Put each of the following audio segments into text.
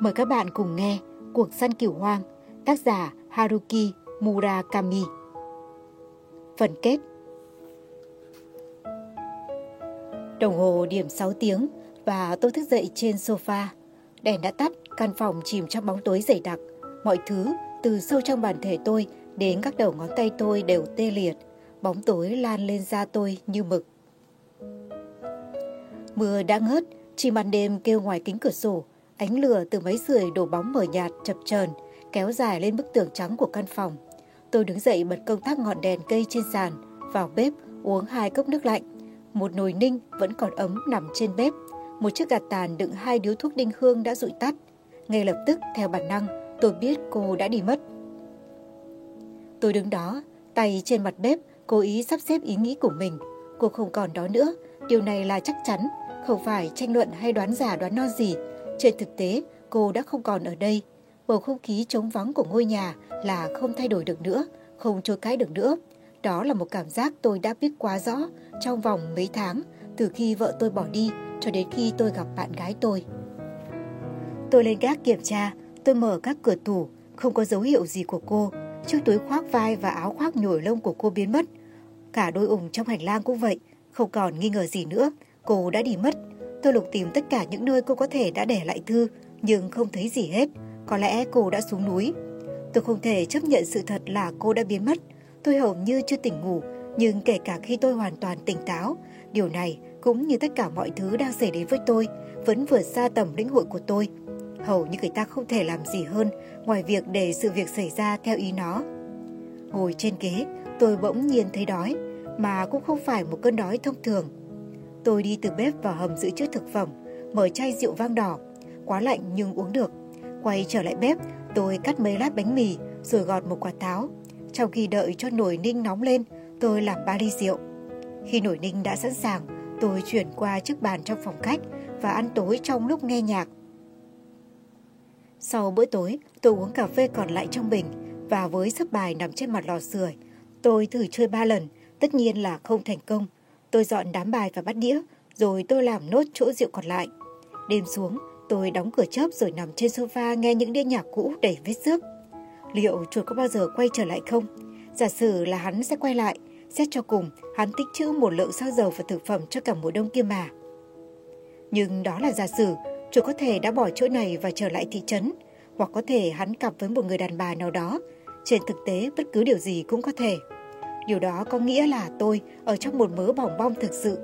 Mời các bạn cùng nghe Cuộc săn cừu hoang, tác giả Haruki Murakami. Phần kết. Đồng hồ điểm 6 tiếng và tôi thức dậy trên sofa. Đèn đã tắt, căn phòng chìm trong bóng tối dày đặc. Mọi thứ, từ sâu trong bản thể tôi đến các đầu ngón tay tôi đều tê liệt. Bóng tối lan lên da tôi như mực. Mưa đã ngớt, chim ban đêm kêu ngoài kính cửa sổ. Ánh lửa từ máy sưởi đổ bóng mờ nhạt chập chờn kéo dài lên bức tường trắng của căn phòng. Tôi đứng dậy bật công tắc ngọn đèn cây trên sàn, vào bếp uống 2 cốc nước lạnh. Một nồi ninh vẫn còn ấm nằm trên bếp. Một chiếc gạt tàn đựng 2 điếu thuốc đinh hương đã dụi tắt. Ngay lập tức, theo bản năng, tôi biết cô đã đi mất. Tôi đứng đó, tay trên mặt bếp, cố ý sắp xếp ý nghĩ của mình. Cô không còn đó nữa, điều này là chắc chắn, không phải tranh luận hay đoán giả đoán non gì. Trên thực tế, cô đã không còn ở đây. Bầu không khí trống vắng của ngôi nhà là không thay đổi được nữa, không chối cãi được nữa. Đó là một cảm giác tôi đã biết quá rõ trong vòng mấy tháng, từ khi vợ tôi bỏ đi cho đến khi tôi gặp bạn gái tôi. Tôi lên gác kiểm tra, tôi mở các cửa tủ, không có dấu hiệu gì của cô. Chiếc túi khoác vai và áo khoác nhồi lông của cô biến mất. Cả đôi ủng trong hành lang cũng vậy, không còn nghi ngờ gì nữa, cô đã đi mất. Tôi lục tìm tất cả những nơi cô có thể đã để lại thư, nhưng không thấy gì hết. Có lẽ cô đã xuống núi. Tôi không thể chấp nhận sự thật là cô đã biến mất. Tôi hầu như chưa tỉnh ngủ, nhưng kể cả khi tôi hoàn toàn tỉnh táo, điều này cũng như tất cả mọi thứ đang xảy đến với tôi vẫn vượt xa tầm lĩnh hội của tôi. Hầu như người ta không thể làm gì hơn ngoài việc để sự việc xảy ra theo ý nó. Ngồi trên ghế, tôi bỗng nhiên thấy đói, mà cũng không phải một cơn đói thông thường. Tôi đi từ bếp vào hầm dự trữ thực phẩm, mở chai rượu vang đỏ, quá lạnh nhưng uống được. Quay trở lại bếp, tôi cắt mấy lát bánh mì rồi gọt một quả táo. Trong khi đợi cho nồi ninh nóng lên, tôi làm 3 ly rượu. Khi nồi ninh đã sẵn sàng, tôi chuyển qua chiếc bàn trong phòng khách và ăn tối trong lúc nghe nhạc. Sau bữa tối, tôi uống cà phê còn lại trong bình và với sấp bài nằm trên mặt lò sưởi. Tôi thử chơi 3 lần, tất nhiên là không thành công. Tôi dọn đám bài và bát đĩa, rồi tôi làm nốt chỗ rượu còn lại. Đêm xuống, tôi đóng cửa chớp rồi nằm trên sofa nghe những đĩa nhạc cũ đầy vết xước. Liệu chuột có bao giờ quay trở lại không? Giả sử là hắn sẽ quay lại, xét cho cùng, hắn tích trữ một lượng xăng dầu và thực phẩm cho cả mùa đông kia mà. Nhưng đó là giả sử, chuột có thể đã bỏ chỗ này và trở lại thị trấn, hoặc có thể hắn cặp với một người đàn bà nào đó. Trên thực tế, bất cứ điều gì cũng có thể. Điều đó có nghĩa là tôi ở trong một mớ bỏng bong thực sự.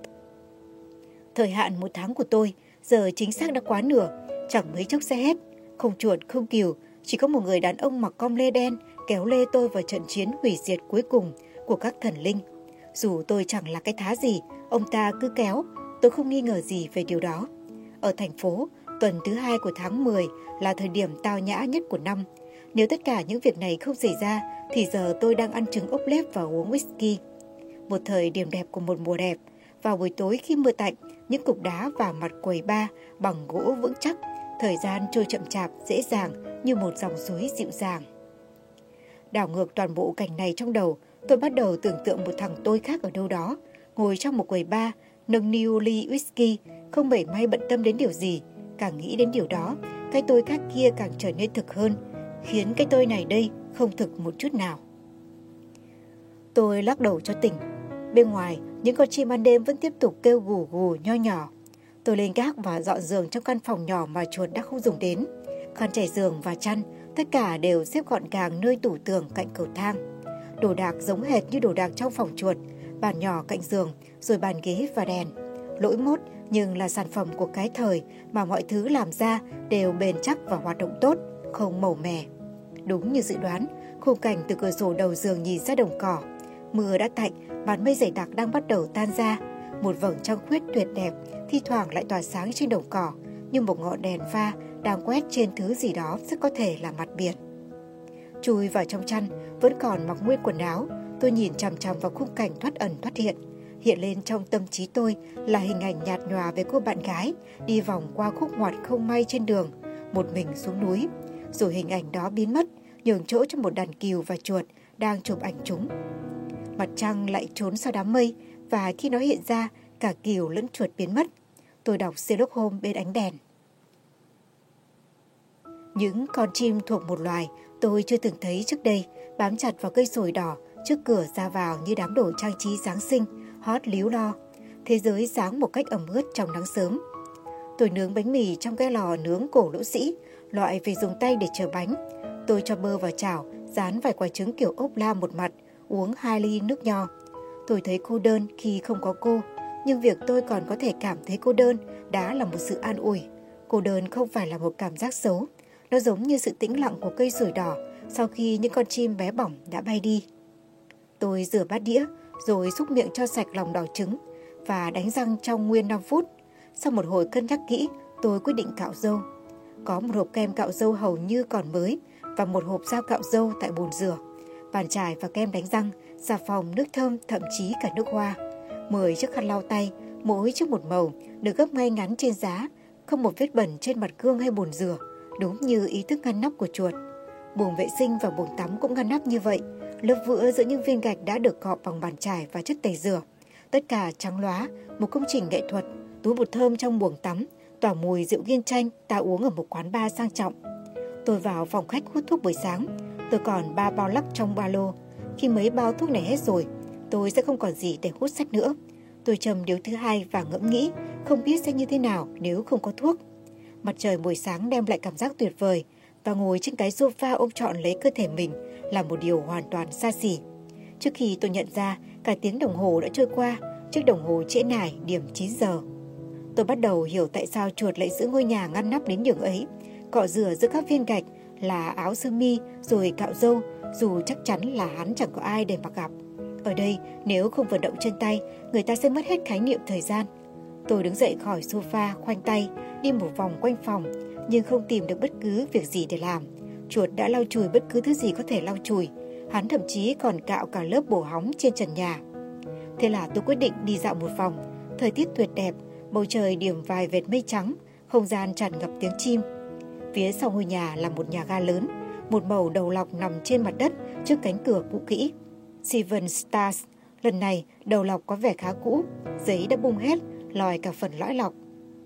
Thời hạn 1 tháng của tôi giờ chính xác đã quá nửa, chẳng mấy chốc sẽ hết. Không chuột, không cừu, chỉ có một người đàn ông mặc com lê đen kéo lê tôi vào trận chiến hủy diệt cuối cùng của các thần linh. Dù tôi chẳng là cái thá gì, ông ta cứ kéo, tôi không nghi ngờ gì về điều đó. Ở thành phố, tuần thứ 2 của tháng 10 là thời điểm tao nhã nhất của năm. Nếu tất cả những việc này không xảy ra, thì giờ tôi đang ăn trứng ốp lép và uống whisky. Một thời điểm đẹp của một mùa đẹp. Vào buổi tối khi mưa tạnh, những cục đá vào mặt quầy bar bằng gỗ vững chắc. Thời gian trôi chậm chạp, dễ dàng như một dòng suối dịu dàng. Đảo ngược toàn bộ cảnh này trong đầu, tôi bắt đầu tưởng tượng một thằng tôi khác ở đâu đó, ngồi trong một quầy bar, nâng niu ly whisky, không mảy may bận tâm đến điều gì. Càng nghĩ đến điều đó, cái tôi khác kia càng trở nên thực hơn, khiến cái tôi này đây không thực một chút nào. Tôi lắc đầu cho tỉnh. Bên ngoài, những con chim ban đêm vẫn tiếp tục kêu gù gù nho nhỏ. Tôi lên gác và dọn giường trong căn phòng nhỏ mà chuột đã không dùng đến. Khăn trải giường và chăn, tất cả đều xếp gọn gàng nơi tủ tường cạnh cầu thang. Đồ đạc giống hệt như đồ đạc trong phòng chuột, bàn nhỏ cạnh giường, rồi bàn ghế và đèn. Lỗi mốt nhưng là sản phẩm của cái thời mà mọi thứ làm ra đều bền chắc và hoạt động tốt, không màu mè. Đúng như dự đoán, khung cảnh từ cửa sổ đầu giường nhìn ra đồng cỏ. Mưa đã tạnh, màn mây dày đặc đang bắt đầu tan ra. Một vầng trăng khuyết tuyệt đẹp thi thoảng lại tỏa sáng trên đồng cỏ, như một ngọn đèn pha đang quét trên thứ gì đó rất có thể là mặt biển. Chui vào trong chăn, vẫn còn mặc nguyên quần áo, tôi nhìn chằm chằm vào khung cảnh thoát ẩn thoát hiện. Hiện lên trong tâm trí tôi là hình ảnh nhạt nhòa về cô bạn gái đi vòng qua khúc ngoặt không may trên đường, một mình xuống núi. Rồi hình ảnh đó biến mất, nhường chỗ cho một đàn cừu và chuột đang chụp ảnh chúng. Mặt trăng lại trốn sau đám mây, và khi nó hiện ra, cả cừu lẫn chuột biến mất. Tôi đọc Sherlock Holmes bên ánh đèn. Những con chim thuộc một loài tôi chưa từng thấy trước đây bám chặt vào cây sồi đỏ trước cửa ra vào như đám đồ trang trí Giáng sinh, hót líu lo. Thế giới sáng một cách ẩm ướt trong nắng sớm. Tôi nướng bánh mì trong cái lò nướng cổ Lỗ Sĩ, loại phải dùng tay để chờ bánh. Tôi cho bơ vào chảo, rán vài quả trứng kiểu ốp la một mặt, uống 2 ly nước nho. Tôi thấy cô đơn khi không có cô, nhưng việc tôi còn có thể cảm thấy cô đơn đã là một sự an ủi. Cô đơn không phải là một cảm giác xấu, nó giống như sự tĩnh lặng của cây sồi đỏ sau khi những con chim bé bỏng đã bay đi. Tôi rửa bát đĩa, rồi xúc miệng cho sạch lòng đỏ trứng và đánh răng trong nguyên 5 phút. Sau một hồi cân nhắc kỹ, tôi quyết định cạo râu. Có một hộp kem cạo râu hầu như còn mới và một hộp dao cạo râu tại bồn rửa, bàn chải và kem đánh răng, xà phòng, nước thơm, thậm chí cả nước hoa. 10 chiếc khăn lau tay, mỗi chiếc một màu, được gấp ngay ngắn trên giá, không một vết bẩn trên mặt gương hay bồn rửa, đúng như ý thức ngăn nắp của chuột. Buồng vệ sinh và buồng tắm cũng ngăn nắp như vậy, lớp vữa giữa những viên gạch đã được cọ bằng bàn chải và chất tẩy rửa. Tất cả trắng lóa, một công trình nghệ thuật. Túi bột thơm trong buồng tắm tỏa mùi rượu nghiên chanh ta uống ở một quán bar sang trọng. Tôi vào phòng khách hút thuốc buổi sáng. Tôi còn 3 bao lắc trong ba lô. Khi mấy bao thuốc này hết rồi, tôi sẽ không còn gì để hút sách nữa. Tôi châm điếu thứ 2 và ngẫm nghĩ không biết sẽ như thế nào nếu không có thuốc. Mặt trời buổi sáng đem lại cảm giác tuyệt vời, và ngồi trên cái sofa ôm trọn lấy cơ thể mình là một điều hoàn toàn xa xỉ. Trước khi tôi nhận ra, cả tiếng đồng hồ đã trôi qua, chiếc đồng hồ trễ nải điểm 9 giờ. Tôi bắt đầu hiểu tại sao chuột lại giữ ngôi nhà ngăn nắp đến nhường ấy. Cọ rửa giữa các viên gạch là áo sơ mi rồi cạo râu, dù chắc chắn là hắn chẳng có ai để mà gặp. Ở đây, nếu không vận động chân tay, người ta sẽ mất hết khái niệm thời gian. Tôi đứng dậy khỏi sofa, khoanh tay, đi một vòng quanh phòng, nhưng không tìm được bất cứ việc gì để làm. Chuột đã lau chùi bất cứ thứ gì có thể lau chùi. Hắn thậm chí còn cạo cả lớp bổ hóng trên trần nhà. Thế là tôi quyết định đi dạo một vòng. Thời tiết tuyệt đẹp, bầu trời điểm vài vệt mây trắng, không gian tràn ngập tiếng chim. Phía sau ngôi nhà là một nhà ga lớn, một mẩu đầu lọc nằm trên mặt đất trước cánh cửa cũ kỹ. Seven Stars. Lần này đầu lọc có vẻ khá cũ, giấy đã bung hết, lòi cả phần lõi lọc.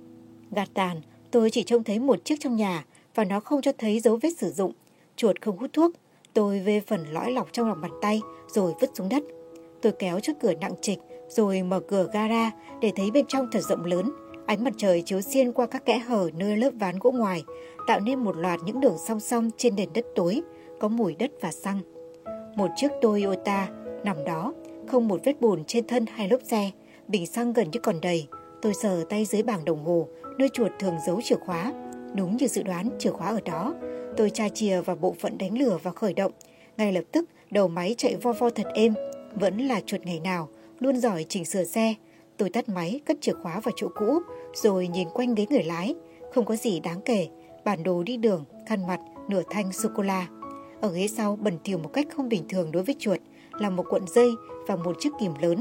Gạt tàn, tôi chỉ trông thấy một chiếc trong nhà và nó không cho thấy dấu vết sử dụng. Chuột không hút thuốc. Tôi vê phần lõi lọc trong lòng bàn tay rồi vứt xuống đất. Tôi kéo chiếc cửa nặng trịch rồi mở cửa gara để thấy bên trong thật rộng lớn. Ánh mặt trời chiếu xuyên qua các kẽ hở nơi lớp ván gỗ ngoài, tạo nên một loạt những đường song song trên nền đất tối, có mùi đất và xăng. Một chiếc Toyota nằm đó, không một vết bùn trên thân hay lốp xe, bình xăng gần như còn đầy. Tôi sờ tay dưới bảng đồng hồ, nơi chuột thường giấu chìa khóa. Đúng như dự đoán, chìa khóa ở đó. Tôi tra chìa vào bộ phận đánh lửa và khởi động. Ngay lập tức, đầu máy chạy vo vo thật êm. Vẫn là chuột ngày nào, luôn giỏi chỉnh sửa xe. Tôi tắt máy, cất chìa khóa vào chỗ cũ, rồi nhìn quanh ghế người lái. Không có gì đáng kể, bản đồ đi đường, khăn mặt, nửa thanh sô-cô-la. Ở ghế sau bẩn thỉu một cách không bình thường đối với chuột là một cuộn dây và một chiếc kìm lớn.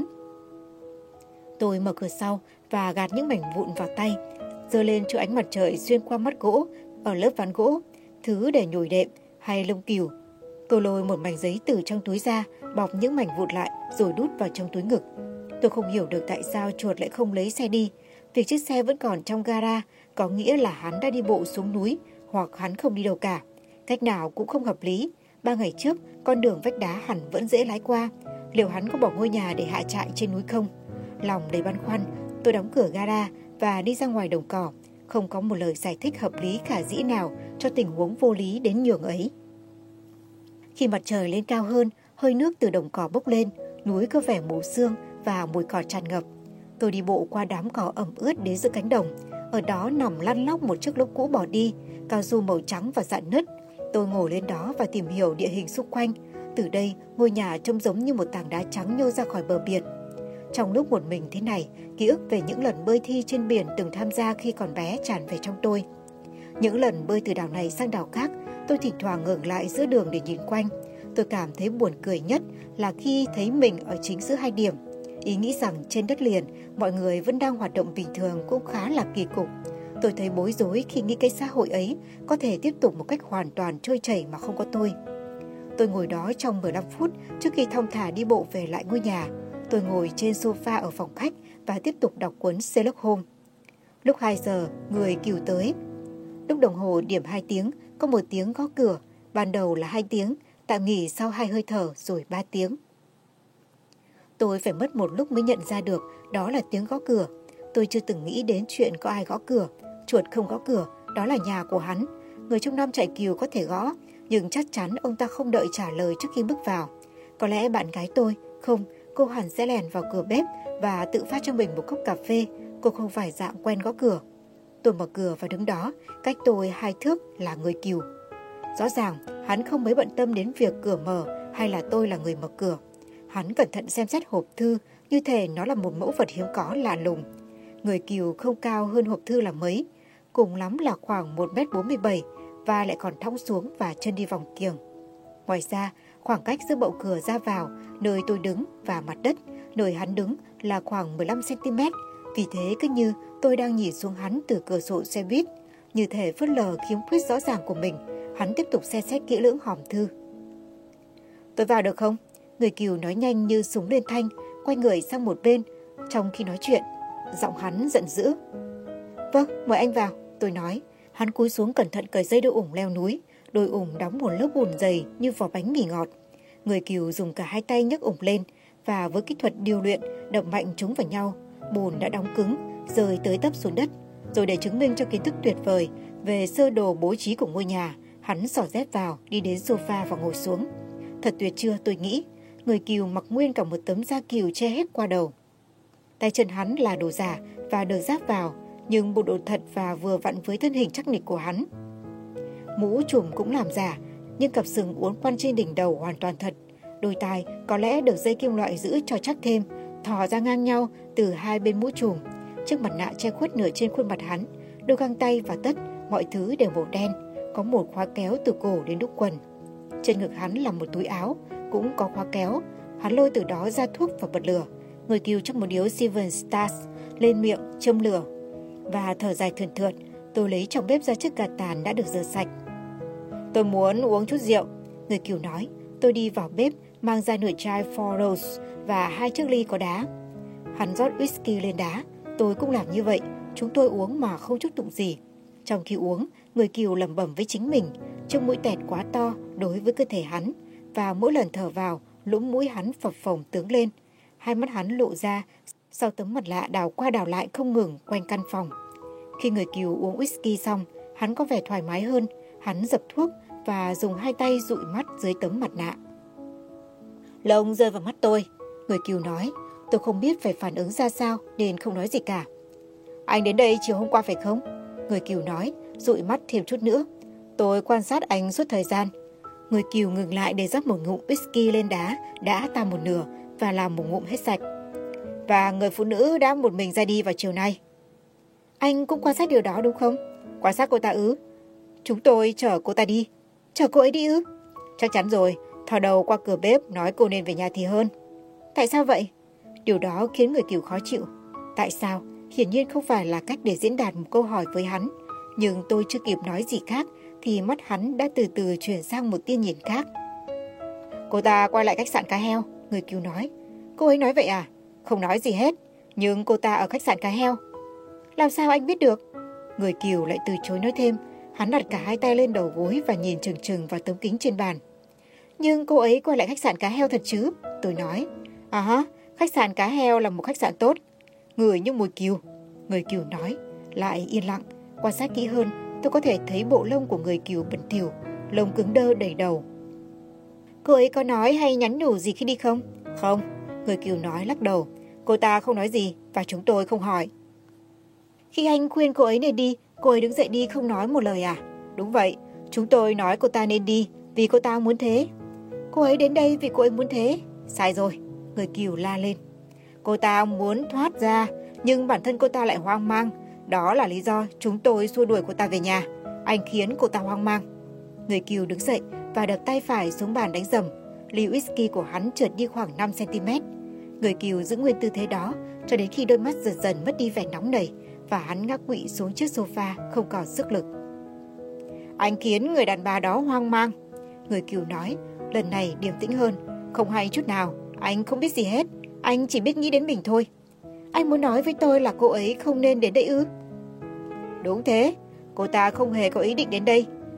Tôi mở cửa sau và gạt những mảnh vụn vào tay, giơ lên cho ánh mặt trời xuyên qua mắt gỗ ở lớp ván gỗ, thứ để nhồi đệm hay lông cừu. Tôi lôi một mảnh giấy từ trong túi ra, bọc những mảnh vụn lại rồi đút vào trong túi ngực. Tôi không hiểu được tại sao chuột lại không lấy xe đi. Việc chiếc xe vẫn còn trong gara có nghĩa là hắn đã đi bộ xuống núi, hoặc hắn không đi đâu cả. Cách nào cũng không hợp lý. 3 ngày trước, con đường vách đá hẳn vẫn dễ lái qua. Liệu hắn có bỏ ngôi nhà để hạ trại trên núi không? Lòng đầy băn khoăn, tôi đóng cửa gara và đi ra ngoài đồng cỏ. Không có một lời giải thích hợp lý khả dĩ nào cho tình huống vô lý đến nhường ấy. Khi mặt trời lên cao hơn, hơi nước từ đồng cỏ bốc lên, núi có vẻ mù sương và mùi cỏ tràn ngập. Tôi đi bộ qua đám cỏ ẩm ướt đến giữa cánh đồng. Ở đó nằm lăn lóc một chiếc lốp cũ bỏ đi, cao su màu trắng và rạn nứt. Tôi ngồi lên đó và tìm hiểu địa hình xung quanh. Từ đây, ngôi nhà trông giống như một tảng đá trắng nhô ra khỏi bờ biển. Trong lúc một mình thế này, ký ức về những lần bơi thi trên biển từng tham gia khi còn bé tràn về trong tôi. Những lần bơi từ đảo này sang đảo khác, tôi thỉnh thoảng ngừng lại giữa đường để nhìn quanh. Tôi cảm thấy buồn cười nhất là khi thấy mình ở chính giữa hai điểm. Ý nghĩ rằng trên đất liền, mọi người vẫn đang hoạt động bình thường cũng khá là kỳ cục. Tôi thấy bối rối khi nghĩ cái xã hội ấy có thể tiếp tục một cách hoàn toàn trôi chảy mà không có tôi. Tôi ngồi đó trong 15 phút trước khi thong thả đi bộ về lại ngôi nhà. Tôi ngồi trên sofa ở phòng khách và tiếp tục đọc cuốn Sherlock Holmes. Lúc 2 giờ, người cừu tới. Lúc đồng hồ điểm 2 tiếng, Có một tiếng gõ cửa, ban đầu là 2 tiếng, tạm nghỉ sau 2 hơi thở rồi 3 tiếng. Tôi phải mất một lúc mới nhận ra được đó là tiếng gõ cửa. Tôi chưa từng nghĩ đến chuyện có ai gõ cửa. Chuột không gõ cửa, đó là nhà của hắn. Người trong Nam Trại Cừu có thể gõ, nhưng chắc chắn ông ta không đợi trả lời trước khi bước vào. Có lẽ bạn gái tôi, không, cô hẳn sẽ lèn vào cửa bếp và tự pha cho mình một cốc cà phê. Cô không phải dạng quen gõ cửa. Tôi mở cửa và đứng đó, cách tôi 2 thước là người Cừu. Rõ ràng, hắn không mấy bận tâm đến việc cửa mở hay là tôi là người mở cửa. Hắn cẩn thận xem xét hộp thư như thể nó là một mẫu vật hiếm có lạ lùng. Người Cừu không cao hơn hộp thư là mấy, cùng lắm là khoảng 1m47 và lại còn thõng xuống và chân đi vòng kiềng. Ngoài ra, khoảng cách giữa bậu cửa ra vào, nơi tôi đứng và mặt đất, nơi hắn đứng là khoảng 15cm. Vì thế cứ như tôi đang nhìn xuống hắn từ cửa sổ xe buýt. Như thể phớt lờ khiếm khuyết rõ ràng của mình, hắn tiếp tục xem xét kỹ lưỡng hòm thư. Tôi vào được không? Người Cừu nói nhanh như súng lên thanh, quay người sang một bên trong khi nói chuyện. Giọng hắn giận dữ. Vâng, mời anh vào, tôi nói. Hắn cúi xuống cẩn thận cởi dây đôi ủng leo núi. Đôi ủng đóng một lớp bùn dày như vỏ bánh mì ngọt. Người Cừu dùng cả 2 tay nhấc ủng lên và với kỹ thuật điêu luyện đập mạnh chúng vào nhau. Bùn đã đóng cứng, rơi tới tấp xuống đất. Rồi để chứng minh cho kiến thức tuyệt vời về sơ đồ bố trí của ngôi nhà, hắn xỏ dép vào, đi đến sofa và ngồi xuống. Thật tuyệt chưa, tôi nghĩ. Người Cừu mặc nguyên cả một tấm da cừu che hết qua đầu. Tay chân hắn là đồ giả và được ráp vào, nhưng bộ đồ thật và vừa vặn với thân hình chắc nịch của hắn. Mũ trùm cũng làm giả, nhưng cặp sừng uốn quăn trên đỉnh đầu hoàn toàn thật. Đôi tai có lẽ được dây kim loại giữ cho chắc thêm, thò ra ngang nhau từ hai bên mũ trùm. Chiếc mặt nạ che khuất nửa trên khuôn mặt hắn, đôi găng tay và tất, mọi thứ đều màu đen, có một khóa kéo từ cổ đến đúc quần. Trên ngực hắn là một túi áo, cũng có khóa kéo. Hắn lôi từ đó ra thuốc và bật lửa. Người Cừu trong một điếu Seven Stars lên miệng châm lửa và thở dài thườn thượt. Tôi lấy trong bếp ra chiếc gạt tàn đã được rửa sạch. Tôi muốn uống chút rượu, người Cừu nói. Tôi đi vào bếp, mang ra nửa chai Four Roses và 2 chiếc ly có đá. Hắn rót whisky lên đá. Tôi cũng làm như vậy. Chúng tôi uống mà không chút tụng gì. Trong khi uống, người Cừu lẩm bẩm với chính mình. Chiếc mũi tẹt quá to đối với cơ thể hắn, và mỗi lần thở vào, lũng mũi hắn phập phồng tướng lên. Hai mắt hắn lộ ra sau tấm mặt lạ đảo qua đảo lại không ngừng quanh căn phòng. Khi người Cừu uống whisky xong, hắn có vẻ thoải mái hơn. Hắn dập thuốc và dùng 2 tay dụi mắt dưới tấm mặt nạ. Lông rơi vào mắt tôi, người Cừu nói. Tôi không biết phải phản ứng ra sao nên không nói gì cả. Anh đến đây chiều hôm qua phải không? Người Cừu nói, dụi mắt thêm chút nữa. Tôi quan sát anh suốt thời gian. Người Cừu ngừng lại để rót một ngụm whisky lên đá đã tan một nửa và làm một ngụm hết sạch. Và người phụ nữ đã một mình ra đi vào chiều nay. Anh cũng quan sát điều đó đúng không? Quan sát cô ta ư? Chúng tôi chở cô ta đi. Chở cô ấy đi ư? Chắc chắn rồi, thò đầu qua cửa bếp nói cô nên về nhà thì hơn. Tại sao vậy? Điều đó khiến người Cừu khó chịu. Tại sao? Hiển nhiên không phải là cách để diễn đạt một câu hỏi với hắn. Nhưng tôi chưa kịp nói gì khác thì mắt hắn đã từ từ chuyển sang một tia nhìn khác. Cô ta quay lại khách sạn Cá Heo, người Cừu nói. Cô ấy nói vậy à? Không nói gì hết. Nhưng cô ta ở khách sạn Cá Heo. Làm sao anh biết được? Người Cừu lại từ chối nói thêm. Hắn đặt cả 2 tay lên đầu gối và nhìn chừng chừng vào tấm kính trên bàn. Nhưng cô ấy quay lại khách sạn Cá Heo thật chứ? Tôi nói. Khách sạn Cá Heo là một khách sạn tốt. Ngửi như mùi cừu. Người Cừu nói. Lại yên lặng. Quan sát kỹ hơn, tôi có thể thấy bộ lông của người Cừu bẩn thỉu, lông cứng đơ đầy đầu. Cô ấy có nói hay nhắn nhủ gì khi đi không? Không, người Cừu nói lắc đầu. Cô ta không nói gì và chúng tôi không hỏi. Khi anh khuyên cô ấy nên đi, cô ấy đứng dậy đi không nói một lời à? Đúng vậy, chúng tôi nói cô ta nên đi vì cô ta muốn thế. Cô ấy đến đây vì cô ấy muốn thế. Sai rồi, người Cừu la lên. Cô ta muốn thoát ra, nhưng bản thân cô ta lại hoang mang. Đó là lý do chúng tôi xua đuổi cô ta về nhà. Anh khiến cô ta hoang mang. Người Cừu đứng dậy và đập tay phải xuống bàn đánh rầm. Ly whisky của hắn trượt đi khoảng 5cm. Người Cừu giữ nguyên tư thế đó cho đến khi đôi mắt dần dần mất đi vẻ nóng nảy và hắn ngã quỵ xuống chiếc sofa không còn sức lực. Anh khiến người đàn bà đó hoang mang, người Cừu nói, lần này điềm tĩnh hơn. Không hay chút nào, anh không biết gì hết. Anh chỉ biết nghĩ đến mình thôi. Anh muốn nói với tôi là cô ấy không nên đến đây ư? Đúng thế, cô ta không hề có ý định đến đây.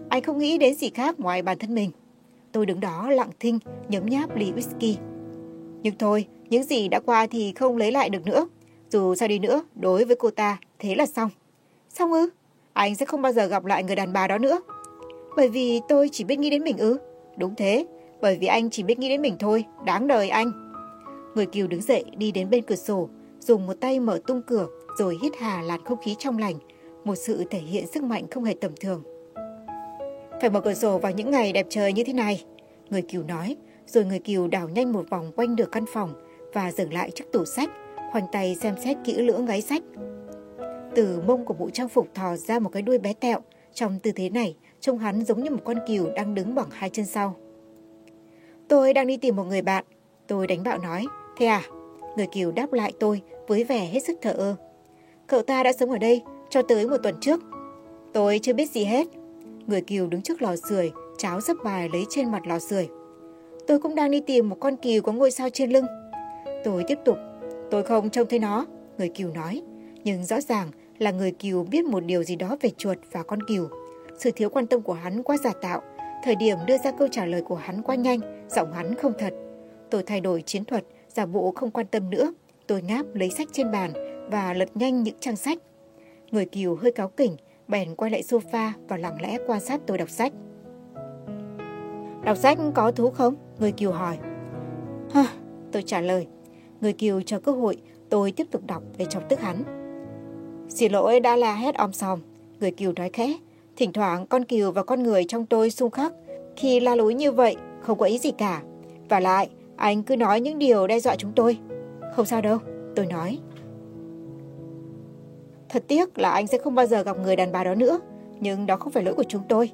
Anh không nghĩ đến gì khác ngoài bản thân mình. Tôi đứng đó lặng thinh, nhấm nháp ly whisky. Nhưng thôi, những gì đã qua thì không lấy lại được nữa. Dù sao đi nữa, đối với cô ta, thế là xong. Xong ư? Anh sẽ không bao giờ gặp lại người đàn bà đó nữa. Bởi vì tôi chỉ biết nghĩ đến mình ư? Đúng thế, bởi vì anh chỉ biết nghĩ đến mình thôi, đáng đời anh. Người Kiều đứng dậy đi đến bên cửa sổ, dùng một tay mở tung cửa rồi hít hà làn không khí trong lành, một sự thể hiện sức mạnh không hề tầm thường. Phải mở cửa sổ vào những ngày đẹp trời như thế này, người Kiều nói, rồi người Kiều đảo nhanh một vòng quanh được căn phòng và dừng lại trước tủ sách, khoanh tay xem xét kỹ lưỡng gáy sách. Từ mông của bộ trang phục thò ra một cái đuôi bé tẹo, trong tư thế này trông hắn giống như một con cừu đang đứng bằng hai chân sau. Tôi đang đi tìm một người bạn, tôi đánh bạo nói. Thế à? Người Kiều đáp lại tôi với vẻ hết sức thờ ơ. Cậu ta đã sống ở đây cho tới một tuần trước. Tôi chưa biết gì hết. Người Kiều đứng trước lò sưởi, cháo sấp bài lấy trên mặt lò sưởi. Tôi cũng đang đi tìm một con cừu có ngôi sao trên lưng. Tôi tiếp tục. Tôi không trông thấy nó, người Kiều nói. Nhưng rõ ràng là người Kiều biết một điều gì đó về chuột và con cừu. Sự thiếu quan tâm của hắn quá giả tạo. Thời điểm đưa ra câu trả lời của hắn quá nhanh, giọng hắn không thật. Tôi thay đổi chiến thuật, giả bộ không quan tâm nữa. Tôi ngáp lấy sách trên bàn và lật nhanh những trang sách. Người Kiều hơi cáu kỉnh, bèn quay lại sofa và lặng lẽ quan sát tôi đọc sách. Đọc sách có thú không? Người Kiều hỏi. Tôi trả lời. Người Kiều chờ cơ hội, tôi tiếp tục đọc để chọc tức hắn. Xin lỗi đã la hét om sòm, người Kiều nói khẽ. Thỉnh thoảng con cừu và con người trong tôi xung khắc. Khi la lối như vậy, không có ý gì cả. Và lại, anh cứ nói những điều đe dọa chúng tôi. Không sao đâu, tôi nói. Thật tiếc là anh sẽ không bao giờ gặp người đàn bà đó nữa. Nhưng đó không phải lỗi của chúng tôi.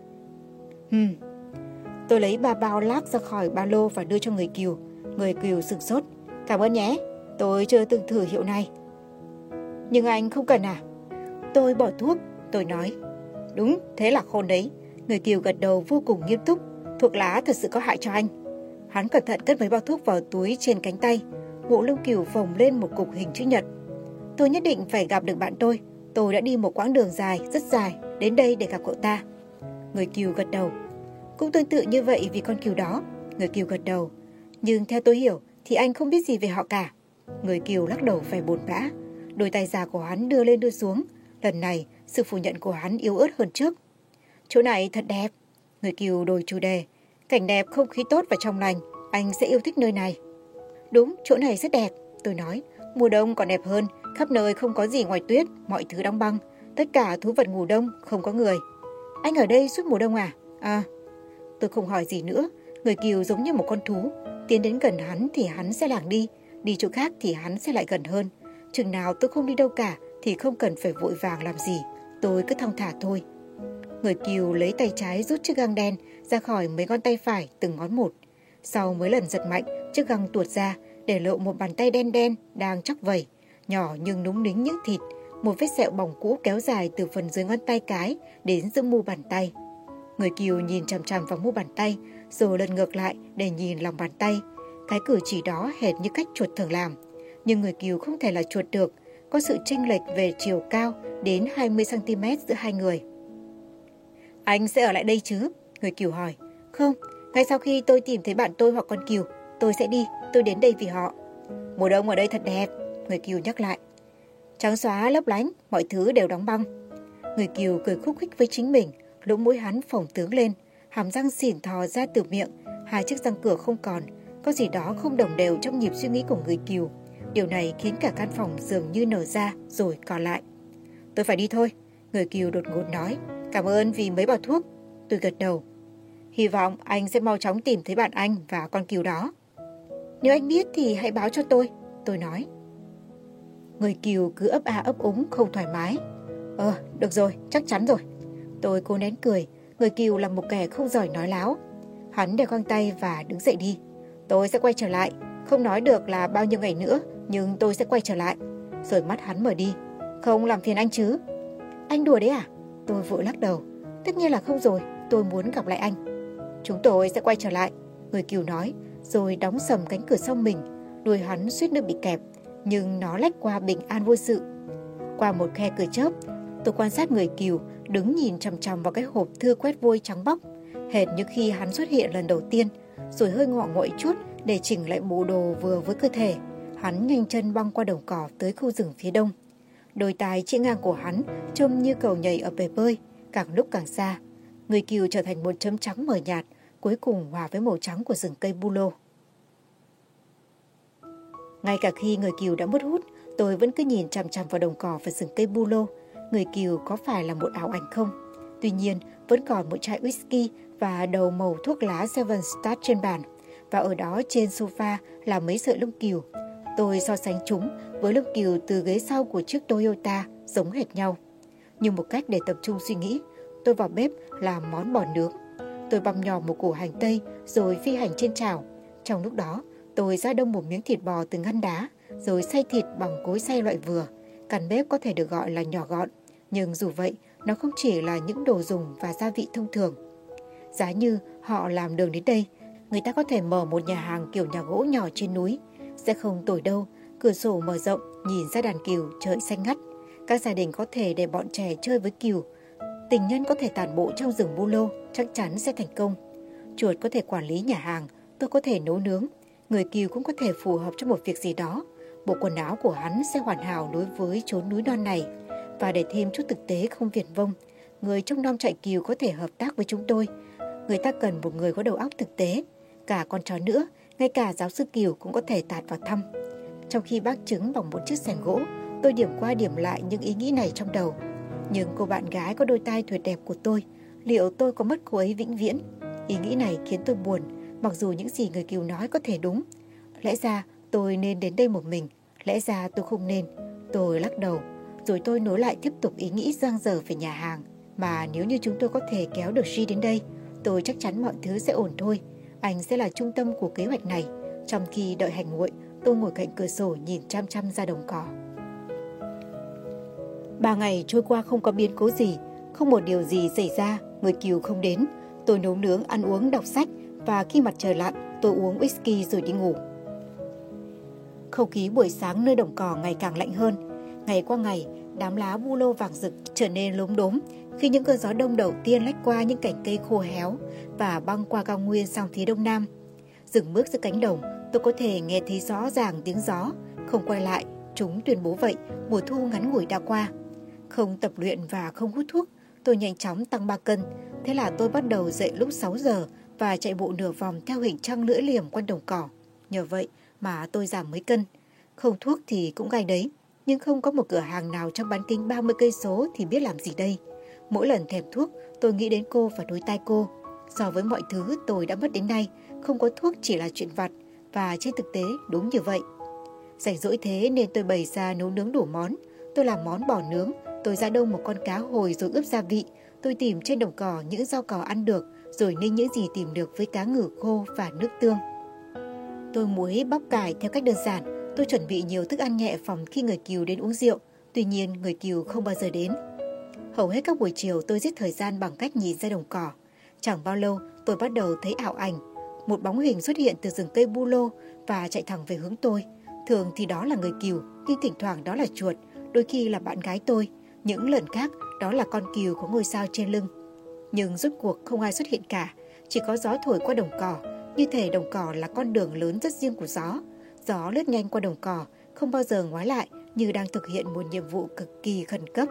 Tôi lấy 3 bao lác ra khỏi ba lô và đưa cho người Kiều. Người Kiều sửng sốt. Cảm ơn nhé, tôi chưa từng thử hiệu này. Nhưng anh không cần à? Tôi bỏ thuốc, tôi nói. Đúng, thế là khôn đấy. Người Kiều gật đầu vô cùng nghiêm túc. Thuốc lá thật sự có hại cho anh. Hắn cẩn thận cất mấy bao thuốc vào túi trên cánh tay. Bộ lông Kiều phồng lên một cục hình chữ nhật. Tôi nhất định phải gặp được bạn tôi. Tôi đã đi một quãng đường dài, rất dài, đến đây để gặp cậu ta. Người Kiều gật đầu. Cũng tương tự như vậy vì con cừu đó. Người Kiều gật đầu. Nhưng theo tôi hiểu thì anh không biết gì về họ cả. Người Kiều lắc đầu phải buồn bã. Đôi tay già của hắn đưa lên đưa xuống. Lần này sự phủ nhận của hắn yếu ớt hơn trước. Chỗ này thật đẹp. Người Kiều đổi chủ đề. Cảnh đẹp, không khí tốt và trong lành. Anh sẽ yêu thích nơi này. Đúng, chỗ này rất đẹp. Tôi nói. Mùa đông còn đẹp hơn. Khắp nơi không có gì ngoài tuyết. Mọi thứ đóng băng. Tất cả thú vật ngủ đông, không có người. Anh ở đây suốt mùa đông à? À. Tôi không hỏi gì nữa. Người Kiều giống như một con thú. Tiến đến gần hắn thì hắn sẽ lảng đi. Đi chỗ khác thì hắn sẽ lại gần hơn. Chừng nào tôi không đi đâu cả thì không cần phải vội vàng làm gì. Tôi cứ thong thả thôi. Người Kiều lấy tay trái rút chiếc găng đen ra khỏi mấy ngón tay phải từng ngón một. Sau mấy lần giật mạnh, chiếc găng tuột ra để lộ một bàn tay đen đen đang chóc vẩy, nhỏ nhưng núng nính những thịt. Một vết sẹo bỏng cũ kéo dài từ phần dưới ngón tay cái đến giữa mu bàn tay. Người Kiều nhìn chằm chằm vào mu bàn tay rồi lần ngược lại để nhìn lòng bàn tay. Cái cử chỉ đó hệt như cách chuột thường làm. Nhưng người Kiều không thể là chuột được. Có sự chênh lệch về chiều cao đến 20cm giữa hai người. Anh sẽ ở lại đây chứ? Người Kiều hỏi. Không, ngay sau khi tôi tìm thấy bạn tôi hoặc con cừu, tôi sẽ đi, tôi đến đây vì họ. Mùa đông ở đây thật đẹp, người Kiều nhắc lại. Trắng xóa lấp lánh, mọi thứ đều đóng băng. Người Kiều cười khúc khích với chính mình, lỗ mũi hắn phồng tướng lên, hàm răng xỉn thò ra từ miệng, hai chiếc răng cửa không còn, có gì đó không đồng đều trong nhịp suy nghĩ của người Kiều. Điều này khiến cả căn phòng dường như nở ra rồi còn lại. Tôi phải đi thôi, người Kiều đột ngột nói. Cảm ơn vì mấy bao thuốc. Tôi gật đầu. Hy vọng anh sẽ mau chóng tìm thấy bạn anh và con cừu đó. Nếu anh biết thì hãy báo cho tôi nói. Người Kiều cứ ấp a ấp úng không thoải mái. Được rồi, chắc chắn rồi. Tôi cố nén cười. Người Kiều là một kẻ không giỏi nói láo. Hắn đeo găng tay và đứng dậy đi. Tôi sẽ quay trở lại. Không nói được là bao nhiêu ngày nữa, nhưng tôi sẽ quay trở lại. Rồi mắt hắn mở đi. Không làm phiền anh chứ? Anh đùa đấy à? Tôi vội lắc đầu. Tất nhiên là không rồi, tôi muốn gặp lại anh. Chúng tôi sẽ quay trở lại, người Kiều nói, rồi đóng sầm cánh cửa sau mình. Đuôi hắn suýt nữa bị kẹp, nhưng nó lách qua bình an vô sự. Qua một khe cửa chớp, Tôi quan sát người Cừu đứng nhìn chằm chằm vào cái hộp thư quét vôi trắng bóc, hệt như khi hắn xuất hiện lần đầu tiên, rồi hơi ngọ nguậy chút để chỉnh lại bộ đồ vừa với cơ thể. Hắn nhanh chân băng qua đồng cỏ tới khu rừng phía đông. Đôi tai chĩa ngang cổ hắn trông như cầu nhảy ở bể bơi, càng lúc càng xa. Người Cừu trở thành một chấm trắng mờ nhạt, cuối cùng hòa với màu trắng của rừng cây Bulo. Ngay cả khi người Cừu đã mất hút, tôi vẫn cứ nhìn chằm chằm vào đồng cỏ và rừng cây Bulo. Người Cừu có phải là một ảo ảnh không? Tuy nhiên, vẫn còn một chai whisky và đầu màu thuốc lá Seven Stars trên bàn. Và ở đó trên sofa là mấy sợi lông cừu. Tôi so sánh chúng với lông cừu từ ghế sau của chiếc Toyota, giống hệt nhau. Như một cách để tập trung suy nghĩ, tôi vào bếp làm món bò nướng. Tôi băm nhỏ một củ hành tây rồi phi hành trên chảo. Trong lúc đó, tôi ra đông một miếng thịt bò từ ngăn đá, rồi xay thịt bằng cối xay loại vừa. Căn bếp có thể được gọi là nhỏ gọn, nhưng dù vậy, nó không chỉ là những đồ dùng và gia vị thông thường. Giá như họ làm đường đến đây, người ta có thể mở một nhà hàng kiểu nhà gỗ nhỏ trên núi. Sẽ không tồi đâu, cửa sổ mở rộng, nhìn ra đàn cừu trời xanh ngắt. Các gia đình có thể để bọn trẻ chơi với cừu. Tình nhân có thể tản bộ trong rừng Bulo, chắc chắn sẽ thành công. Chuột có thể quản lý nhà hàng, tôi có thể nấu nướng. Người Cừu cũng có thể phù hợp cho một việc gì đó. Bộ quần áo của hắn sẽ hoàn hảo đối với chốn núi non này. Và để thêm chút thực tế không viển vông, người trong nom trại cừu có thể hợp tác với chúng tôi. Người ta cần một người có đầu óc thực tế. Cả con chó nữa, ngay cả giáo sư Cừu cũng có thể tạt vào thăm. Trong khi bác trứng bằng một chiếc xẻng gỗ, tôi điểm qua điểm lại những ý nghĩ này trong đầu. Nhưng cô bạn gái có đôi tai tuyệt đẹp của tôi, liệu tôi có mất cô ấy vĩnh viễn? Ý nghĩ này khiến tôi buồn, mặc dù những gì người Cừu nói có thể đúng. Lẽ ra tôi nên đến đây một mình, lẽ ra tôi không nên. Tôi lắc đầu, rồi tôi nối lại tiếp tục ý nghĩ dang dở về nhà hàng. Mà nếu như chúng tôi có thể kéo được G đến đây, tôi chắc chắn mọi thứ sẽ ổn thôi. Anh sẽ là trung tâm của kế hoạch này. Trong khi đợi hành nguội, tôi ngồi cạnh cửa sổ nhìn chăm chăm ra đồng cỏ. 3 ngày trôi qua không có biến cố gì, không một điều gì xảy ra, người Cừu không đến. Tôi nấu nướng, ăn uống, đọc sách và khi mặt trời lặn, tôi uống whisky rồi đi ngủ. Không khí buổi sáng nơi đồng cỏ ngày càng lạnh hơn. Ngày qua ngày, đám lá Bulo vàng rực trở nên lốm đốm khi những cơn gió đông đầu tiên lách qua những cành cây khô héo và băng qua cao nguyên sang phía đông nam. Dừng bước giữa cánh đồng, tôi có thể nghe thấy rõ ràng tiếng gió. Không quay lại, chúng tuyên bố vậy, mùa thu ngắn ngủi đã qua. Không tập luyện và không hút thuốc, tôi nhanh chóng tăng 3 cân. Thế là tôi bắt đầu dậy lúc 6 giờ và chạy bộ nửa vòng theo hình trăng lưỡi liềm quanh đồng cỏ. Nhờ vậy mà tôi giảm mấy cân. Không thuốc thì cũng gai đấy, nhưng không có một cửa hàng nào trong bán kính 30 cây số thì biết làm gì đây. Mỗi lần thèm thuốc, tôi nghĩ đến cô và đôi tai cô. So với mọi thứ tôi đã mất đến nay, không có thuốc chỉ là chuyện vặt, và trên thực tế đúng như vậy. Rảnh rỗi thế nên tôi bày ra nấu nướng đủ món. Tôi làm món bò nướng, tôi ra đông một con cá hồi rồi ướp gia vị. Tôi tìm trên đồng cỏ những rau cỏ ăn được, rồi ninh những gì tìm được với cá ngừ khô và nước tương. Tôi muối bắp cải theo cách đơn giản. Tôi chuẩn bị nhiều thức ăn nhẹ phòng khi người Cừu đến uống rượu. Tuy nhiên người Cừu không bao giờ đến. Hầu hết các buổi chiều tôi giết thời gian bằng cách nhìn ra đồng cỏ. Chẳng bao lâu tôi bắt đầu thấy ảo ảnh. Một bóng hình xuất hiện từ rừng cây Bulo và chạy thẳng về hướng tôi. Thường thì đó là người Cừu, nhưng thỉnh thoảng đó là chuột, đôi khi là bạn gái tôi. Những lần khác đó là con cừu có ngôi sao trên lưng. Nhưng rốt cuộc không ai xuất hiện cả. Chỉ có gió thổi qua đồng cỏ, như thể đồng cỏ là con đường lớn rất riêng của gió. Gió lướt nhanh qua đồng cỏ, không bao giờ ngoái lại, như đang thực hiện một nhiệm vụ cực kỳ khẩn cấp.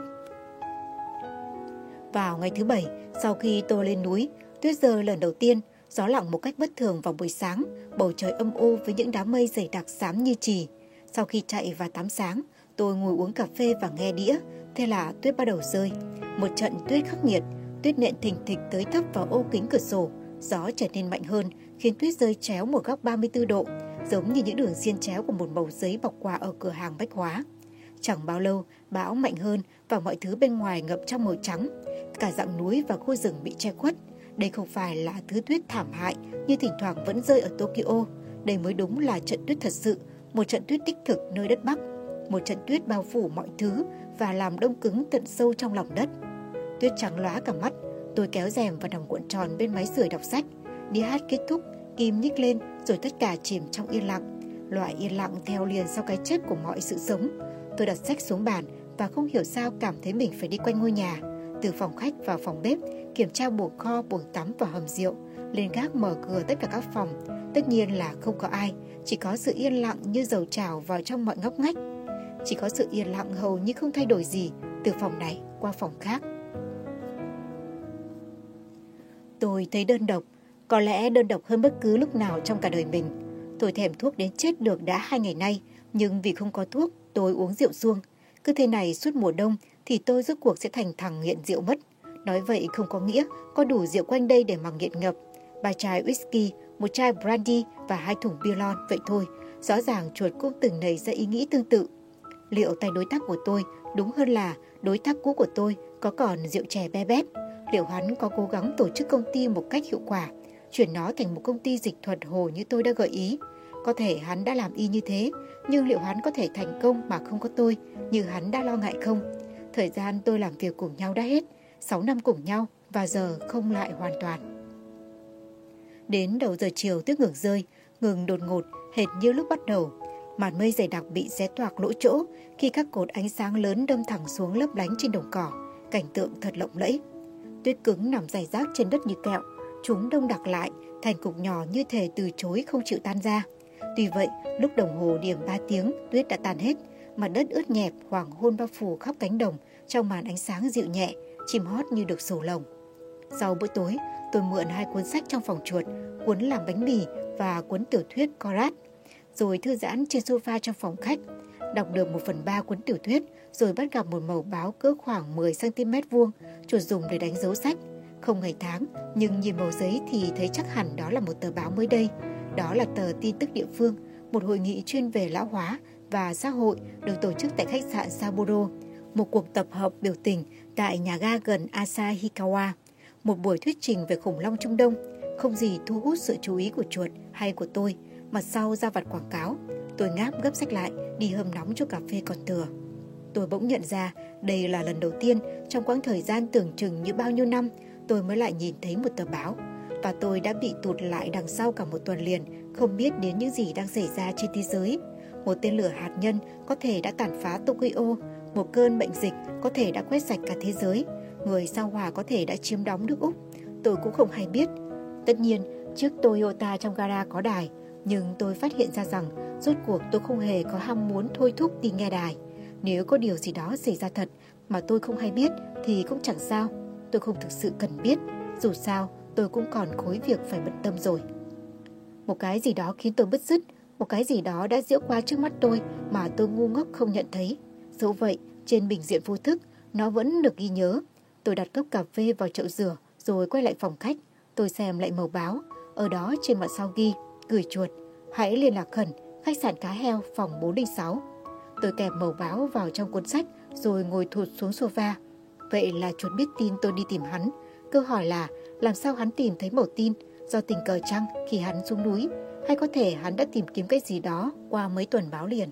Vào ngày thứ 7, sau khi tôi lên núi, tuyết rơi lần đầu tiên, gió lặng một cách bất thường vào buổi sáng, bầu trời âm u với những đám mây dày đặc xám như chì. Sau khi chạy và tắm sáng, tôi ngồi uống cà phê và nghe đĩa, thế là tuyết bắt đầu rơi. Một trận tuyết khắc nghiệt, tuyết nện thình thịch tới thấp vào ô kính cửa sổ, gió trở nên mạnh hơn, khiến tuyết rơi chéo một góc 34 độ, giống như những đường xiên chéo của một mẩu giấy bọc quà ở cửa hàng bách hóa. Chẳng bao lâu, bão mạnh hơn và mọi thứ bên ngoài ngập trong màu trắng. Cả dặng núi và khu rừng bị che khuất. Đây không phải là thứ tuyết thảm hại như thỉnh thoảng vẫn rơi ở Tokyo. Đây mới đúng là trận tuyết thật sự, một trận tuyết đích thực nơi đất Bắc. Một trận tuyết bao phủ mọi thứ và làm đông cứng tận sâu trong lòng đất. Tuyết trắng lóa cả mắt. Tôi kéo rèm và nằm cuộn tròn bên máy sưởi đọc sách. Đi hát kết thúc, kim nhích lên rồi tất cả chìm trong yên lặng. Loại yên lặng theo liền sau cái chết của mọi sự sống. Tôi đặt sách xuống bàn và không hiểu sao cảm thấy mình phải đi quanh ngôi nhà, từ phòng khách vào phòng bếp, kiểm tra buồng kho, buồng tắm và hầm rượu, lên gác mở cửa tất cả các phòng. Tất nhiên là không có ai, chỉ có sự yên lặng như dầu trào vào trong mọi ngóc ngách. Chỉ có sự yên lặng hầu như không thay đổi gì từ phòng này qua phòng khác. Tôi thấy đơn độc, có lẽ đơn độc hơn bất cứ lúc nào trong cả đời mình. Tôi thèm thuốc đến chết được đã 2 ngày nay, nhưng vì không có thuốc, tôi uống rượu suông. Cứ thế này suốt mùa đông thì tôi rốt cuộc sẽ thành thằng nghiện rượu mất. Nói vậy không có nghĩa có đủ rượu quanh đây để mà nghiện ngập. 3 chai whisky, 1 chai brandy và 2 thùng bia lon vậy thôi. Rõ ràng chuột cũng từng nảy ra ý nghĩ tương tự. Liệu tay đối tác của tôi, đúng hơn là đối tác cũ của tôi, có còn rượu chè be bét? Liệu hắn có cố gắng tổ chức công ty một cách hiệu quả, chuyển nó thành một công ty dịch thuật hồ như tôi đã gợi ý? Có thể hắn đã làm y như thế, nhưng liệu hắn có thể thành công mà không có tôi như hắn đã lo ngại không? Thời gian tôi làm việc cùng nhau đã hết, 6 năm cùng nhau và giờ không lại hoàn toàn. Đến đầu giờ chiều tuyết ngừng rơi, ngừng đột ngột hệt như lúc bắt đầu. Màn mây dày đặc bị xé toạc lỗ chỗ khi các cột ánh sáng lớn đâm thẳng xuống lấp lánh trên đồng cỏ, cảnh tượng thật lộng lẫy. Tuyết cứng nằm rải rác trên đất như kẹo, chúng đông đặc lại thành cục nhỏ như thể từ chối không chịu tan ra. Tuy vậy, lúc đồng hồ điểm 3 tiếng, tuyết đã tan hết, mặt đất ướt nhẹp, hoàng hôn bao phủ khắp cánh đồng trong màn ánh sáng dịu nhẹ, chim hót như được sổ lồng. Sau bữa tối, tôi mượn 2 cuốn sách trong phòng chuột, cuốn làm bánh mì và cuốn tiểu thuyết Korat, rồi thư giãn trên sofa trong phòng khách. Đọc được 1/3 cuốn tiểu thuyết, rồi bắt gặp một mẩu báo cỡ khoảng 10 cm vuông, chuột dùng để đánh dấu sách. Không ngày tháng, nhưng nhìn mẩu giấy thì thấy chắc hẳn đó là một tờ báo mới đây. Đó là tờ tin tức địa phương, một hội nghị chuyên về lão hóa và xã hội được tổ chức tại khách sạn Sapporo, một cuộc tập hợp biểu tình tại nhà ga gần Asahikawa, một buổi thuyết trình về khủng long Trung Đông. Không gì thu hút sự chú ý của chuột hay của tôi. Mặt sau ra vặt quảng cáo. Tôi ngáp gấp sách lại, đi hâm nóng cho cà phê còn thừa. Tôi bỗng nhận ra đây là lần đầu tiên trong quãng thời gian tưởng chừng như bao nhiêu năm tôi mới lại nhìn thấy một tờ báo. Và tôi đã bị tụt lại đằng sau cả một tuần liền, không biết đến những gì đang xảy ra trên thế giới. Một tên lửa hạt nhân có thể đã tàn phá Tokyo, một cơn bệnh dịch có thể đã quét sạch cả thế giới, người sao Hỏa có thể đã chiếm đóng nước Úc. Tôi cũng không hay biết. Tất nhiên, chiếc Toyota trong gara có đài, nhưng tôi phát hiện ra rằng rốt cuộc tôi không hề có ham muốn thôi thúc đi nghe đài. Nếu có điều gì đó xảy ra thật mà tôi không hay biết thì cũng chẳng sao. Tôi không thực sự cần biết, dù sao tôi cũng còn khối việc phải bận tâm rồi. Một cái gì đó khiến tôi bứt rứt, một cái gì đó đã giễu qua trước mắt tôi mà tôi ngu ngốc không nhận thấy. Dẫu vậy, trên bình diện vô thức, nó vẫn được ghi nhớ. Tôi đặt cốc cà phê vào chậu rửa rồi quay lại phòng khách. Tôi xem lại mẩu báo, ở đó trên mặt sau ghi: gửi chuột, hãy liên lạc khẩn, khách sạn Cá Heo, phòng 406. Tôi kẹp mẩu báo vào trong cuốn sách rồi ngồi thụt xuống sofa. Vậy là chuột biết tin tôi đi tìm hắn. Câu hỏi là làm sao hắn tìm thấy mẩu tin? Do tình cờ chăng khi hắn xuống núi? Hay có thể hắn đã tìm kiếm cái gì đó qua mấy tuần báo liền?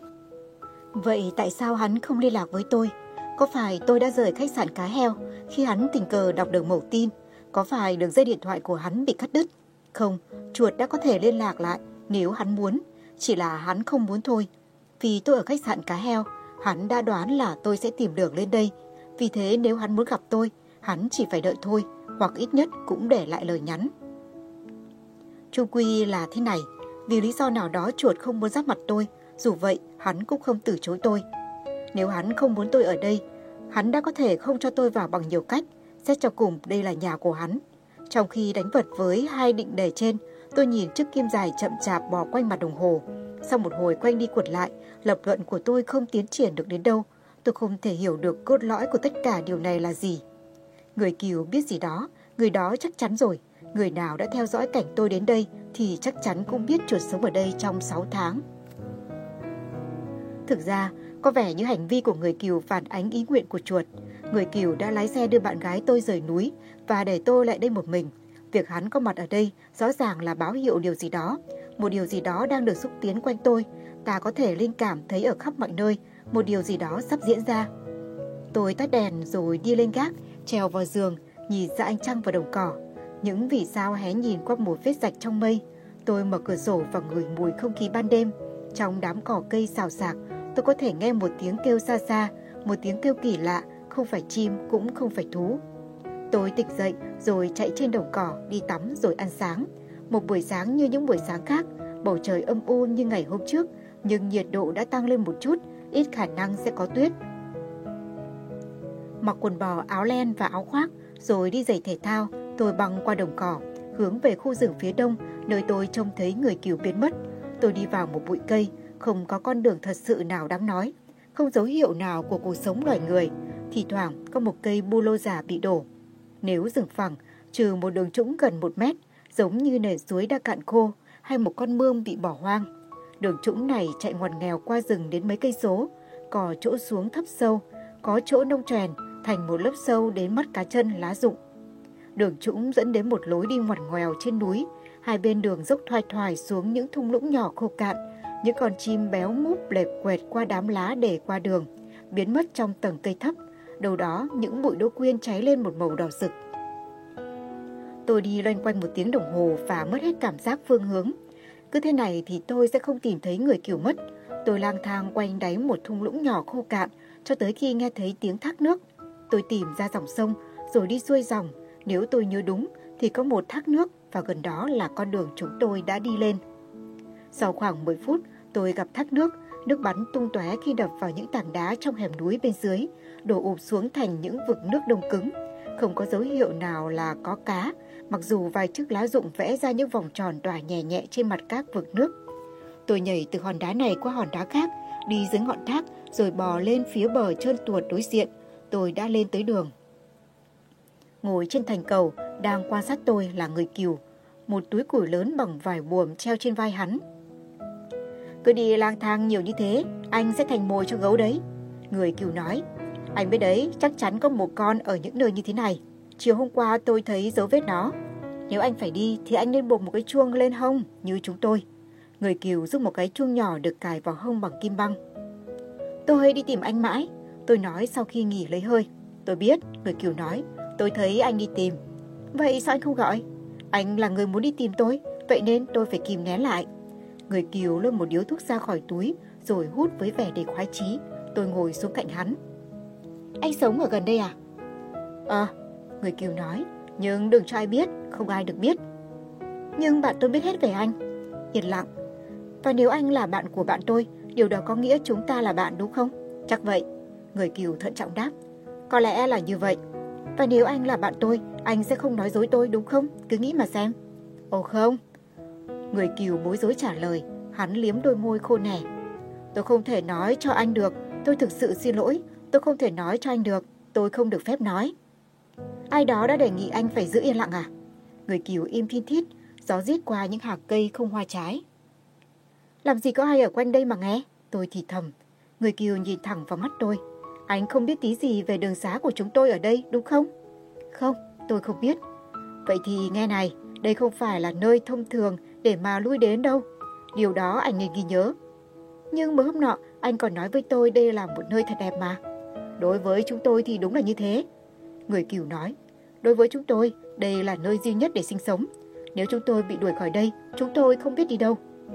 Vậy tại sao hắn không liên lạc với tôi? Có phải tôi đã rời khách sạn Cá Heo khi hắn tình cờ đọc được mẩu tin? Có phải đường dây điện thoại của hắn bị cắt đứt? Không, chuột đã có thể liên lạc lại nếu hắn muốn. Chỉ là hắn không muốn thôi. Vì tôi ở khách sạn Cá Heo, hắn đã đoán là tôi sẽ tìm đường lên đây. Vì thế nếu hắn muốn gặp tôi, hắn chỉ phải đợi thôi, hoặc ít nhất cũng để lại lời nhắn. Chung quy là thế này, vì lý do nào đó chuột không muốn giáp mặt tôi, dù vậy hắn cũng không từ chối tôi. Nếu hắn không muốn tôi ở đây, hắn đã có thể không cho tôi vào bằng nhiều cách, xét cho cùng đây là nhà của hắn. Trong khi đánh vật với 2 định đề trên, tôi nhìn chiếc kim dài chậm chạp bò quanh mặt đồng hồ. Sau một hồi quanh đi quẩn lại, lập luận của tôi không tiến triển được đến đâu. Tôi không thể hiểu được cốt lõi của tất cả điều này là gì. Người Kiều biết gì đó, người đó chắc chắn rồi. Người nào đã theo dõi cảnh tôi đến đây thì chắc chắn cũng biết chuột sống ở đây trong 6 tháng. Thực ra, có vẻ như hành vi của người Kiều phản ánh ý nguyện của chuột. Người Kiều đã lái xe đưa bạn gái tôi rời núi và để tôi lại đây một mình. Việc hắn có mặt ở đây rõ ràng là báo hiệu điều gì đó. Một điều gì đó đang được xúc tiến quanh tôi. Ta có thể linh cảm thấy ở khắp mọi nơi một điều gì đó sắp diễn ra. Tôi tắt đèn rồi đi lên gác, trèo vào giường, nhìn ra ánh trăng và đồng cỏ. Những vì sao hé nhìn qua một vết rạch trong mây. Tôi mở cửa sổ và ngửi mùi không khí ban đêm. Trong đám cỏ cây xào xạc, tôi có thể nghe một tiếng kêu xa xa, một tiếng kêu kỳ lạ, không phải chim cũng không phải thú. Tôi tỉnh dậy rồi chạy trên đồng cỏ đi tắm rồi ăn sáng. Một buổi sáng như những buổi sáng khác, bầu trời âm u như ngày hôm trước, nhưng nhiệt độ đã tăng lên một chút, ít khả năng sẽ có tuyết. Mặc quần bò, áo len và áo khoác, rồi đi giày thể thao, tôi băng qua đồng cỏ, hướng về khu rừng phía đông, nơi tôi trông thấy người cừu biến mất. Tôi đi vào một bụi cây, không có con đường thật sự nào đáng nói, không dấu hiệu nào của cuộc sống loài người. Thì thoảng có một cây bu lô già bị đổ. Nếu rừng phẳng, trừ một đường trũng gần 1 mét, giống như nền suối đã cạn khô hay một con mương bị bỏ hoang. Đường trũng này chạy ngoằn nghèo qua rừng đến mấy cây số, có chỗ xuống thấp sâu, có chỗ nông trèn thành một lớp sâu đến mắt cá chân lá rụng. Đường trũng dẫn đến một lối đi ngoằn ngoèo trên núi, hai bên đường dốc thoai thoải xuống những thung lũng nhỏ khô cạn. Những con chim béo múp lệp quẹt qua đám lá để qua đường, biến mất trong tầng cây thấp. Đâu đó những bụi đỗ quyên cháy lên một màu đỏ rực. Tôi đi loanh quanh 1 tiếng đồng hồ và mất hết cảm giác phương hướng. Cứ thế này thì tôi sẽ không tìm thấy người cừu mất. Tôi lang thang quanh đáy một thung lũng nhỏ khô cạn cho tới khi nghe thấy tiếng thác nước. Tôi tìm ra dòng sông rồi đi xuôi dòng. Nếu tôi nhớ đúng thì có một thác nước và gần đó là con đường chúng tôi đã đi lên. Sau khoảng 10 phút tôi gặp thác nước. Nước bắn tung tóe khi đập vào những tảng đá trong hẻm núi bên dưới, đổ ụp xuống thành những vực nước đông cứng. Không có dấu hiệu nào là có cá, mặc dù vài chiếc lá rụng vẽ ra những vòng tròn tỏa nhẹ nhẹ trên mặt các vực nước. Tôi nhảy từ hòn đá này qua hòn đá khác, đi dưới ngọn thác, rồi bò lên phía bờ trơn tuột đối diện. Tôi đã lên tới đường. Ngồi trên thành cầu, đang quan sát tôi là người cừu. Một túi củi lớn bằng vải buồm treo trên vai hắn. Cứ đi lang thang nhiều như thế, anh sẽ thành mồi cho gấu đấy. Người cừu nói. Anh biết đấy, chắc chắn có một con ở những nơi như thế này. Chiều hôm qua tôi thấy dấu vết nó. Nếu anh phải đi thì anh nên buộc một cái chuông lên hông như chúng tôi. Người cừu giúp một cái chuông nhỏ được cài vào hông bằng kim băng. Tôi đi tìm anh mãi, tôi nói sau khi nghỉ lấy hơi. Tôi biết, người cừu nói, tôi thấy anh đi tìm. Vậy sao anh không gọi? Anh là người muốn đi tìm tôi, vậy nên tôi phải kìm nén lại. Người cừu lôi một điếu thuốc ra khỏi túi rồi hút với vẻ đầy khoái chí. Tôi ngồi xuống cạnh hắn. Anh sống ở gần đây à? Người cừu nói, nhưng đừng cho ai biết, không ai được biết. Nhưng bạn tôi biết hết về anh. Yên lặng. Và nếu anh là bạn của bạn tôi, điều đó có nghĩa chúng ta là bạn đúng không? Chắc vậy. Người cừu thận trọng đáp. Có lẽ là như vậy. Và nếu anh là bạn tôi, anh sẽ không nói dối tôi đúng không? Cứ nghĩ mà xem. Ồ không. Người cừu bối rối trả lời. Hắn liếm đôi môi khô nẻ. Tôi không thể nói cho anh được. Tôi thực sự xin lỗi. Tôi không thể nói cho anh được. Tôi không được phép nói. Ai đó đã đề nghị anh phải giữ yên lặng à? Người cừu im thiên thít. Gió rít qua những hạc cây không hoa trái. Làm gì có ai ở quanh đây mà nghe? Tôi thì thầm. Người cừu nhìn thẳng vào mắt tôi. Anh không biết tí gì về đường xá của chúng tôi ở đây đúng không? Không, tôi không biết. Vậy thì nghe này, đây không phải là nơi thông thường để mà lui đến đâu. Điều đó anh nên ghi nhớ. Nhưng mới hôm nọ anh còn nói với tôi đây là một nơi thật đẹp mà. Đối với chúng tôi thì đúng là như thế. Người cừu nói. Đối với chúng tôi, đây là nơi duy nhất để sinh sống. Nếu chúng tôi bị đuổi khỏi đây, chúng tôi không biết đi đâu.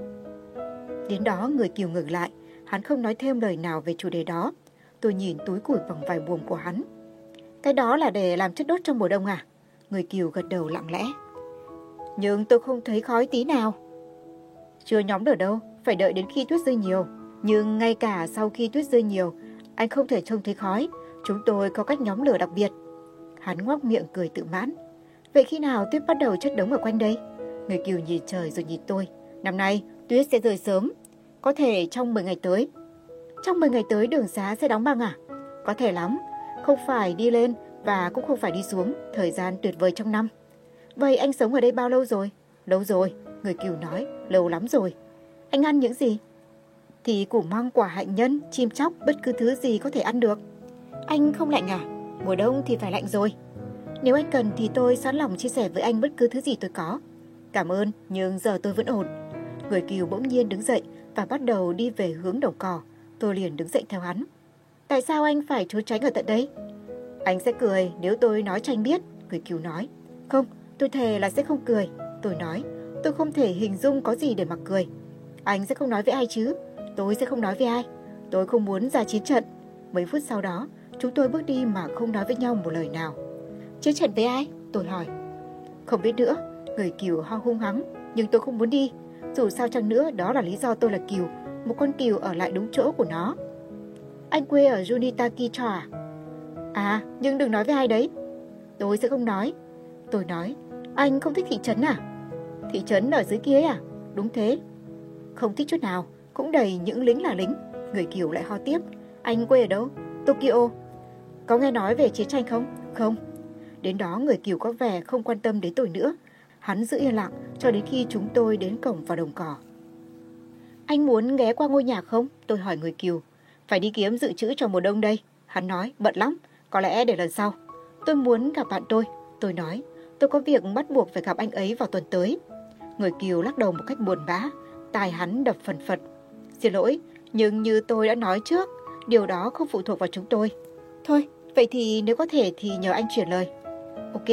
Đến đó người cừu ngừng lại. Hắn không nói thêm lời nào về chủ đề đó. Tôi nhìn túi củi bằng vải buồm của hắn. Cái đó là để làm chất đốt trong mùa đông à? Người cừu gật đầu lặng lẽ. Nhưng tôi không thấy khói tí nào. Chưa nhóm được đâu, phải đợi đến khi tuyết rơi nhiều. Nhưng ngay cả sau khi tuyết rơi nhiều, anh không thể trông thấy khói. Chúng tôi có cách nhóm lửa đặc biệt. Hắn ngoác miệng cười tự mãn. Vậy khi nào tuyết bắt đầu chất đống ở quanh đây? Người cừu nhìn trời rồi nhìn tôi. Năm nay tuyết sẽ rơi sớm. Có thể trong 10 ngày tới. Trong 10 ngày tới đường xá sẽ đóng băng à? Có thể lắm. Không phải đi lên và cũng không phải đi xuống. Thời gian tuyệt vời trong năm. Vậy anh sống ở đây bao lâu rồi? Lâu rồi, người cừu nói. Lâu lắm rồi. Anh ăn những gì? Thì củ măng, quả hạnh nhân, chim chóc, bất cứ thứ gì có thể ăn được. Anh không lạnh à? Mùa đông thì phải lạnh rồi. Nếu anh cần thì tôi sẵn lòng chia sẻ với anh bất cứ thứ gì tôi có. Cảm ơn, nhưng giờ tôi vẫn ổn. Người cừu bỗng nhiên đứng dậy và bắt đầu đi về hướng đồng cỏ. Tôi liền đứng dậy theo hắn. Tại sao anh phải trốn tránh ở tận đây? Anh sẽ cười nếu tôi nói cho anh biết. Người cừu nói. Không, tôi thề là sẽ không cười. Tôi nói. Tôi không thể hình dung có gì để mà cười. Anh sẽ không nói với ai chứ? Tôi sẽ không nói với ai. Tôi không muốn ra chiến trận. Mấy phút sau đó, chúng tôi bước đi mà không nói với nhau một lời nào. Chiến trận với ai? Tôi hỏi. Không biết nữa, người Cừu ho hung hắng, nhưng tôi không muốn đi. Dù sao chăng nữa, đó là lý do tôi là Cừu, một con cừu ở lại đúng chỗ của nó. Anh quê ở Junitaki à? À, nhưng đừng nói với ai đấy. Tôi sẽ không nói. Tôi nói, anh không thích thị trấn à? Thị trấn ở dưới kia à? Đúng thế. Không thích chút nào, cũng đầy những lính là lính. Người Cừu lại ho tiếp. Anh quê ở đâu? Tokyo. Có nghe nói về chiến tranh không? Không. Đến đó người Cừu có vẻ không quan tâm đến tôi nữa. Hắn giữ yên lặng cho đến khi chúng tôi đến cổng vào đồng cỏ. Anh muốn ghé qua ngôi nhà không? Tôi hỏi người Cừu. Phải đi kiếm dự trữ cho mùa đông đây. Hắn nói, bận lắm, có lẽ để lần sau. Tôi muốn gặp bạn tôi. Tôi nói, tôi có việc bắt buộc phải gặp anh ấy vào tuần tới. Người Cừu lắc đầu một cách buồn bã, tai hắn đập phần phật. Xin lỗi, nhưng như tôi đã nói trước, điều đó không phụ thuộc vào chúng tôi. Thôi, vậy thì nếu có thể thì nhờ anh chuyển lời. Ok,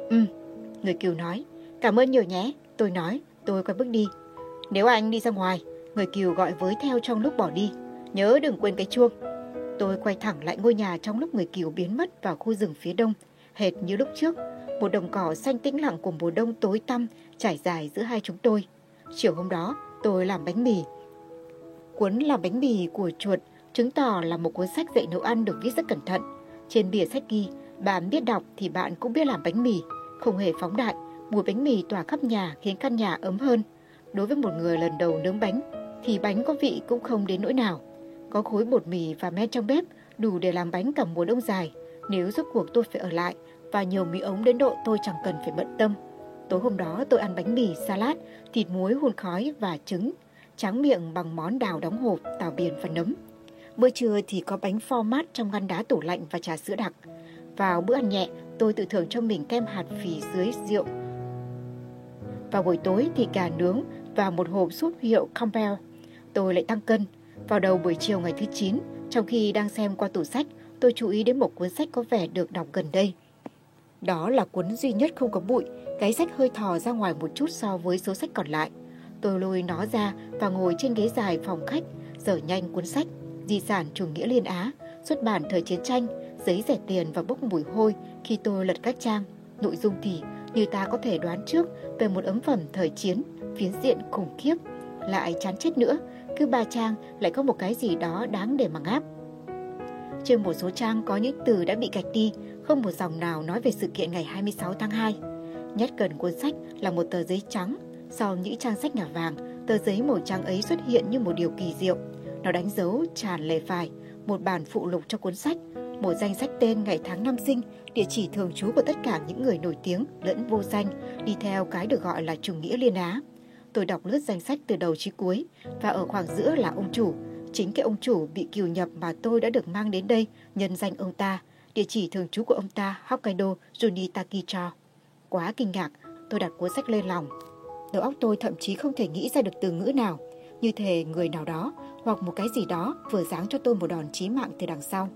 người Cừu nói. Cảm ơn nhiều nhé, tôi nói, tôi quay bước đi. Nếu anh đi ra ngoài, người Cừu gọi với theo trong lúc bỏ đi. Nhớ đừng quên cái chuông. Tôi quay thẳng lại ngôi nhà trong lúc người Cừu biến mất vào khu rừng phía đông, hệt như lúc trước. Một đồng cỏ xanh tĩnh lặng của mùa đông tối tăm trải dài giữa hai chúng tôi. Chiều hôm đó, tôi làm bánh mì. Cuốn làm bánh mì của chuột chứng tỏ là một cuốn sách dạy nấu ăn được viết rất cẩn thận. Trên bìa sách ghi, bạn biết đọc thì bạn cũng biết làm bánh mì. Không hề phóng đại, mùi bánh mì tỏa khắp nhà khiến căn nhà ấm hơn. Đối với một người lần đầu nướng bánh, thì bánh có vị cũng không đến nỗi nào. Có khối bột mì và men trong bếp đủ để làm bánh cả mùa đông dài. Nếu rốt cuộc tôi phải ở lại và nhiều mì ống đến độ tôi chẳng cần phải bận tâm. Tối hôm đó tôi ăn bánh mì, salad, thịt muối hun khói và trứng. Tráng miệng bằng món đào đóng hộp, tảo biển và nấm. Bữa trưa thì có bánh pho mát trong ngăn đá tủ lạnh và trà sữa đặc. Vào bữa ăn nhẹ, tôi tự thưởng cho mình kem hạt phì dưới rượu. Vào buổi tối thì gà nướng và một hộp súp hiệu Campbell. Tôi lại tăng cân. Vào đầu buổi chiều ngày thứ 9, trong khi đang xem qua tủ sách, tôi chú ý đến một cuốn sách có vẻ được đọc gần đây. Đó là cuốn duy nhất không có bụi, cái sách hơi thò ra ngoài một chút so với số sách còn lại. Tôi lôi nó ra và ngồi trên ghế dài phòng khách, dở nhanh cuốn sách. Di sản chủ nghĩa Liên Á, xuất bản thời chiến tranh, giấy rẻ tiền và bốc mùi hôi khi tôi lật các trang. Nội dung thì như ta có thể đoán trước về một ấn phẩm thời chiến, phiến diện khủng khiếp. Lại chán chết nữa, cứ 3 trang lại có một cái gì đó đáng để mà ngáp. Trên một số trang có những từ đã bị gạch đi, không một dòng nào nói về sự kiện ngày 26 tháng 2. Nhét gần cuốn sách là một tờ giấy trắng. Sau những trang sách ngả vàng, tờ giấy màu trắng ấy xuất hiện như một điều kỳ diệu. Nó đánh dấu tràn lề phải, một bản phụ lục cho cuốn sách, một danh sách tên, ngày tháng năm sinh, địa chỉ thường trú của tất cả những người nổi tiếng lẫn vô danh, đi theo cái được gọi là chủ nghĩa Liên Á. Tôi đọc lướt danh sách từ đầu chí cuối, và ở khoảng giữa là ông chủ. Chính cái ông chủ bị cừu nhập mà tôi đã được mang đến đây nhân danh ông ta, địa chỉ thường trú của ông ta Hokkaido Junitaki. Quá kinh ngạc, tôi đặt cuốn sách lên lòng. Đầu óc tôi thậm chí không thể nghĩ ra được từ ngữ nào, như thể người nào đó hoặc một cái gì đó vừa giáng cho tôi một đòn chí mạng từ đằng sau.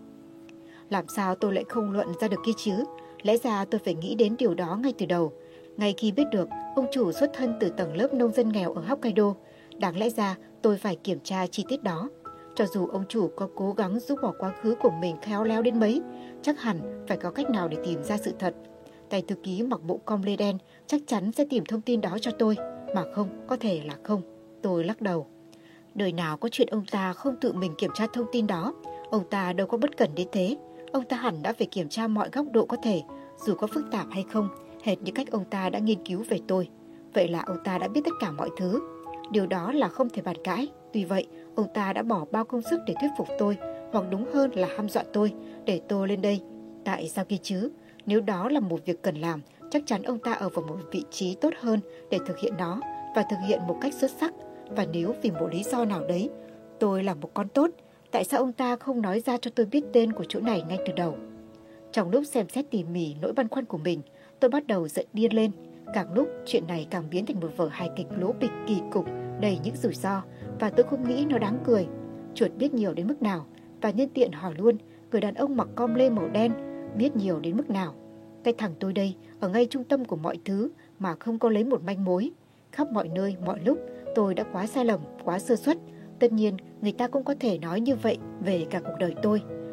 Làm sao tôi lại không luận ra được kia chứ? Lẽ ra tôi phải nghĩ đến điều đó ngay từ đầu. Ngay khi biết được ông chủ xuất thân từ tầng lớp nông dân nghèo ở Hokkaido, đáng lẽ ra tôi phải kiểm tra chi tiết đó. Cho dù ông chủ có cố gắng giúp bỏ quá khứ của mình khéo léo đến mấy, chắc hẳn phải có cách nào để tìm ra sự thật. Tay thư ký mặc bộ com lê đen chắc chắn sẽ tìm thông tin đó cho tôi, mà không, có thể là không. Tôi lắc đầu. Đời nào có chuyện ông ta không tự mình kiểm tra thông tin đó. Ông ta đâu có bất cẩn đến thế. Ông ta hẳn đã phải kiểm tra mọi góc độ có thể, dù có phức tạp hay không, hệt như cách ông ta đã nghiên cứu về tôi. Vậy là ông ta đã biết tất cả mọi thứ. Điều đó là không thể bàn cãi. Tuy vậy, ông ta đã bỏ bao công sức để thuyết phục tôi, hoặc đúng hơn là hăm dọa tôi, để tôi lên đây. Tại sao kia chứ? Nếu đó là một việc cần làm, chắc chắn ông ta ở vào một vị trí tốt hơn để thực hiện nó, và thực hiện một cách xuất sắc. Và nếu vì một lý do nào đấy, tôi là một con tốt, tại sao ông ta không nói ra cho tôi biết tên của chỗ này ngay từ đầu? Trong lúc xem xét tỉ mỉ nỗi băn khoăn của mình, tôi bắt đầu giận điên lên. Càng lúc, chuyện này càng biến thành một vở hài kịch lố bịch kỳ cục, đầy những rủi ro, và tôi không nghĩ nó đáng cười. Chuột biết nhiều đến mức nào, và nhân tiện hỏi luôn, người đàn ông mặc com lê màu đen biết nhiều đến mức nào. Cái thằng tôi đây, ở ngay trung tâm của mọi thứ mà không có lấy một manh mối. Khắp mọi nơi, mọi lúc, tôi đã quá sai lầm, quá sơ suất. Tất nhiên, người ta cũng có thể nói như vậy về cả cuộc đời tôi.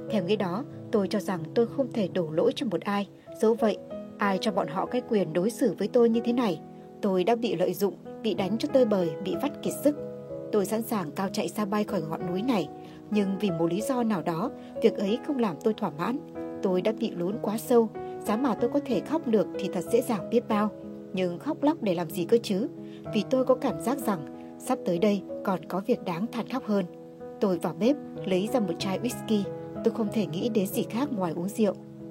Theo nghĩa đó, tôi cho rằng tôi không thể đổ lỗi cho một ai. Dẫu vậy, ai cho bọn họ cái quyền đối xử với tôi như thế này? Tôi đã bị lợi dụng, bị đánh cho tơi bời, bị vắt kiệt sức. Tôi sẵn sàng cao chạy xa bay khỏi ngọn núi này, nhưng vì một lý do nào đó, việc ấy không làm tôi thỏa mãn. Tôi đã bị lún quá sâu, giá mà tôi có thể khóc được thì thật dễ dàng biết bao. Nhưng khóc lóc để làm gì cơ chứ? Vì tôi có cảm giác rằng sắp tới đây còn có việc đáng than khóc hơn. Tôi vào bếp lấy ra một chai whisky. Tôi không thể nghĩ đến gì khác ngoài uống rượu.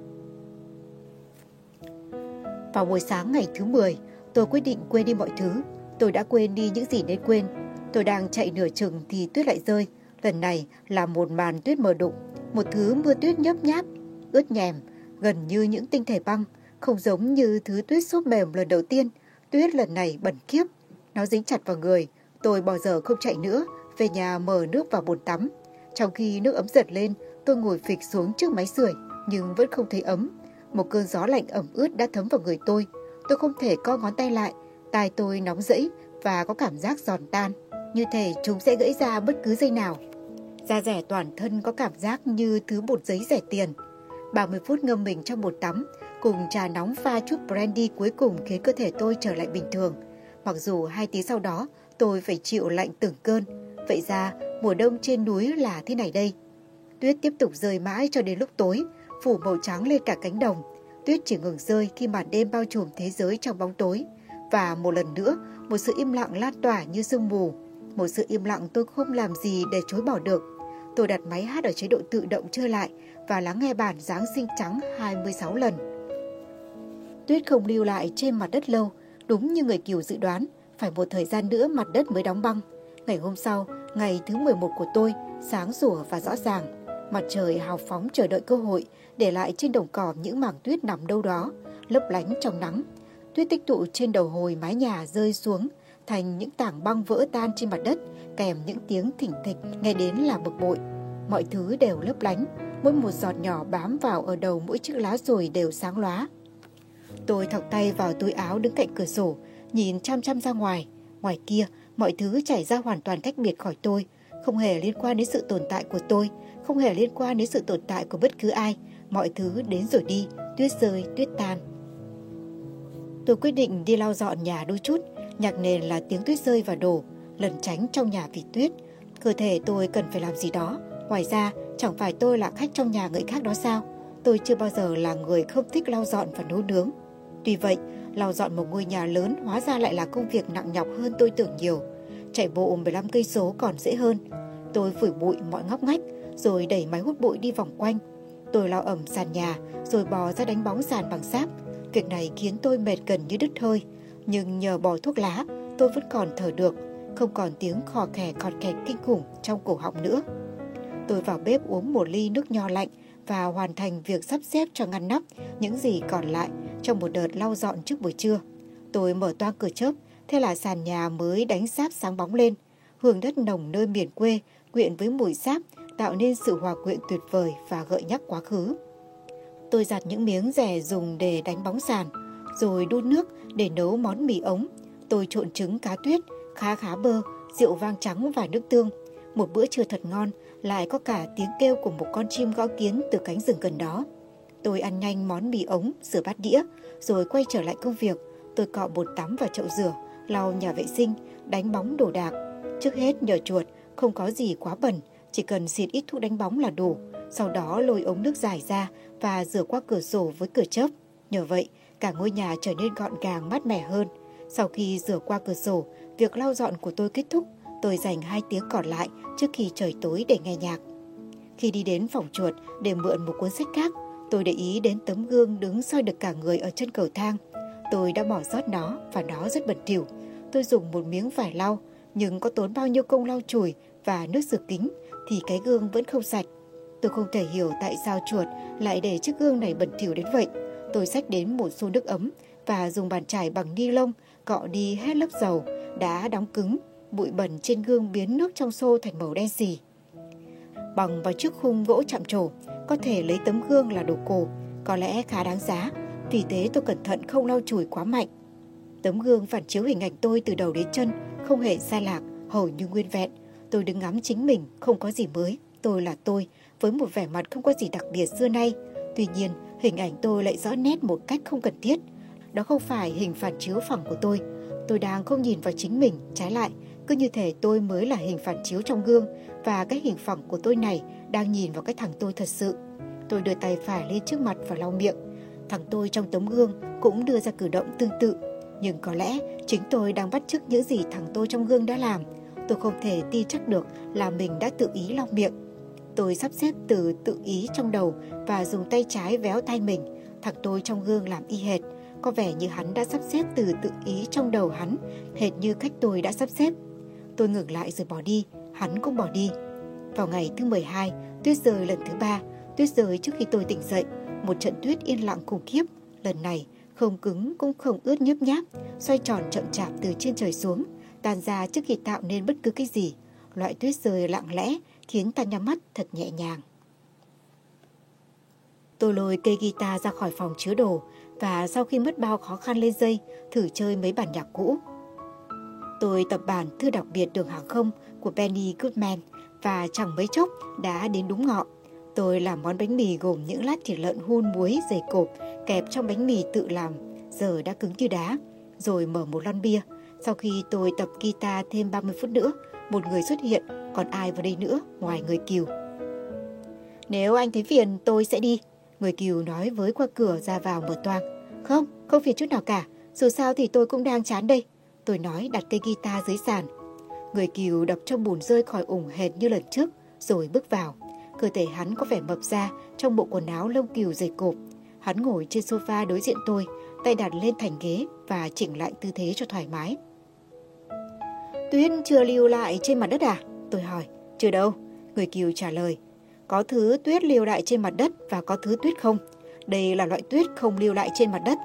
Vào buổi sáng ngày thứ 10, tôi quyết định quên đi mọi thứ. Tôi đã quên đi những gì nên quên. Tôi đang chạy nửa chừng thì tuyết lại rơi. Lần này là một màn tuyết mờ đục, một thứ mưa tuyết nhớp nháp, ướt nhèm, gần như những tinh thể băng, không giống như thứ tuyết xốp mềm lần đầu tiên. Tuyết lần này bẩn khiếp, nó dính chặt vào người. Tôi bỏ dở không chạy nữa, về nhà mở nước vào bồn tắm. Trong khi nước ấm dật lên, tôi ngồi phịch xuống trước máy sưởi, nhưng vẫn không thấy ấm. Một cơn gió lạnh ẩm ướt đã thấm vào người tôi. Tôi không thể co ngón tay lại, tai tôi nóng rẫy và có cảm giác giòn tan, như thể chúng sẽ gãy ra bất cứ giây nào. Da dẻ toàn thân có cảm giác như thứ bột giấy rẻ tiền. 30 phút ngâm mình trong bồn tắm cùng trà nóng pha chút brandy cuối cùng khiến cơ thể tôi trở lại bình thường. Mặc dù 2 tiếng sau đó tôi phải chịu lạnh từng cơn. Vậy ra mùa đông trên núi là thế này đây. Tuyết tiếp tục rơi mãi cho đến lúc tối, phủ màu trắng lên cả cánh đồng. Tuyết chỉ ngừng rơi khi màn đêm bao trùm thế giới trong bóng tối. Và một lần nữa, một sự im lặng lan tỏa như sương mù. Một sự im lặng tôi không làm gì để chối bỏ được. Tôi đặt máy hát ở chế độ tự động trở lại và lắng nghe bản Giáng sinh trắng 26 lần. Tuyết không lưu lại trên mặt đất lâu, đúng như người Cừu dự đoán, phải một thời gian nữa mặt đất mới đóng băng. Ngày hôm sau, ngày thứ 11 của tôi, sáng sủa và rõ ràng. Mặt trời hào phóng chờ đợi cơ hội, để lại trên đồng cỏ những mảng tuyết nằm đâu đó, lấp lánh trong nắng. Tuyết tích tụ trên đầu hồi mái nhà rơi xuống thành những tảng băng vỡ tan trên mặt đất, kèm những tiếng thỉnh thịch nghe đến là bực bội. Mọi thứ đều lấp lánh, mỗi một giọt nhỏ bám vào ở đầu mỗi chiếc lá dồi đều sáng lóa. Tôi thọc tay vào túi áo đứng cạnh cửa sổ, nhìn chăm chăm ra ngoài. Ngoài kia, mọi thứ chảy ra hoàn toàn cách biệt khỏi tôi, không hề liên quan đến sự tồn tại của tôi, không hề liên quan đến sự tồn tại của bất cứ ai. Mọi thứ đến rồi đi, tuyết rơi, tuyết tan. Tôi quyết định đi lau dọn nhà đôi chút. Nhạc nền là tiếng tuyết rơi và đổ, lẩn tránh trong nhà vì tuyết. Cơ thể tôi cần phải làm gì đó. Ngoài ra, chẳng phải tôi là khách trong nhà người khác đó sao? Tôi chưa bao giờ là người không thích lau dọn và nấu nướng. Tuy vậy, lau dọn một ngôi nhà lớn hóa ra lại là công việc nặng nhọc hơn tôi tưởng nhiều. Chạy bộ 15 cây số còn dễ hơn. Tôi phủi bụi mọi ngóc ngách, rồi đẩy máy hút bụi đi vòng quanh. Tôi lau ẩm sàn nhà, rồi bò ra đánh bóng sàn bằng sáp. Việc này khiến tôi mệt gần như đứt hơi. Nhưng nhờ bỏ thuốc lá, tôi vẫn còn thở được, không còn tiếng khò khè khọt kẹt kinh khủng trong cổ họng nữa. Tôi vào bếp uống một ly nước nho lạnh và hoàn thành việc sắp xếp cho ngăn nắp những gì còn lại trong một đợt lau dọn trước buổi trưa. Tôi mở toang cửa chớp, thế là sàn nhà mới đánh sáp sáng bóng lên. Hương đất nồng nơi miền quê quyện với mùi sáp tạo nên sự hòa quyện tuyệt vời và gợi nhắc quá khứ. Tôi giặt những miếng rẻ dùng để đánh bóng sàn, rồi đun nước để nấu món mì ống. Tôi trộn trứng cá tuyết, khá bơ, rượu vang trắng và nước tương. Một bữa trưa thật ngon, lại có cả tiếng kêu của một con chim gõ kiến từ cánh rừng gần đó. Tôi ăn nhanh món mì ống, rửa bát đĩa, rồi quay trở lại công việc. Tôi cọ bồn tắm và chậu rửa, lau nhà vệ sinh, đánh bóng đồ đạc. Trước hết nhờ chuột, không có gì quá bẩn, chỉ cần xịt ít thuốc đánh bóng là đủ. Sau đó lôi ống nước dài ra và rửa qua cửa sổ với cửa chớp. Nhờ vậy, cả ngôi nhà trở nên gọn gàng mát mẻ hơn. Sau khi rửa qua cửa sổ, việc lau dọn của tôi kết thúc. Tôi dành 2 tiếng còn lại trước khi trời tối để nghe nhạc. Khi đi đến phòng chuột để mượn một cuốn sách khác, tôi để ý đến tấm gương đứng soi được cả người ở chân cầu thang. Tôi đã bỏ sót nó và nó rất bẩn thỉu. Tôi dùng một miếng vải lau, nhưng có tốn bao nhiêu công lau chùi và nước rửa kính thì cái gương vẫn không sạch. Tôi không thể hiểu tại sao chuột lại để chiếc gương này bẩn thỉu đến vậy. Tôi xách đến một xô nước ấm và dùng bàn chải bằng ni lông cọ đi hết lớp dầu đã đóng cứng. Bụi bẩn trên gương biến nước trong xô thành màu đen xì. Bằng vào chiếc khung gỗ chạm trổ, có thể lấy tấm gương là đồ cổ, có lẽ khá đáng giá. Vì thế tôi cẩn thận không lau chùi quá mạnh. Tấm gương phản chiếu hình ảnh tôi từ đầu đến chân, không hề sai lạc, hầu như nguyên vẹn. Tôi đứng ngắm chính mình, không có gì mới. Tôi là tôi, với một vẻ mặt không có gì đặc biệt xưa nay. Tuy nhiên, hình ảnh tôi lại rõ nét một cách không cần thiết. Đó không phải hình phản chiếu phẳng của tôi. Tôi đang không nhìn vào chính mình, trái lại, cứ như thể tôi mới là hình phản chiếu trong gương và cái hình phẳng của tôi này đang nhìn vào cái thằng tôi thật sự. Tôi đưa tay phải lên trước mặt và lau miệng. Thằng tôi trong tấm gương cũng đưa ra cử động tương tự. Nhưng có lẽ chính tôi đang bắt chước những gì thằng tôi trong gương đã làm. Tôi không thể tin chắc được là mình đã tự ý lau miệng. Tôi sắp xếp từ tự ý trong đầu và dùng tay trái véo tay mình. Thằng tôi trong gương làm y hệt. Có vẻ như hắn đã sắp xếp từ tự ý trong đầu hắn, hệt như cách tôi đã sắp xếp. Tôi ngừng lại rồi bỏ đi, hắn cũng bỏ đi. Vào ngày thứ 12, tuyết rơi lần thứ 3, tuyết rơi trước khi tôi tỉnh dậy. Một trận tuyết yên lặng khủng khiếp. Lần này, không cứng cũng không ướt nhớp nháp, xoay tròn chậm chạp từ trên trời xuống, tan ra trước khi tạo nên bất cứ cái gì. Loại tuyết rơi lặng lẽ khiến ta nhắm mắt thật nhẹ nhàng. Tôi lôi cây guitar ra khỏi phòng chứa đồ và sau khi mất bao khó khăn lên dây, thử chơi mấy bản nhạc cũ. Tôi tập bản Thư đặc biệt đường hàng không của Benny Goodman và chẳng mấy chốc đã đến đúng ngọ. Tôi làm món bánh mì gồm những lát thịt lợn hun muối dày cộp kẹp trong bánh mì tự làm, giờ đã cứng như đá, rồi mở một lon bia. Sau khi tôi tập guitar thêm 30 phút nữa, một người xuất hiện, còn ai vào đây nữa ngoài người Kiều. Nếu anh thấy phiền tôi sẽ đi, người Kiều nói với qua cửa ra vào mở toang. Không phiền chút nào cả, dù sao thì tôi cũng đang chán đây, tôi nói đặt cây guitar dưới sàn. Người Kiều đập trong bùn rơi khỏi ủng hệt như lần trước, rồi bước vào. Cơ thể hắn có vẻ mập ra trong bộ quần áo lông cừu dày cộp. Hắn ngồi trên sofa đối diện tôi, tay đặt lên thành ghế và chỉnh lại tư thế cho thoải mái. Tuyết chưa lưu lại trên mặt đất à? Tôi hỏi. Chưa đâu, người Kiều trả lời. Có thứ tuyết lưu lại trên mặt đất và có thứ tuyết không. Đây là loại tuyết không lưu lại trên mặt đất.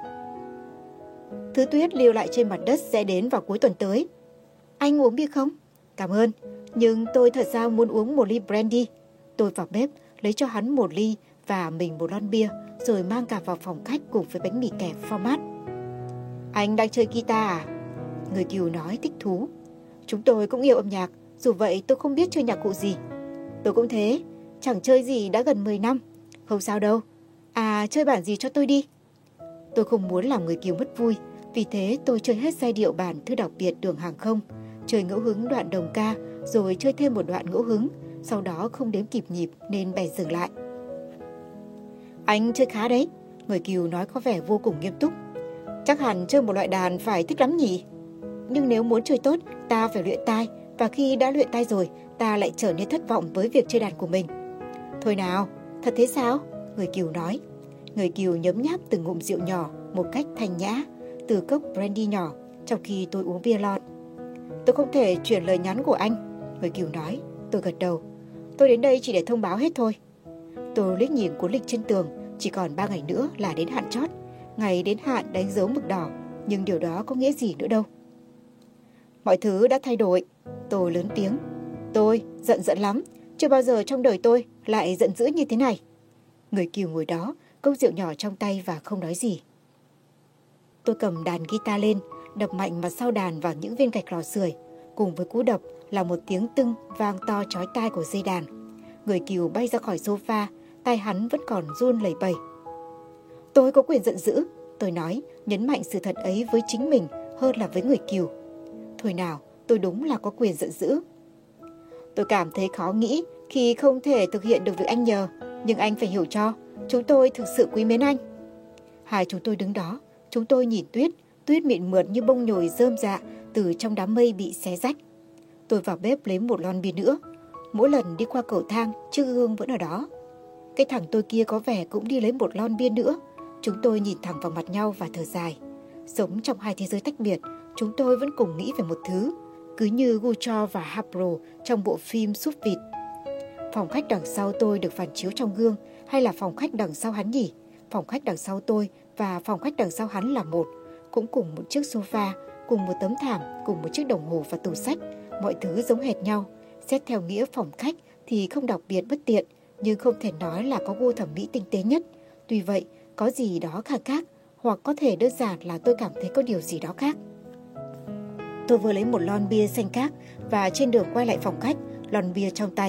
Thứ tuyết lưu lại trên mặt đất sẽ đến vào cuối tuần tới. Anh uống bia không? Cảm ơn, nhưng tôi thật ra muốn uống một ly brandy. Tôi vào bếp, lấy cho hắn một ly và mình một lon bia, rồi mang cả vào phòng khách cùng với bánh mì kẹp format. Anh đang chơi guitar à? Người Kiều nói thích thú. Chúng tôi cũng yêu âm nhạc, dù vậy tôi không biết chơi nhạc cụ gì. Tôi cũng thế, chẳng chơi gì đã gần 10 năm. Không sao đâu. À, chơi bản gì cho tôi đi. Tôi không muốn làm người Kiều mất vui, vì thế tôi chơi hết giai điệu bản Thư đặc biệt đường hàng không, chơi ngẫu hứng đoạn đồng ca, rồi chơi thêm một đoạn ngẫu hứng, sau đó không đếm kịp nhịp nên bèn dừng lại. Anh chơi khá đấy, người Kiều nói có vẻ vô cùng nghiêm túc. Chắc hẳn chơi một loại đàn phải thích lắm nhỉ? Nhưng nếu muốn chơi tốt, ta phải luyện tai, và khi đã luyện tai rồi, ta lại trở nên thất vọng với việc chơi đàn của mình. Thôi nào, thật thế sao? Người Kiều nói. Người Kiều nhấm nháp từng ngụm rượu nhỏ một cách thanh nhã, từ cốc brandy nhỏ, trong khi tôi uống bia lon. Tôi không thể chuyển lời nhắn của anh, người Kiều nói. Tôi gật đầu. Tôi đến đây chỉ để thông báo hết thôi. Tôi liếc nhìn cuốn lịch trên tường, chỉ còn 3 ngày nữa là đến hạn chót. Ngày đến hạn đánh dấu mực đỏ, nhưng điều đó có nghĩa gì nữa đâu. Mọi thứ đã thay đổi. Tôi lớn tiếng. Tôi giận lắm, chưa bao giờ trong đời tôi lại giận dữ như thế này. Người Kiều ngồi đó, cốc rượu nhỏ trong tay và không nói gì. Tôi cầm đàn guitar lên, đập mạnh mặt sau đàn vào những viên gạch lò sưởi. Cùng với cú đập là một tiếng tưng vang to chói tai của dây đàn. Người Kiều bay ra khỏi sofa, tay hắn vẫn còn run lẩy bẩy. Tôi có quyền giận dữ, tôi nói, nhấn mạnh sự thật ấy với chính mình hơn là với người Kiều. Thôi nào, tôi đúng là có quyền giận dữ. Tôi cảm thấy khó nghĩ khi không thể thực hiện được việc anh nhờ, nhưng anh phải hiểu cho, chúng tôi thực sự quý mến anh. Hai chúng tôi đứng đó, chúng tôi nhìn tuyết mịn mượt như bông nhồi rơm rạ từ trong đám mây bị xé rách. Tôi vào bếp lấy một lon bia nữa. Mỗi lần đi qua cầu thang, chiếc gương vẫn ở đó. Cái thằng tôi kia có vẻ cũng đi lấy một lon bia nữa. Chúng tôi nhìn thẳng vào mặt nhau và thở dài. Sống trong hai thế giới tách biệt, chúng tôi vẫn cùng nghĩ về một thứ, cứ như Gucho và Hapro trong bộ phim Súp Vịt. Phòng khách đằng sau tôi được phản chiếu trong gương, hay là phòng khách đằng sau hắn nhỉ? Phòng khách đằng sau tôi và phòng khách đằng sau hắn là một, cũng cùng một chiếc sofa, cùng một tấm thảm, cùng một chiếc đồng hồ và tủ sách. Mọi thứ giống hệt nhau. Xét theo nghĩa phòng khách thì không đặc biệt bất tiện, nhưng không thể nói là có gu thẩm mỹ tinh tế nhất. Tuy vậy, có gì đó khác, hoặc có thể đơn giản là tôi cảm thấy có điều gì đó khác. Tôi vừa lấy một lon bia xanh cát và trên đường quay lại phòng khách, lon bia trong tay,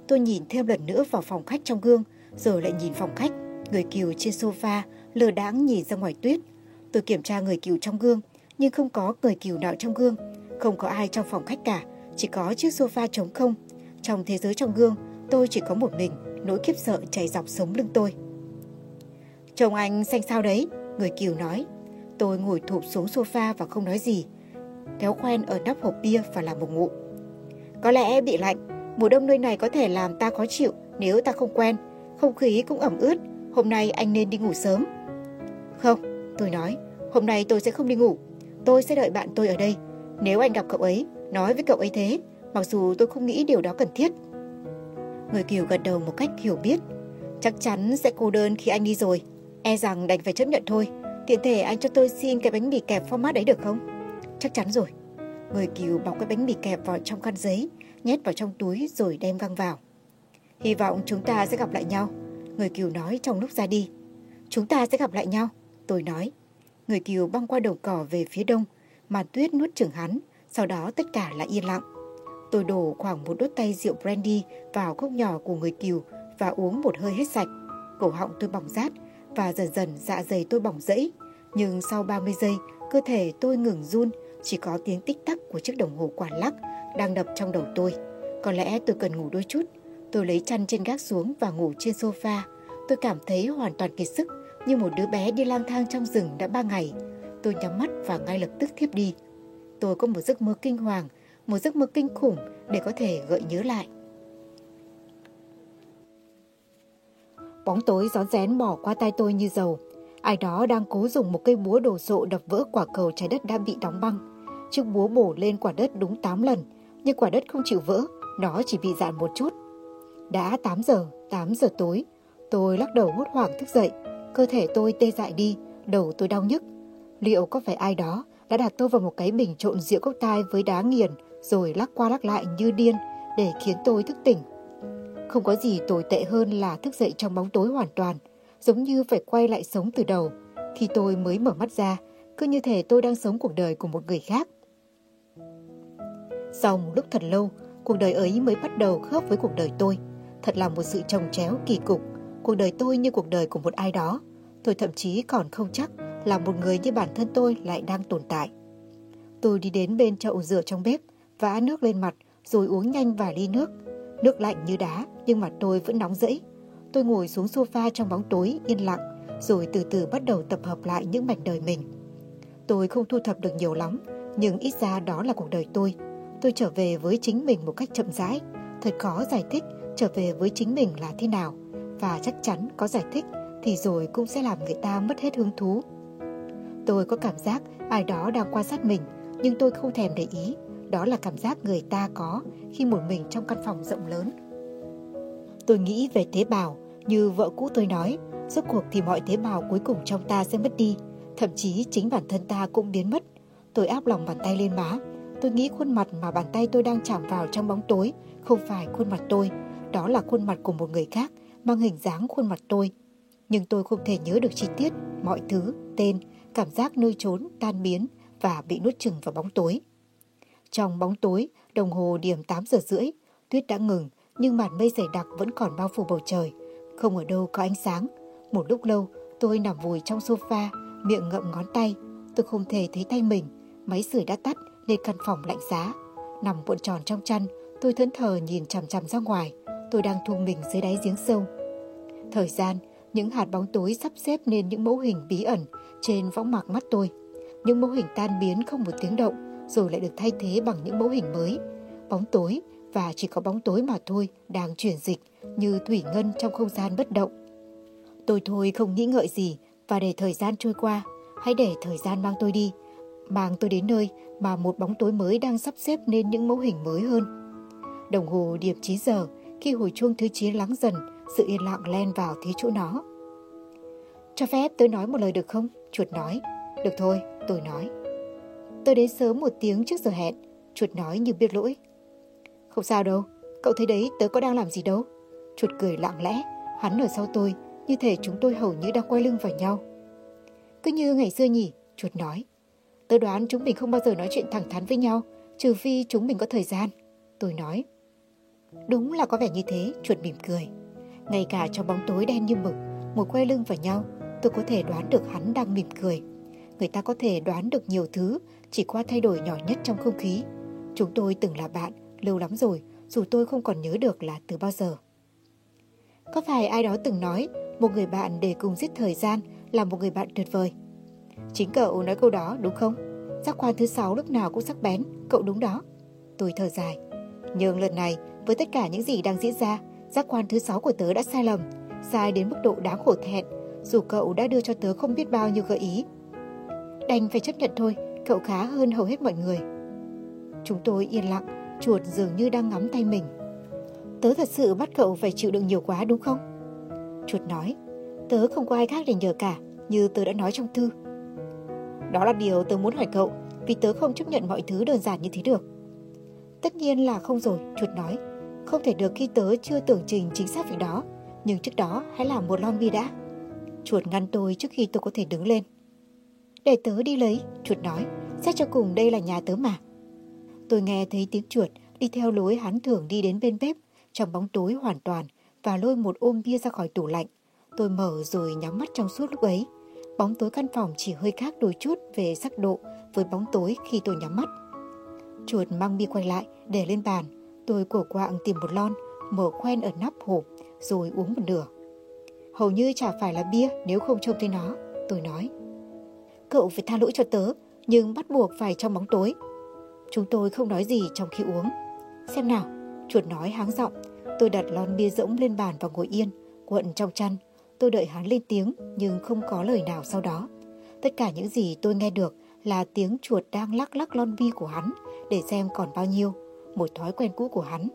Tôi nhìn thêm lần nữa vào phòng khách trong gương, rồi lại nhìn phòng khách. Người Kiều trên sofa lơ đãng nhìn ra ngoài tuyết. Tôi kiểm tra người Kiều trong gương, nhưng không có người Kiều nào trong gương. Không có ai trong phòng khách cả, chỉ có chiếc sofa trống không. Trong thế giới trong gương, tôi chỉ có một mình, nỗi khiếp sợ chảy dọc sống lưng tôi. Chồng anh xanh xao đấy, người Kiều nói. Tôi ngồi thụp xuống sofa và không nói gì, kéo khoen ở nắp hộp bia và làm một ngụm. Có lẽ bị lạnh, mùa đông nơi này có thể làm ta khó chịu nếu ta không quen. Không khí cũng ẩm ướt, hôm nay anh nên đi ngủ sớm. Không, tôi nói, hôm nay tôi sẽ không đi ngủ. Tôi sẽ đợi bạn tôi ở đây. Nếu anh gặp cậu ấy, nói với cậu ấy thế, mặc dù tôi không nghĩ điều đó cần thiết. Người Kiều gật đầu một cách hiểu biết. Chắc chắn sẽ cô đơn khi anh đi rồi. E rằng đành phải chấp nhận thôi. Tiện thể anh cho tôi xin cái bánh mì kẹp format đấy được không? Chắc chắn rồi. Người Kiều bọc cái bánh mì kẹp vào trong khăn giấy, nhét vào trong túi rồi đem găng vào. Hy vọng chúng ta sẽ gặp lại nhau, người Kiều nói trong lúc ra đi. Chúng ta sẽ gặp lại nhau, tôi nói. Người Kiều băng qua đồng cỏ về phía đông, màn tuyết nuốt chửng hắn, sau đó tất cả lại yên lặng. Tôi đổ khoảng một đốt tay rượu brandy vào cốc nhỏ của người Kiều và uống một hơi hết sạch. Cổ họng tôi bỏng rát và dần dần dạ dày tôi bỏng rẫy. Nhưng sau 30 giây, cơ thể tôi ngừng run, chỉ có tiếng tích tắc của chiếc đồng hồ quả lắc đang đập trong đầu tôi. Có lẽ tôi cần ngủ đôi chút. Tôi lấy chăn trên gác xuống và ngủ trên sofa. Tôi cảm thấy hoàn toàn kiệt sức, như một đứa bé đi lang thang trong rừng đã 3 ngày. Tôi nhắm mắt và ngay lập tức thiếp đi. Tôi có một giấc mơ kinh hoàng, một giấc mơ kinh khủng để có thể gợi nhớ lại. Bóng tối rón rén bỏ qua tai tôi như dầu. Ai đó đang cố dùng một cây búa đồ sộ đập vỡ quả cầu trái đất đã bị đóng băng. Chiếc búa bổ lên quả đất đúng 8 lần, nhưng quả đất không chịu vỡ, nó chỉ bị dạn một chút. Đã 8 giờ tối. Tôi lắc đầu hốt hoảng thức dậy. Cơ thể tôi tê dại đi, đầu tôi đau nhức. Liệu có phải ai đó đã đặt tôi vào một cái bình trộn rượu cốc tai với đá nghiền rồi lắc qua lắc lại như điên để khiến tôi thức tỉnh? Không có gì tồi tệ hơn là thức dậy trong bóng tối hoàn toàn, giống như phải quay lại sống từ đầu. Khi tôi mới mở mắt ra, cứ như thể tôi đang sống cuộc đời của một người khác. Sau một lúc thật lâu, cuộc đời ấy mới bắt đầu khớp với cuộc đời tôi. Thật là một sự chồng chéo kỳ cục. Cuộc đời tôi như cuộc đời của một ai đó. Tôi thậm chí còn không chắc là một người như bản thân tôi lại đang tồn tại. Tôi đi đến bên chậu rửa trong bếp, vã nước lên mặt rồi uống nhanh vài ly nước. Nước lạnh như đá nhưng mặt tôi vẫn nóng rẫy. Tôi ngồi xuống sofa trong bóng tối yên lặng rồi từ từ bắt đầu tập hợp lại những mảnh đời mình. Tôi không thu thập được nhiều lắm, nhưng ít ra đó là cuộc đời tôi. Tôi trở về với chính mình một cách chậm rãi. Thật khó giải thích trở về với chính mình là thế nào, và chắc chắn có giải thích thì rồi cũng sẽ làm người ta mất hết hứng thú. Tôi có cảm giác ai đó đang quan sát mình, nhưng tôi không thèm để ý. Đó là cảm giác người ta có khi một mình trong căn phòng rộng lớn. Tôi nghĩ về tế bào, như vợ cũ tôi nói, rốt cuộc thì mọi tế bào cuối cùng trong ta sẽ mất đi, thậm chí chính bản thân ta cũng biến mất. Tôi áp lòng bàn tay lên má. Tôi nghĩ khuôn mặt mà bàn tay tôi đang chạm vào trong bóng tối không phải khuôn mặt tôi, đó là khuôn mặt của một người khác mang hình dáng khuôn mặt tôi. Nhưng tôi không thể nhớ được chi tiết, mọi thứ, tên, cảm giác nơi trốn, tan biến và bị nuốt chửng vào bóng tối. Trong bóng tối, đồng hồ điểm 8 giờ rưỡi, tuyết đã ngừng nhưng màn mây dày đặc vẫn còn bao phủ bầu trời. Không ở đâu có ánh sáng. Một lúc lâu, tôi nằm vùi trong sofa, miệng ngậm ngón tay. Tôi không thể thấy tay mình, máy sưởi đã tắt nên căn phòng lạnh giá. Nằm cuộn tròn trong chăn, tôi thẫn thờ nhìn chằm chằm ra ngoài. Tôi đang thu mình dưới đáy giếng sâu. Thời gian, những hạt bóng tối sắp xếp nên những mẫu hình bí ẩn trên võng mạc mắt tôi. Những mẫu hình tan biến không một tiếng động, rồi lại được thay thế bằng những mẫu hình mới. Bóng tối, và chỉ có bóng tối mà thôi, đang chuyển dịch như thủy ngân trong không gian bất động. Tôi thôi không nghĩ ngợi gì và để thời gian trôi qua. Hãy để thời gian mang tôi đi, mang tôi đến nơi mà một bóng tối mới đang sắp xếp nên những mẫu hình mới hơn. Đồng hồ điểm 9 giờ, khi hồi chuông thứ 9 lắng dần, sự yên lặng len vào thế chỗ nó. Cho phép tôi nói một lời được không? Chuột nói. Được thôi, tôi nói. Tôi đến sớm 1 tiếng trước giờ hẹn, chuột nói như biết lỗi. Không sao đâu, cậu thấy đấy, tớ có đang làm gì đâu. Chuột cười lặng lẽ, hắn ở sau tôi, như thể chúng tôi hầu như đang quay lưng vào nhau. Cứ như ngày xưa nhỉ, chuột nói. Tớ đoán chúng mình không bao giờ nói chuyện thẳng thắn với nhau, trừ phi chúng mình có thời gian, tôi nói. Đúng là có vẻ như thế, chuột mỉm cười. Ngay cả trong bóng tối đen như mực, ngồi quay lưng vào nhau, tôi có thể đoán được hắn đang mỉm cười. Người ta có thể đoán được nhiều thứ chỉ qua thay đổi nhỏ nhất trong không khí. Chúng tôi từng là bạn lâu lắm rồi, dù tôi không còn nhớ được là từ bao giờ. Có phải ai đó từng nói một người bạn để cùng giết thời gian là một người bạn tuyệt vời? Chính cậu nói câu đó đúng không? Giác quan thứ 6 lúc nào cũng sắc bén, cậu đúng đó. Tôi thở dài. Nhưng lần này, với tất cả những gì đang diễn ra, giác quan thứ 6 của tớ đã sai lầm, sai đến mức độ đáng hổ thẹn, dù cậu đã đưa cho tớ không biết bao nhiêu gợi ý. Đành phải chấp nhận thôi, cậu khá hơn hầu hết mọi người. Chúng tôi yên lặng, chuột dường như đang ngắm tay mình. Tớ thật sự bắt cậu phải chịu đựng nhiều quá đúng không? Chuột nói, tớ không có ai khác để nhờ cả, như tớ đã nói trong thư. Đó là điều tớ muốn hỏi cậu, vì tớ không chấp nhận mọi thứ đơn giản như thế được. Tất nhiên là không rồi, chuột nói. Không thể được khi tớ chưa tưởng trình chính xác việc đó, nhưng trước đó hãy làm một lon bia đã. Chuột ngăn tôi trước khi tôi có thể đứng lên. Để tớ đi lấy, chuột nói, xét cho cùng đây là nhà tớ mà. Tôi nghe thấy tiếng chuột đi theo lối hắn thường đi đến bên bếp, trong bóng tối hoàn toàn, và lôi một ôm bia ra khỏi tủ lạnh. Tôi mở rồi nhắm mắt trong suốt lúc ấy. Bóng tối căn phòng chỉ hơi khác đôi chút về sắc độ với bóng tối khi tôi nhắm mắt. Chuột mang bia quay lại, để lên bàn. Tôi cổ quạng tìm một lon, mở khoen ở nắp hộp, rồi uống một nửa. Hầu như chả phải là bia nếu không trông thấy nó, tôi nói. Cậu phải tha lỗi cho tớ, nhưng bắt buộc phải trong bóng tối. Chúng tôi không nói gì trong khi uống. Xem nào, chuột nói háng giọng. Tôi đặt lon bia rỗng lên bàn và ngồi yên, cuộn trong chăn. Tôi đợi hắn lên tiếng, nhưng không có lời nào sau đó. Tất cả những gì tôi nghe được là tiếng chuột đang lắc lắc lon bia của hắn để xem còn bao nhiêu, một thói quen cũ của hắn.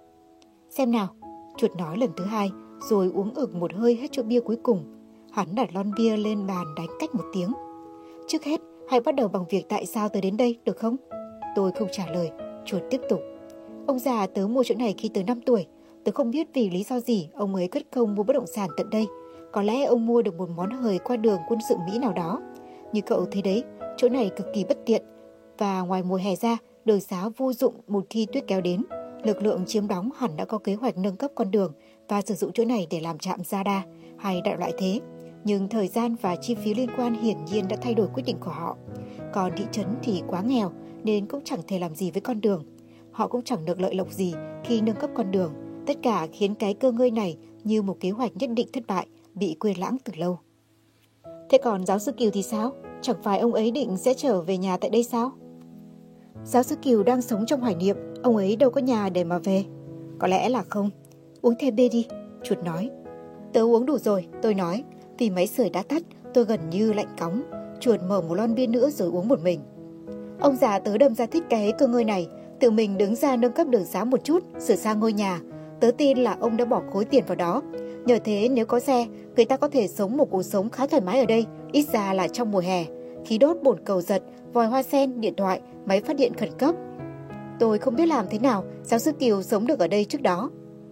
Xem nào, chuột nói lần thứ 2, rồi uống ực một hơi hết chỗ bia cuối cùng. Hắn đặt lon bia lên bàn đánh cách một tiếng. Trước hết, hãy bắt đầu bằng việc tại sao tớ đến đây, được không? Tôi không trả lời, chuột tiếp tục. Ông già tớ mua chỗ này khi tớ 5 tuổi. Tớ không biết vì lý do gì ông ấy cất công mua bất động sản tận đây. Có lẽ ông mua được một món hời qua đường quân sự Mỹ nào đó. Như cậu thấy đấy, chỗ này cực kỳ bất tiện. Và ngoài mùa hè ra, đường xá vô dụng một khi tuyết kéo đến. Lực lượng chiếm đóng hẳn đã có kế hoạch nâng cấp con đường và sử dụng chỗ này để làm trạm radar hay đại loại thế. Nhưng thời gian và chi phí liên quan hiển nhiên đã thay đổi quyết định của họ. Còn thị trấn thì quá nghèo nên cũng chẳng thể làm gì với con đường. Họ cũng chẳng được lợi lộc gì khi nâng cấp con đường. Tất cả khiến cái cơ ngơi này như một kế hoạch nhất định thất bại, bị quên lãng từ lâu. Thế còn giáo sư Kiều thì sao? Chẳng phải ông ấy định sẽ trở về nhà tại đây sao? Giáo sư Kiều đang sống trong hoài niệm, ông ấy đâu có nhà để mà về. Có lẽ là không. Uống thêm bia đi, chuột nói. Tớ uống đủ rồi, tôi nói. Vì máy sưởi đã tắt, tôi gần như lạnh cóng. Chuột mở một lon bia nữa rồi uống một mình. Ông già tớ đâm ra thích cái cơ ngơi này, tự mình đứng ra nâng cấp đường xá một chút, sửa sang ngôi nhà. Tớ tin là ông đã bỏ khối tiền vào đó. Nhờ thế nếu có xe, người ta có thể sống một cuộc sống khá thoải mái ở đây, ít ra là trong mùa hè. Khí đốt, bồn cầu giật, vòi hoa sen, điện thoại, máy phát điện khẩn cấp. Tôi không biết làm thế nào giáo sư Kiều sống được ở đây trước đó.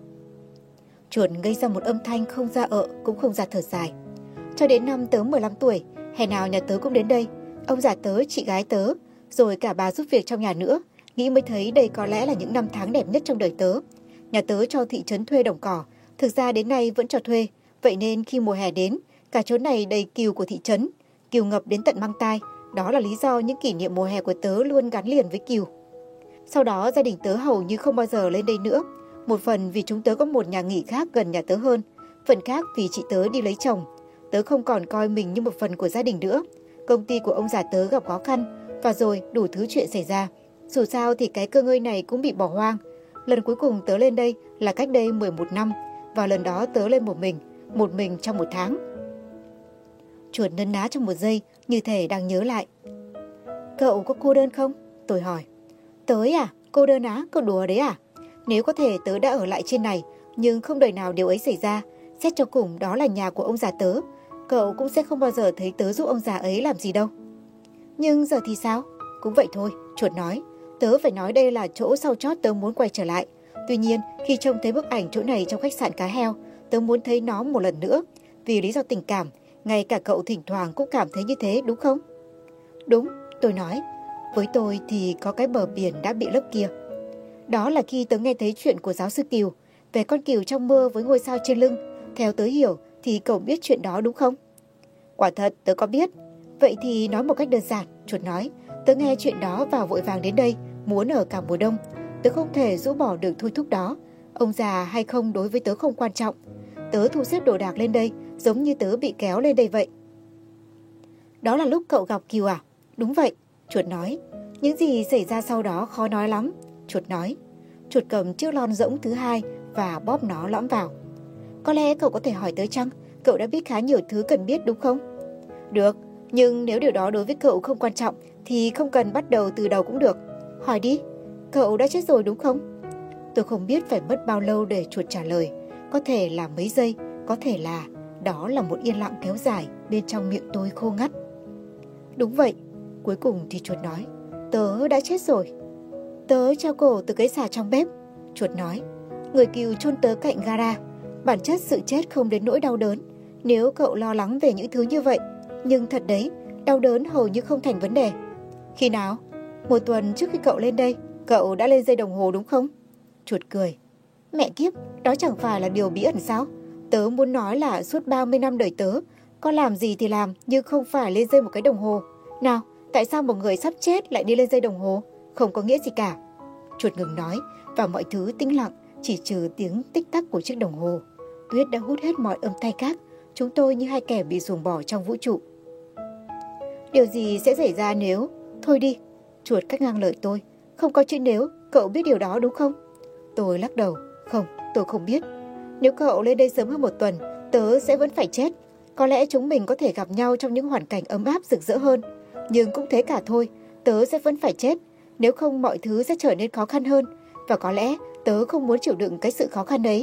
Chuột gây ra một âm thanh không ra cũng không ra thở dài. Cho đến năm tớ 15 tuổi, hè nào nhà tớ cũng đến đây. Ông già tớ, chị gái tớ, rồi cả bà giúp việc trong nhà nữa. Nghĩ mới thấy đây có lẽ là những năm tháng đẹp nhất trong đời tớ. Nhà tớ cho thị trấn thuê đồng cỏ, thực ra đến nay vẫn cho thuê. Vậy nên khi mùa hè đến, cả chỗ này đầy cừu của thị trấn. Cừu ngập đến tận mang tai. Đó là lý do những kỷ niệm mùa hè của tớ luôn gắn liền với cừu. Sau đó gia đình tớ hầu như không bao giờ lên đây nữa. Một phần vì chúng tớ có một nhà nghỉ khác gần nhà tớ hơn. Phần khác vì chị tớ đi lấy chồng. Tớ không còn coi mình như một phần của gia đình nữa. Công ty của ông già tớ gặp khó khăn. Và rồi đủ thứ chuyện xảy ra. Dù sao thì cái cơ ngơi này cũng bị bỏ hoang. Lần cuối cùng tớ lên đây là cách đây 11 năm. Và lần đó tớ lên một mình trong 1 tháng. Chuột nấn ná trong một giây, như thể đang nhớ lại. Cậu có cô đơn không? Tôi hỏi. Tới à? Cô đơn á? Cậu đùa đấy à? Nếu có thể tớ đã ở lại trên này, nhưng không đời nào điều ấy xảy ra. Xét cho cùng đó là nhà của ông già tớ. Cậu cũng sẽ không bao giờ thấy tớ giúp ông già ấy làm gì đâu. Nhưng giờ thì sao? Cũng vậy thôi, chuột nói. Tớ phải nói đây là chỗ sau chót tớ muốn quay trở lại. Tuy nhiên, khi trông thấy bức ảnh chỗ này trong khách sạn cá heo, tớ muốn thấy nó một lần nữa. Vì lý do tình cảm, ngay cả cậu thỉnh thoảng cũng cảm thấy như thế đúng không? Đúng, tôi nói. Với tôi thì có cái bờ biển đã bị lấp kia. Đó là khi tớ nghe thấy chuyện của giáo sư Kiều về con cừu trong mơ với ngôi sao trên lưng. Theo tớ hiểu thì cậu biết chuyện đó đúng không? Quả thật tớ có biết. Vậy thì nói một cách đơn giản, chuột nói. Tớ nghe chuyện đó và vội vàng đến đây, muốn ở cả mùa đông. Tớ không thể rũ bỏ được thôi thúc đó. Ông già hay không đối với tớ không quan trọng. Tớ thu xếp đồ đạc lên đây, giống như tớ bị kéo lên đây vậy. Đó là lúc cậu gặp Kiều à? Đúng vậy, chuột nói. Những gì xảy ra sau đó khó nói lắm, chuột nói. Chuột cầm chiếc lon rỗng thứ hai và bóp nó lõm vào. Có lẽ cậu có thể hỏi tớ chăng? Cậu đã biết khá nhiều thứ cần biết đúng không? Được, nhưng nếu điều đó đối với cậu không quan trọng thì không cần bắt đầu từ đầu cũng được. Hỏi đi, cậu đã chết rồi đúng không? Tôi không biết phải mất bao lâu để chuột trả lời. Có thể là mấy giây, có thể là đó là một yên lặng kéo dài bên trong miệng tôi khô ngắt. Đúng vậy, cuối cùng thì chuột nói, tớ đã chết rồi. Tớ treo cổ từ cái xà trong bếp, chuột nói. Người Cừu chôn tớ cạnh gara. Bản chất sự chết không đến nỗi đau đớn, nếu cậu lo lắng về những thứ như vậy. Nhưng thật đấy, đau đớn hầu như không thành vấn đề. Khi nào? Một tuần trước khi cậu lên đây, cậu đã lên dây đồng hồ đúng không? Chuột cười. Mẹ kiếp, đó chẳng phải là điều bí ẩn sao? Tớ muốn nói là suốt 30 năm đời tớ, có làm gì thì làm nhưng không phải lên dây một cái đồng hồ. Nào, tại sao một người sắp chết lại đi lên dây đồng hồ? Không có nghĩa gì cả. Chuột ngừng nói và mọi thứ tĩnh lặng, chỉ trừ tiếng tích tắc của chiếc đồng hồ. Tuyết đã hút hết mọi âm thanh khác. Chúng tôi như hai kẻ bị ruồng bỏ trong vũ trụ. Điều gì sẽ xảy ra nếu... Thôi đi, chuột cắt ngang lời tôi. Không có chữ nếu, cậu biết điều đó đúng không? Tôi lắc đầu. Không, tôi không biết. Nếu cậu lên đây sớm hơn một tuần, tớ sẽ vẫn phải chết. Có lẽ chúng mình có thể gặp nhau trong những hoàn cảnh ấm áp rực rỡ hơn. Nhưng cũng thế cả thôi, tớ sẽ vẫn phải chết. Nếu không mọi thứ sẽ trở nên khó khăn hơn. Và có lẽ tớ không muốn chịu đựng cái sự khó khăn đấy.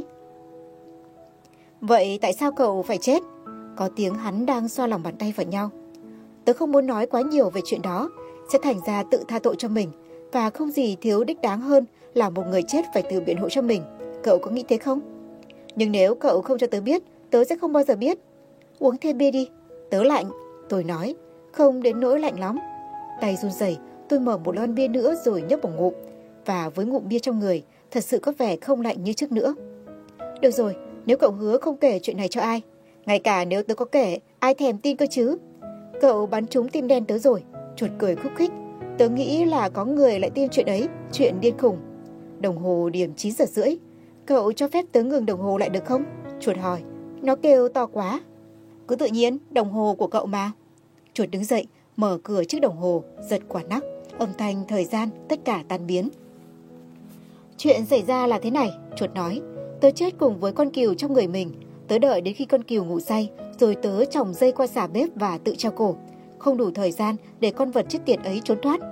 Vậy tại sao cậu phải chết? Có tiếng hắn đang xoa lòng bàn tay vào nhau. Tớ không muốn nói quá nhiều về chuyện đó, sẽ thành ra tự tha tội cho mình. Và không gì thiếu đích đáng hơn là một người chết phải tự biện hộ cho mình. Cậu có nghĩ thế không? Nhưng nếu cậu không cho tớ biết, tớ sẽ không bao giờ biết. Uống thêm bia đi. Tớ lạnh, tôi nói. Không đến nỗi lạnh lắm. Tay run rẩy, tôi mở một lon bia nữa rồi nhấp một ngụm. Và với ngụm bia trong người, thật sự có vẻ không lạnh như trước nữa. Được rồi, nếu cậu hứa không kể chuyện này cho ai. Ngay cả nếu tớ có kể, ai thèm tin cơ chứ? Cậu bắn trúng tim đen tớ rồi. Chuột cười khúc khích. Tớ nghĩ là có người lại tin chuyện ấy, chuyện điên khùng. Đồng hồ điểm 9 giờ rưỡi. Cậu cho phép tớ ngừng đồng hồ lại được không? Chuột hỏi. Nó kêu to quá. Cứ tự nhiên, đồng hồ của cậu mà. Chuột đứng dậy, mở cửa chiếc đồng hồ, giật quả nắp. Âm thanh, thời gian, tất cả tan biến. Chuyện xảy ra là thế này, chuột nói. Tớ chết cùng với con cừu trong người mình. Tớ đợi đến khi con cừu ngủ say, rồi tớ chòng dây qua xà bếp và tự treo cổ. Không đủ thời gian để con vật chết tiệt ấy trốn thoát.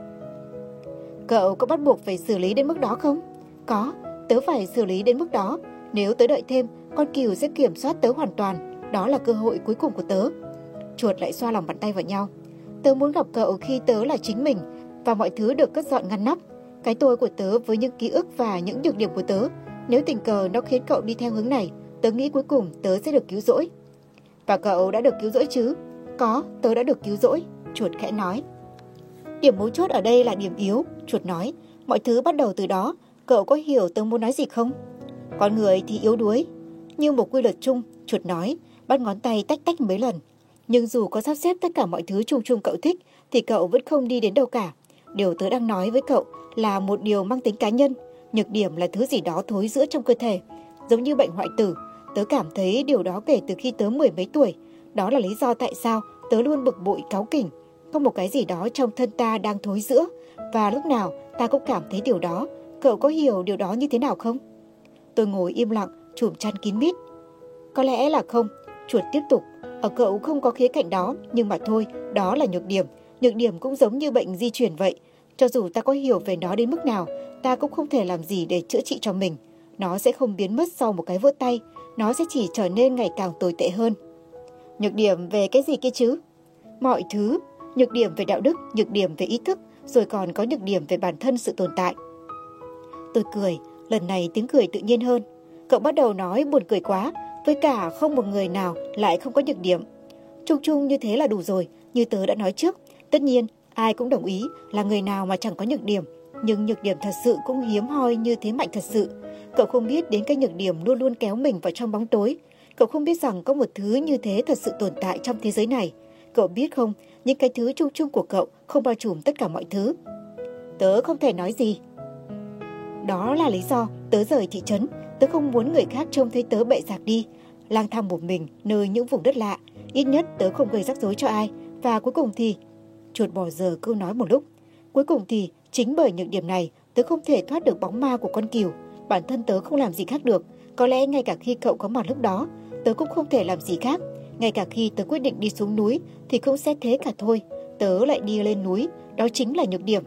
Cậu có bắt buộc phải xử lý đến mức đó không? Có, tớ phải xử lý đến mức đó. Nếu tớ đợi thêm, con cừu sẽ kiểm soát tớ hoàn toàn. Đó là cơ hội cuối cùng của tớ. Chuột lại xoa lòng bàn tay vào nhau. Tớ muốn gặp cậu khi tớ là chính mình và mọi thứ được cất dọn ngăn nắp. Cái tôi của tớ với những ký ức và những nhược điểm của tớ. Nếu tình cờ nó khiến cậu đi theo hướng này, tớ nghĩ cuối cùng tớ sẽ được cứu rỗi. Và cậu đã được cứu rỗi chứ? Có, tớ đã được cứu rỗi, chuột khẽ nói. Điểm mấu chốt ở đây là điểm yếu, chuột nói. Mọi thứ bắt đầu từ đó. Cậu có hiểu tớ muốn nói gì không? Con người thì yếu đuối. Như một quy luật chung, chuột nói, bắt ngón tay tách tách mấy lần. Nhưng dù có sắp xếp tất cả mọi thứ chung chung cậu thích, thì cậu vẫn không đi đến đâu cả. Điều tớ đang nói với cậu là một điều mang tính cá nhân. Nhược điểm là thứ gì đó thối rữa trong cơ thể, giống như bệnh hoại tử. Tớ cảm thấy điều đó kể từ khi tớ 10 mấy tuổi. Đó là lý do tại sao tớ luôn bực bội cáu kỉnh. Có một cái gì đó trong thân ta đang thối rữa, và lúc nào ta cũng cảm thấy điều đó. Cậu có hiểu điều đó như thế nào không? Tôi ngồi im lặng, chùm chăn kín mít. Có lẽ là không, chuột tiếp tục. Ở cậu không có khía cạnh đó, nhưng mà thôi, đó là nhược điểm. Nhược điểm cũng giống như bệnh di truyền vậy. Cho dù ta có hiểu về nó đến mức nào, ta cũng không thể làm gì để chữa trị cho mình. Nó sẽ không biến mất sau một cái vỡ tay, nó sẽ chỉ trở nên ngày càng tồi tệ hơn. Nhược điểm về cái gì kia chứ? Mọi thứ, nhược điểm về đạo đức, nhược điểm về ý thức, rồi còn có nhược điểm về bản thân sự tồn tại. Tôi cười, lần này tiếng cười tự nhiên hơn. Cậu bắt đầu nói buồn cười quá, với cả không một người nào lại không có nhược điểm. Chung chung như thế là đủ rồi, như tớ đã nói trước. Tất nhiên, ai cũng đồng ý là người nào mà chẳng có nhược điểm, Nhưng nhược điểm thật sự cũng hiếm hoi như thế mạnh thật sự. Cậu không biết đến cái nhược điểm luôn luôn kéo mình vào trong bóng tối. Cậu không biết rằng có một thứ như thế thật sự tồn tại trong thế giới này. Cậu biết không, những cái thứ chung chung của cậu không bao trùm tất cả mọi thứ. Tớ không thể nói gì. Đó là lý do tớ rời thị trấn. Tớ không muốn người khác trông thấy tớ bệ rạc đi, lang thang một mình nơi những vùng đất lạ. Ít nhất tớ không gây rắc rối cho ai. Và cuối cùng thì... Chuột bỏ giờ câu nói một lúc. Cuối cùng thì chính bởi những điểm này tớ không thể thoát được bóng ma của con cừu. Bản thân tớ không làm gì khác được. Có lẽ ngay cả khi cậu có mặt lúc đó, tớ cũng không thể làm gì khác. Ngay cả khi tớ quyết định đi xuống núi thì cũng sẽ thế cả thôi. Tớ lại đi lên núi. Đó chính là nhược điểm.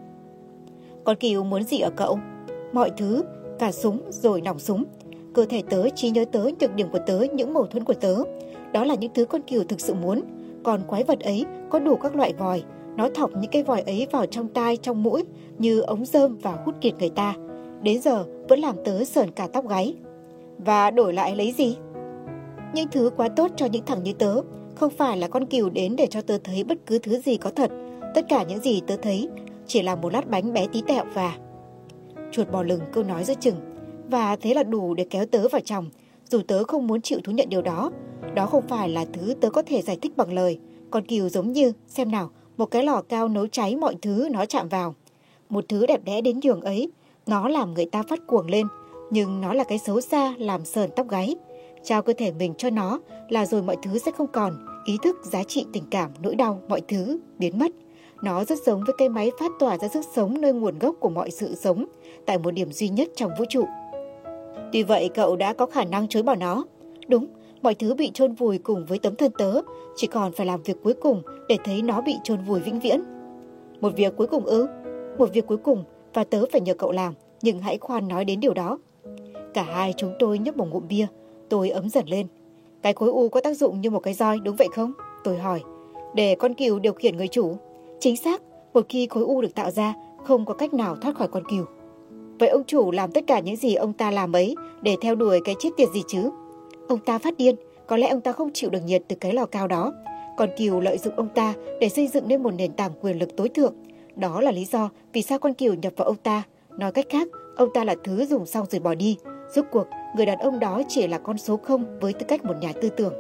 Con cừu muốn gì ở cậu? Mọi thứ, cả súng rồi nòng súng. Cơ thể tớ chỉ nhớ tớ nhược điểm của tớ, những mâu thuẫn của tớ. Đó là những thứ con cừu thực sự muốn. Còn quái vật ấy có đủ các loại vòi. Nó thọc những cái vòi ấy vào trong tai, trong mũi như ống rơm và hút kiệt người ta. Đến giờ vẫn làm tớ sởn cả tóc gáy. Và đổi lại lấy gì? Những thứ quá tốt cho những thằng như tớ. Không phải là con cừu đến để cho tớ thấy bất cứ thứ gì có thật. Tất cả những gì tớ thấy chỉ là một lát bánh bé tí tẹo và... Chuột bò lừng câu nói giữa chừng. Và thế là đủ để kéo tớ vào trong. Dù tớ không muốn chịu thú nhận điều đó. Đó không phải là thứ tớ có thể giải thích bằng lời. Con cừu giống như, xem nào, một cái lò cao nấu cháy mọi thứ nó chạm vào. Một thứ đẹp đẽ đến nhường ấy, nó làm người ta phát cuồng lên. Nhưng nó là cái xấu xa làm sờn tóc gáy. Trao cơ thể mình cho nó là rồi mọi thứ sẽ không còn. Ý thức, giá trị, tình cảm, nỗi đau, mọi thứ biến mất. Nó rất giống với cái máy phát tỏa ra sức sống nơi nguồn gốc của mọi sự sống, tại một điểm duy nhất trong vũ trụ. Tuy vậy cậu đã có khả năng chối bỏ nó. Đúng, mọi thứ bị chôn vùi cùng với tấm thân tớ, chỉ còn phải làm việc cuối cùng để thấy nó bị chôn vùi vĩnh viễn. Một việc cuối cùng ư? Một việc cuối cùng và tớ phải nhờ cậu làm, nhưng hãy khoan nói đến điều đó. Cả hai chúng tôi nhấp một ngụm bia, tôi ấm dần lên. Cái khối u có tác dụng như một cái roi đúng vậy không? Tôi hỏi. Để con cừu điều khiển người chủ. Chính xác, một khi khối u được tạo ra, không có cách nào thoát khỏi con cừu. Vậy ông chủ làm tất cả những gì ông ta làm ấy để theo đuổi cái chết tiệt gì chứ? Ông ta phát điên, có lẽ ông ta không chịu được nhiệt từ cái lò cao đó. Con cừu lợi dụng ông ta để xây dựng nên một nền tảng quyền lực tối thượng. Đó là lý do vì sao con cừu nhập vào ông ta. Nói cách khác, ông ta là thứ dùng xong rồi bỏ đi. Rốt cuộc, người đàn ông đó chỉ là con số 0 với tư cách một nhà tư tưởng.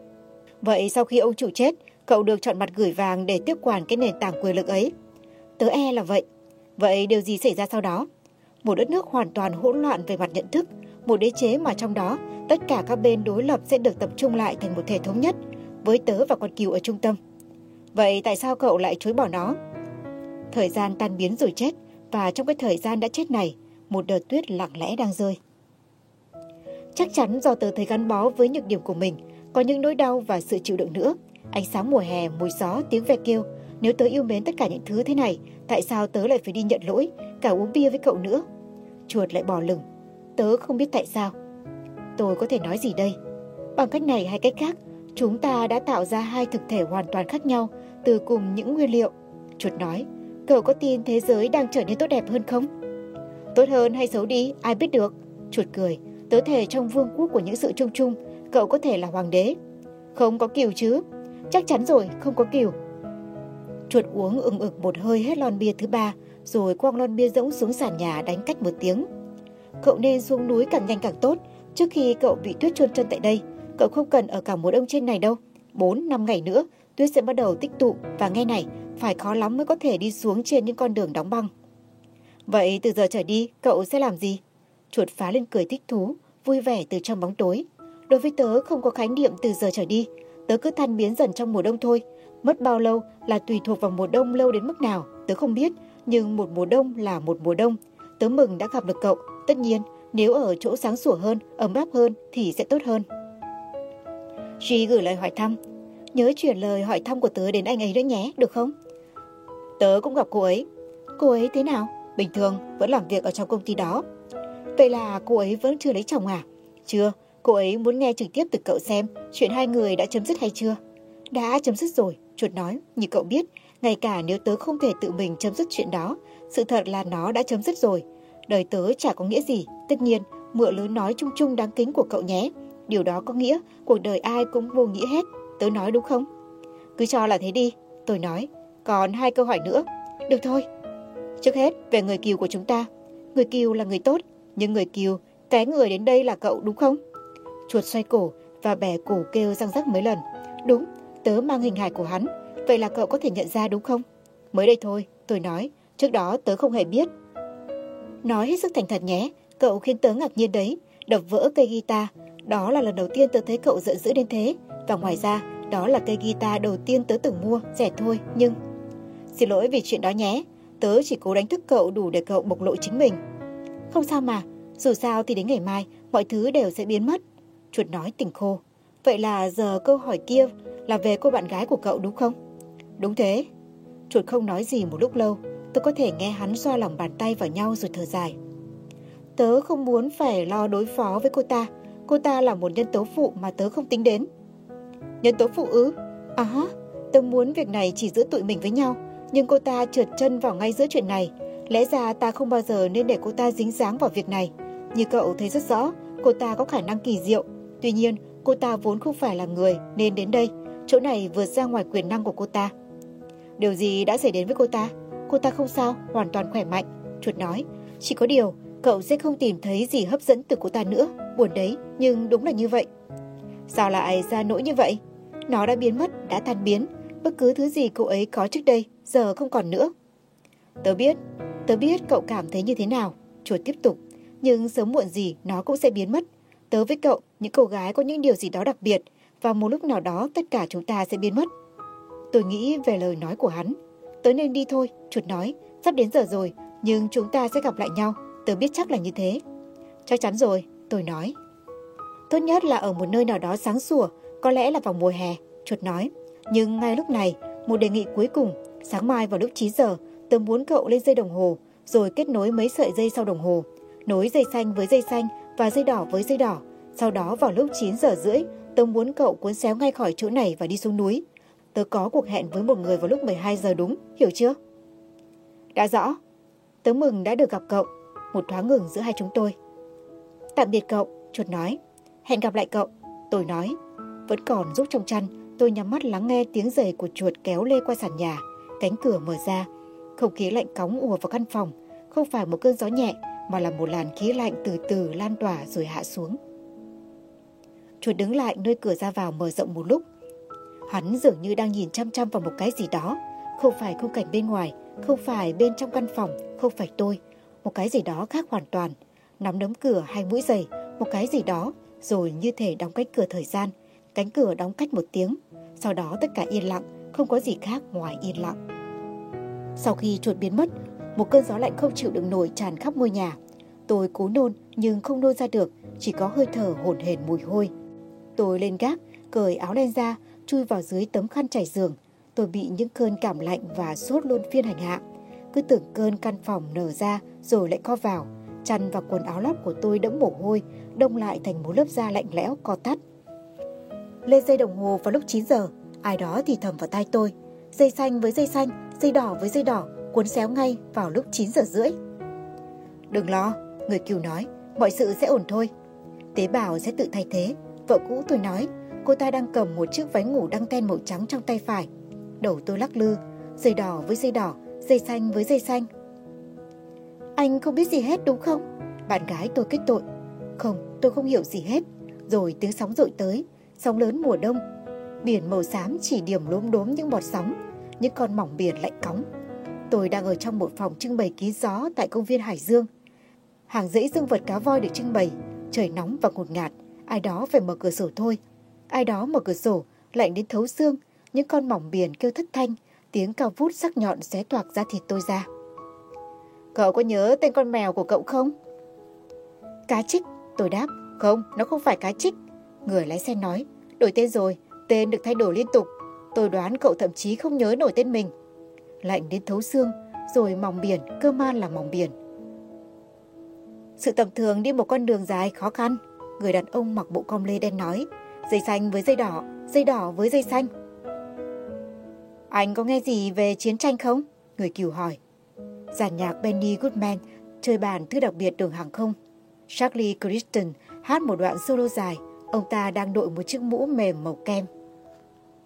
Vậy sau khi ông chủ chết, cậu được chọn mặt gửi vàng để tiếp quản cái nền tảng quyền lực ấy. Tớ e là vậy. Vậy điều gì xảy ra sau đó? Một đất nước hoàn toàn hỗn loạn về mặt nhận thức, một đế chế mà trong đó tất cả các bên đối lập sẽ được tập trung lại thành một thể thống nhất, với tớ và con cừu ở trung tâm. Vậy tại sao cậu lại chối bỏ nó? Thời gian tan biến rồi chết, và trong cái thời gian đã chết này, một đợt tuyết lặng lẽ đang rơi. Chắc chắn do tớ thấy gắn bó với nhược điểm của mình, có những nỗi đau và sự chịu đựng nữa. Ánh sáng mùa hè, mùi gió, tiếng ve kêu. Nếu tớ yêu mến tất cả những thứ thế này, tại sao tớ lại phải đi nhận lỗi, cả uống bia với cậu nữa? Chuột lại bò lửng. Tớ không biết tại sao. Tôi có thể nói gì đây? Bằng cách này hay cách khác, chúng ta đã tạo ra hai thực thể hoàn toàn khác nhau từ cùng những nguyên liệu. Chuột nói, cậu có tin thế giới đang trở nên tốt đẹp hơn không? Tốt hơn hay xấu đi, ai biết được. Chuột cười, tớ thề trong vương quốc của những sự chung chung, cậu có thể là hoàng đế. Không có cừu chứ? Chắc chắn rồi, không có cừu. Chuột uống ừng ực một hơi hết lon bia thứ 3, rồi quăng lon bia rỗng xuống sàn nhà đánh cách một tiếng. Cậu nên xuống núi càng nhanh càng tốt, trước khi cậu bị tuyết chôn chân tại đây. Cậu không cần ở cả mùa đông trên này đâu. 4-5 ngày nữa, tuyết sẽ bắt đầu tích tụ, và nghe này, phải khó lắm mới có thể đi xuống trên những con đường đóng băng. Vậy từ giờ trở đi, cậu sẽ làm gì? Chuột phá lên cười thích thú, vui vẻ từ trong bóng tối. Đối với tớ không có khái niệm từ giờ trở đi, tớ cứ tan biến dần trong mùa đông thôi. Mất bao lâu là tùy thuộc vào mùa đông lâu đến mức nào, tớ không biết, nhưng một mùa đông là một mùa đông. Tớ mừng đã gặp được cậu, tất nhiên, nếu ở chỗ sáng sủa hơn, ấm áp hơn thì sẽ tốt hơn. Duy gửi lời hỏi thăm. Nhớ chuyển lời hỏi thăm của tớ đến anh ấy nữa nhé, được không? Tớ cũng gặp cô ấy. Cô ấy thế nào? Bình thường, vẫn làm việc ở trong công ty đó. Vậy là cô ấy vẫn chưa lấy chồng à? Chưa, cô ấy muốn nghe trực tiếp từ cậu xem chuyện hai người đã chấm dứt hay chưa. Đã chấm dứt rồi, Chuột nói. Như cậu biết, ngay cả nếu tớ không thể tự mình chấm dứt chuyện đó, sự thật là nó đã chấm dứt rồi. Đời tớ chả có nghĩa gì. Tất nhiên, mượn lối nói chung chung đáng kính của cậu nhé. Điều đó có nghĩa cuộc đời ai cũng vô nghĩa hết. Tớ nói đúng không? Cứ cho là thế đi, tôi nói. Còn 2 câu hỏi nữa. Được thôi. Trước hết, về người Kiều của chúng ta. Người Kiều là người tốt, nhưng người Kiều, cái người đến đây là cậu đúng không? Chuột xoay cổ và bẻ cổ kêu răng rắc mấy lần. Đúng, tớ mang hình hài của hắn. Vậy là cậu có thể nhận ra đúng không? Mới đây thôi, tôi nói. Trước đó tớ không hề biết. Nói hết sức thành thật nhé. Cậu khiến tớ ngạc nhiên đấy. Đập vỡ cây guitar. Đó là lần đầu tiên tớ thấy cậu giận dữ đến thế. Và ngoài ra, đó là cây guitar đầu tiên tớ từng mua. Rẻ thôi, nhưng... Xin lỗi vì chuyện đó nhé. Tớ chỉ cố đánh thức cậu đủ để cậu bộc lộ chính mình. Không sao mà. Dù sao thì đến ngày mai, mọi thứ đều sẽ biến mất. Chuột nói tỉnh khô. Vậy là giờ câu hỏi kia là về cô bạn gái của cậu đúng không? Đúng thế. Chuột không nói gì một lúc lâu. Tôi có thể nghe hắn xoa lòng bàn tay vào nhau rồi thở dài. Tớ không muốn phải lo đối phó với cô ta. Cô ta là một nhân tố phụ mà tớ không tính đến. Nhân tố phụ ư? À hả, tớ muốn việc này chỉ giữa tụi mình với nhau. Nhưng cô ta trượt chân vào ngay giữa chuyện này. Lẽ ra ta không bao giờ nên để cô ta dính dáng vào việc này. Như cậu thấy rất rõ, cô ta có khả năng kỳ diệu. Tuy nhiên, cô ta vốn không phải là người nên đến đây. Chỗ này vượt ra ngoài quyền năng của cô ta. Điều gì đã xảy đến với cô ta? Cô ta không sao, hoàn toàn khỏe mạnh. Chuột nói, chỉ có điều, cậu sẽ không tìm thấy gì hấp dẫn từ cô ta nữa. Buồn đấy, nhưng đúng là như vậy. Sao lại ra nỗi như vậy? Nó đã biến mất, đã tan biến. Bất cứ thứ gì cô ấy có trước đây, giờ không còn nữa. Tớ biết cậu cảm thấy như thế nào. Chuột tiếp tục, nhưng sớm muộn gì nó cũng sẽ biến mất. Tớ với cậu, những cô gái có những điều gì đó đặc biệt. Và một lúc nào đó tất cả chúng ta sẽ biến mất. Tôi nghĩ về lời nói của hắn. Tớ nên đi thôi, Chuột nói. Sắp đến giờ rồi, nhưng chúng ta sẽ gặp lại nhau. Tớ biết chắc là như thế. Chắc chắn rồi, tôi nói. Tốt nhất là ở một nơi nào đó sáng sủa, có lẽ là vào mùa hè, Chuột nói. Nhưng ngay lúc này, một đề nghị cuối cùng. Sáng mai vào lúc 9 giờ, tớ muốn cậu lên dây đồng hồ, rồi kết nối mấy sợi dây sau đồng hồ. Nối dây xanh với dây xanh và dây đỏ với dây đỏ. Sau đó vào lúc 9 giờ rưỡi, tớ muốn cậu cuốn xéo ngay khỏi chỗ này và đi xuống núi. Tớ có cuộc hẹn với một người vào lúc 12 giờ đúng, hiểu chưa? Đã rõ. Tớ mừng đã được gặp cậu. Một thoáng ngừng giữa hai chúng tôi. Tạm biệt cậu, Chuột nói. Hẹn gặp lại cậu, tôi nói. Vẫn còn rúc trong chăn, tôi nhắm mắt lắng nghe tiếng giày của chuột kéo lê qua sàn nhà. Cánh cửa mở ra. Không khí lạnh cóng ùa vào căn phòng. Không phải một cơn gió nhẹ, mà là một làn khí lạnh từ từ lan tỏa rồi hạ xuống. Chuột đứng lại nơi cửa ra vào mở rộng một lúc. Hắn dường như đang nhìn chăm chăm vào một cái gì đó. Không phải khung cảnh bên ngoài, không phải bên trong căn phòng, không phải tôi. Một cái gì đó khác hoàn toàn. Nắm đấm cửa hay mũi giày, một cái gì đó. Rồi như thể đóng cánh cửa thời gian. Cánh cửa đóng cách một tiếng. Sau đó tất cả yên lặng, không có gì khác ngoài yên lặng. Sau khi chuột biến mất, một cơn gió lạnh không chịu đựng nổi tràn khắp ngôi nhà. Tôi cố nôn nhưng không nôn ra được, chỉ có hơi thở hổn hển mùi hôi. Tôi lên gác, cởi áo len ra, chui vào dưới tấm khăn trải giường. Tôi bị những cơn cảm lạnh và sốt luân phiên hành hạ. Cứ tưởng cơn căn phòng nở ra rồi lại co vào. Chăn và quần áo lót của tôi đẫm mồ hôi, đông lại thành một lớp da lạnh lẽo co tắt. Lên dây đồng hồ vào lúc 9 giờ, ai đó thì thầm vào tai tôi. Dây xanh với dây xanh, dây đỏ với dây đỏ, cuốn xéo ngay vào lúc 9 giờ rưỡi. Đừng lo, người Cừu nói, mọi sự sẽ ổn thôi. Tế bào sẽ tự thay thế, vợ cũ tôi nói. Cô ta đang cầm một chiếc váy ngủ đăng ten màu trắng trong tay phải. Đầu tôi lắc lư, dây đỏ với dây đỏ, dây xanh với dây xanh. Anh không biết gì hết đúng không? Bạn gái tôi kết tội. Không, tôi không hiểu gì hết. Rồi tiếng sóng dội tới, sóng lớn mùa đông. Biển màu xám chỉ điểm lốm đốm những bọt sóng, những con mỏng biển lạnh cóng. Tôi đang ở trong một phòng trưng bày ký gió tại công viên Hải Dương. Hàng dãy dương vật cá voi được trưng bày. Trời nóng và ngột ngạt, ai đó phải mở cửa sổ thôi. Ai đó mở cửa sổ, lạnh đến thấu xương. Những con mỏng biển kêu thất thanh, tiếng cao vút sắc nhọn xé toạc da thịt tôi ra. Cậu có nhớ tên con mèo của cậu không? Cá Trích, tôi đáp. Không, nó không phải Cá Trích. Người lái xe nói, đổi tên rồi, tên được thay đổi liên tục. Tôi đoán cậu thậm chí không nhớ nổi tên mình. Lạnh đến thấu xương, rồi mỏng biển, cơ man là mỏng biển. Sự tầm thường đi một con đường dài khó khăn, người đàn ông mặc bộ com lê đen nói. Dây xanh với dây đỏ với dây xanh. Anh có nghe gì về chiến tranh không? Người Cừu hỏi. Dàn nhạc Benny Goodman chơi bản thứ đặc biệt đường hàng không. Charlie Christian hát một đoạn solo dài. Ông ta đang đội một chiếc mũ mềm màu kem.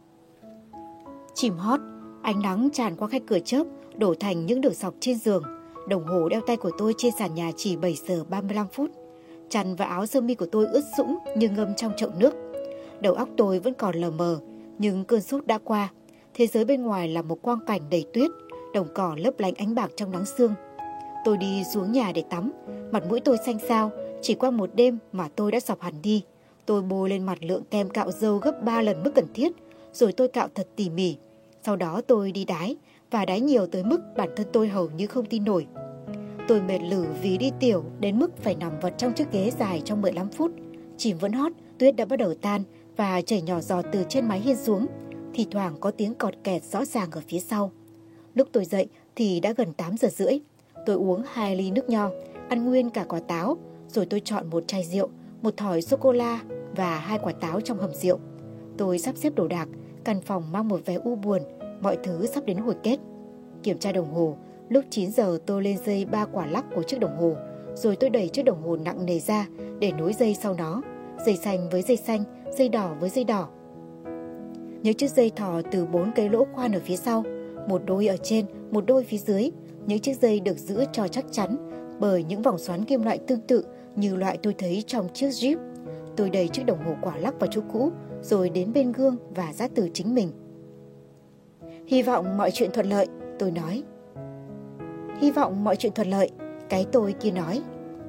Chim hót, ánh nắng tràn qua khe cửa chớp, đổ thành những đường sọc trên giường. Đồng hồ đeo tay của tôi trên sàn nhà chỉ 7 giờ 35 phút. Chăn và áo sơ mi của tôi ướt sũng như ngâm trong chậu nước. Đầu óc tôi vẫn còn lờ mờ, nhưng cơn sốt đã qua. Thế giới bên ngoài là một quang cảnh đầy tuyết, đồng cỏ lấp lánh ánh bạc trong nắng sương. Tôi đi xuống nhà để tắm, mặt mũi tôi xanh xao, chỉ qua một đêm mà tôi đã xộc hẳn đi. Tôi bôi lên mặt lượng kem cạo râu gấp 3 lần mức cần thiết, rồi tôi cạo thật tỉ mỉ. Sau đó tôi đi đái, và đái nhiều tới mức bản thân tôi hầu như không tin nổi. Tôi mệt lử vì đi tiểu đến mức phải nằm vật trong chiếc ghế dài trong 15 phút. Chim vẫn hót, tuyết đã bắt đầu tan và chảy nhỏ giọt từ trên mái hiên xuống. Thì thoảng có tiếng cọt kẹt rõ ràng ở phía sau. Lúc tôi dậy thì đã gần 8 giờ rưỡi. Tôi uống 2 ly nước nho, ăn nguyên cả quả táo, rồi tôi chọn một chai rượu, một thỏi sô-cô-la và 2 quả táo trong hầm rượu. Tôi sắp xếp đồ đạc, căn phòng mang một vẻ u buồn, mọi thứ sắp đến hồi kết. Kiểm tra đồng hồ, lúc 9 giờ tôi lên dây 3 quả lắc của chiếc đồng hồ, rồi tôi đẩy chiếc đồng hồ nặng nề ra để nối dây sau nó, dây xanh với dây xanh, dây đỏ với dây đỏ. Những chiếc dây thò từ 4 cái lỗ khoan ở phía sau, một đôi ở trên, một đôi phía dưới. Những chiếc dây được giữ cho chắc chắn bởi những vòng xoắn kim loại tương tự như loại tôi thấy trong chiếc Jeep. Tôi đẩy chiếc đồng hồ quả lắc vào chỗ cũ, rồi đến bên gương và giã từ chính mình. Hy vọng mọi chuyện thuận lợi, tôi nói. Hy vọng mọi chuyện thuận lợi, cái tôi kia nói.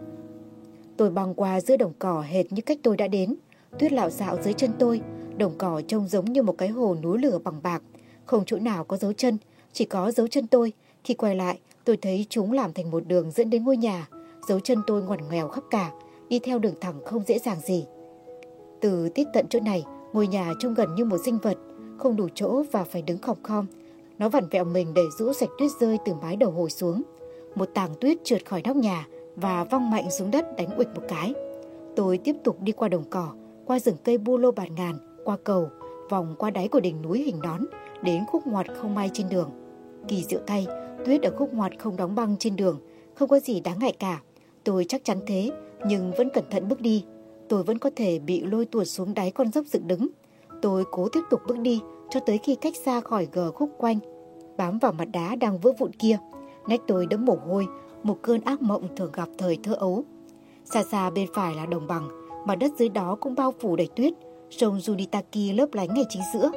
Tôi băng qua giữa đồng cỏ hệt như cách tôi đã đến. Tuyết lạo xạo dưới chân tôi, đồng cỏ trông giống như một cái hồ núi lửa bằng bạc. Không chỗ nào có dấu chân, chỉ có dấu chân tôi. Khi quay lại, tôi thấy chúng làm thành một đường dẫn đến ngôi nhà. Dấu chân tôi ngoằn ngoèo khắp cả, đi theo đường thẳng không dễ dàng gì. Từ tít tận chỗ này, ngôi nhà trông gần như một sinh vật, không đủ chỗ và phải đứng khom khom. Nó vặn vẹo mình để rũ sạch tuyết rơi từ mái đầu hồi xuống. Một tảng tuyết trượt khỏi nóc nhà và văng mạnh xuống đất đánh uịch một cái. Tôi tiếp tục đi qua đồng cỏ, qua rừng cây bu lô bạt ngàn, qua cầu, vòng qua đáy của đỉnh núi hình nón, đến khúc ngoặt không may trên đường. Kỳ diệu thay, tuyết ở khúc ngoặt không đóng băng trên đường, không có gì đáng ngại cả. Tôi chắc chắn thế, nhưng vẫn cẩn thận bước đi. Tôi vẫn có thể bị lôi tuột xuống đáy con dốc dựng đứng. Tôi cố tiếp tục bước đi cho tới khi cách xa khỏi gờ khúc quanh, bám vào mặt đá đang vỡ vụn kia. Nách tôi đẫm mồ hôi, một cơn ác mộng thường gặp thời thơ ấu. Xa xa bên phải là đồng bằng, mặt đất dưới đó cũng bao phủ đầy tuyết, sông Junitaki lấp lánh ngay chính giữa.